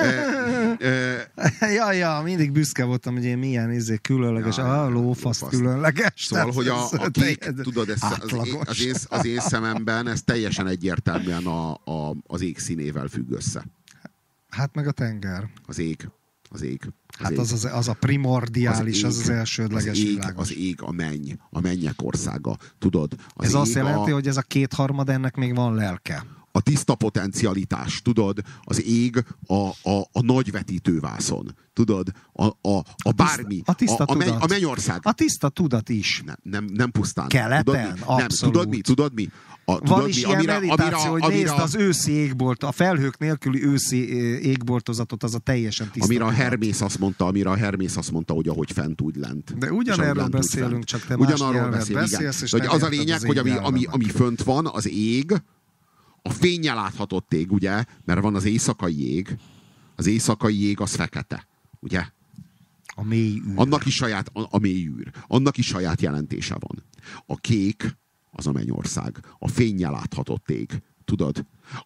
Ja, mindig büszke voltam, hogy én milyen különleges, lófasz különleges. Szóval, hogy a kék, tudod, az én szememben ez teljesen egyértelműen az ég színével függ össze. Hát meg a tenger. Az ég. Hát az a primordiális, az elsődleges világos. Az ég, a mennyek országa. Tudod? Ez azt jelenti, hogy ez a 2/3 ennek még van lelke. A tiszta potencialitás, tudod? Az ég a nagy vetítővászon. Tudod? A bármi. A mennyország. A tiszta tudat is. Nem pusztán. Keleten? Abszolút. Tudod mi? Van is ilyen meditáció, hogy nézd az őszi égbolt, a felhők nélküli őszi égboltozatot, az a teljesen tiszta. Amire a Hermész azt mondta, hogy ahogy fent, úgy lent. De ugyanerről beszélünk, csak te más nyelvet beszélsz, és az a lényeg, hogy ami fönt van, az ég, a fénnyel láthatott ég, ugye? Mert van az éjszakai ég. Az éjszakai ég az fekete, ugye? A mély űr. Annak is a mély űr. Annak is saját jelentése van. A kék az a mennyország. A fénnyel láthatott ég. Tudod?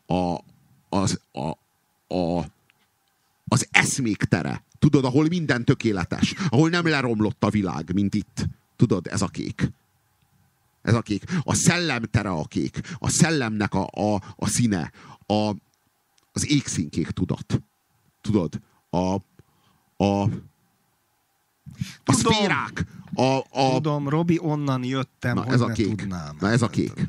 Az eszmék tere. Tudod, ahol minden tökéletes. Ahol nem leromlott a világ, mint itt. Tudod, ez a kék. Ez a kék. A szellem tere a kék. A szellemnek a színe. Az égszínkék tudat. Tudod? A szférák. Tudom, Robi, onnan jöttem, hogy ne tudnám. Na ez a kék.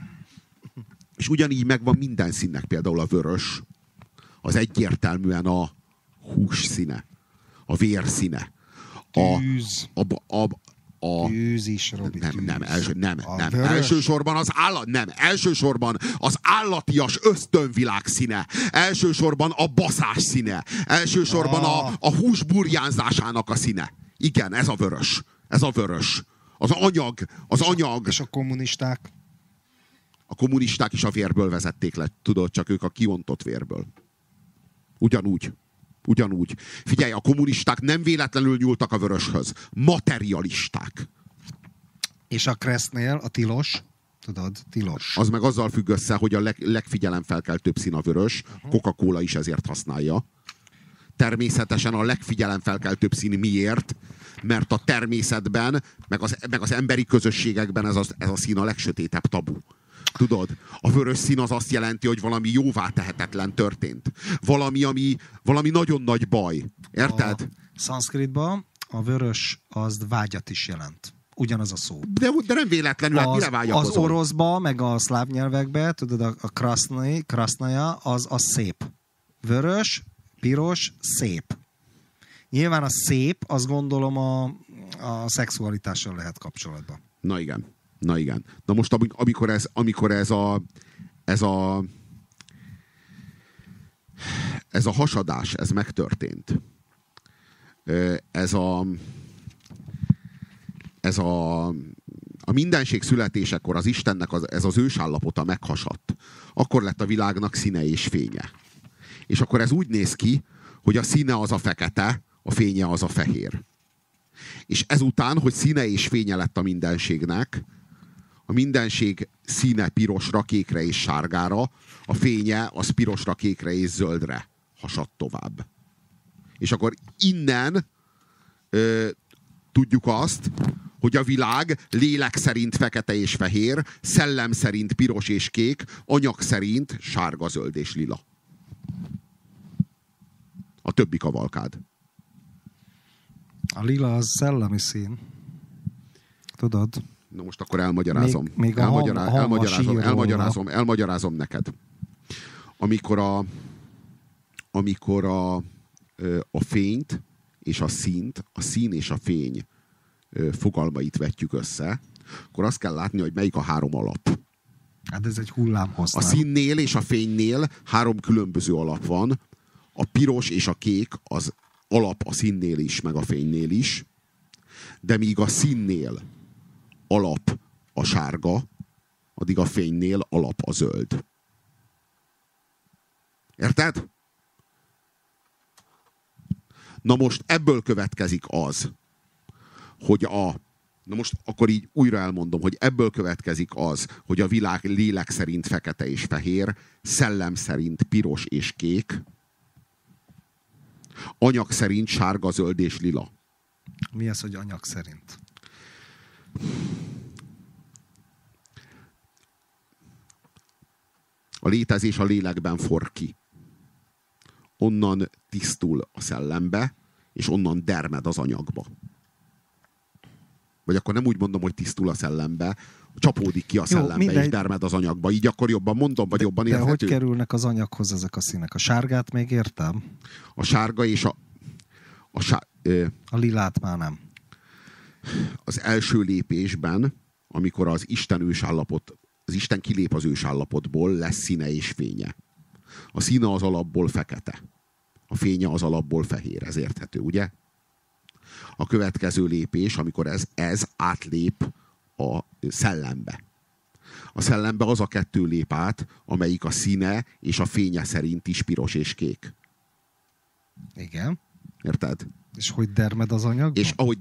És ugyanígy megvan minden színnek, például a vörös. Az egyértelműen a hús színe, a vér színe, Tűz. a Tűz is, Robi, nem. vörös. Elsősorban az állatias ösztönvilág színe. Elsősorban a baszás színe. Elsősorban a hús burjánzásának a színe. Igen, ez a vörös. Ez a vörös. Az anyag. És a kommunisták? A kommunisták is a vérből vezették le, tudod, csak ők a kiontott vérből. Ugyanúgy. Figyelj, a kommunisták nem véletlenül nyúltak a vöröshöz. Materialisták. És a Kresznél a tilos, tudod, tilos. Az meg azzal függ össze, hogy a legfigyelemfelkeltőbb szín a vörös. Coca-Cola is ezért használja. Természetesen a legfigyelemfelkeltőbb szín miért? Mert a természetben, meg az emberi közösségekben ez a szín a legsötétebb tabu. Tudod, a vörös szín az azt jelenti, hogy valami jóvá tehetetlen történt. Valami nagyon nagy baj. Érted? A szanszkritban a vörös az vágyat is jelent. Ugyanaz a szó. De nem véletlenül, hát mire vágyakozol? Az oroszba, meg a szláv nyelvekbe, tudod, a krasznaja, az szép. Vörös, piros, szép. Nyilván a szép, azt gondolom a szexualitással lehet kapcsolatban. Na igen. Na most, amikor ez a hasadás, ez megtörtént. A mindenség születésekor az Istennek ez az ősállapota meghasadt. Akkor lett a világnak színe és fénye. És akkor ez úgy néz ki, hogy a színe az a fekete, a fénye az a fehér. És ezután, hogy színe és fénye lett a mindenségnek, a mindenség színe pirosra, kékre és sárgára, a fénye az pirosra, kékre és zöldre hasadt tovább. És akkor innen tudjuk azt, hogy a világ lélek szerint fekete és fehér, szellem szerint piros és kék, anyag szerint sárga, zöld és lila. A többi kavalkád. A lila az szellemi szín. Tudod? Na most akkor elmagyarázom. Még elmagyarázom neked. Amikor a fényt és a színt, a szín és a fény fogalmait vetjük össze, akkor azt kell látni, hogy melyik a három alap. Hát ez egy hullámhossz. A színnél és a fénynél három különböző alap van. A piros és a kék az alap a színnél is, meg a fénynél is. De míg a színnél alap a sárga, addig a fénynél alap a zöld. Érted? Na most ebből következik az, hogy na most akkor így újra elmondom, hogy ebből következik az, hogy a világ lélek szerint fekete és fehér, szellem szerint piros és kék, anyag szerint sárga, zöld és lila. Mi az, hogy anyag szerint? A létezés a lélekben forr ki. Onnan tisztul a szellembe, és onnan dermed az anyagba. Vagy akkor nem úgy mondom, hogy tisztul a szellembe, csapódik ki a szellembe, és dermed az anyagba. Így akkor jobban mondom, vagy jobban érthető. De hogy kerülnek az anyaghoz ezek a színek? A sárgát még értem? A sárga és a lilát már nem. Az első lépésben, amikor az Isten kilép az ősállapotból, lesz színe és fénye. A színe az alapból fekete. A fénye az alapból fehér. Ez érthető, ugye? A következő lépés, amikor ez átlép a szellembe. A szellembe az a kettő lép át, amelyik a színe és a fénye szerint is piros és kék. Igen. Érted? És hogy dermed az anyagba? És ahogy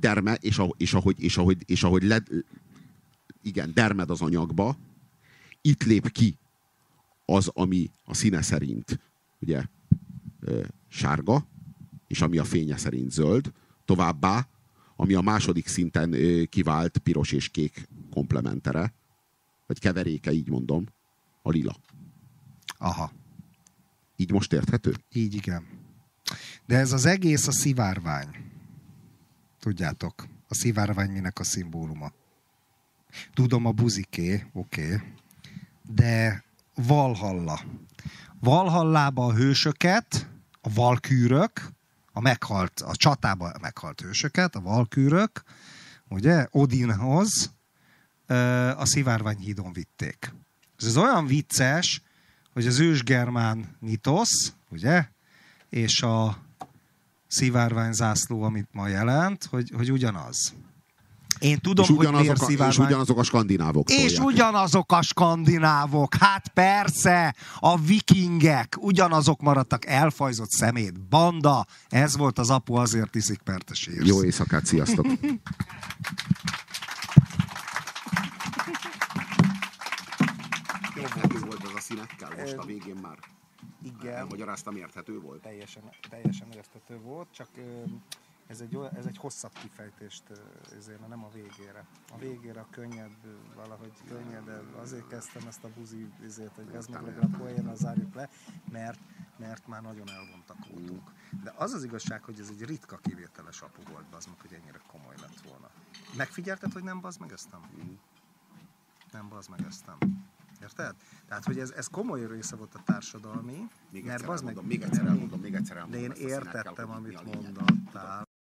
dermed az anyagba, itt lép ki az, ami a színe szerint ugye sárga, és ami a fénye szerint zöld, továbbá, ami a második szinten kivált piros és kék komplementere, vagy keveréke, így mondom, a lila. Aha. Így most érthető? Így, igen. De ez az egész a szivárvány. Tudjátok, a szivárvány minek a szimbóluma. Tudom, a buziké, oké. De Valhalla. Valhallába a hősöket, a valkűrök, a csatában meghalt hősöket, a valkűrök, ugye, Odinhoz a Szivárványhídon vitték. Ez olyan vicces, hogy az ősgermán mitosz, ugye, és a szivárványzászló, amit ma jelent, hogy ugyanaz. Én tudom, hogy miért szivárvány... És ugyanazok a skandinávok tolják. És ugyanazok a skandinávok. Hát persze, a vikingek, ugyanazok maradtak, elfajzott szemét, banda. Ez volt az apu, azért iszik, mert te sírsz. Jó éjszakát, sziasztok! Érthető volt ez a színekkel most a végén már. Igen. Elmagyaráztam, érthető volt? Teljesen érthető volt, csak ez egy hosszabb kifejtést, ezért nem a végére. A végére a könnyed, valahogy könnyed, azért kezdtem ezt a buzi ezért, hogy ez meg legalább poénnal zárjuk le, mert már nagyon elvontak voltunk. De az az igazság, hogy ez egy ritka kivételes apu volt, bazd meg, hogy ennyire komoly lett volna. Megfigyelted, hogy nem bazd meg ezt nem? Nem bazd meg ezt nem. Érted? Tehát, hogy ez komoly része volt a társadalmi, Még mert egyszer bazd meg... elmondom. De én értettem, amit mondottál.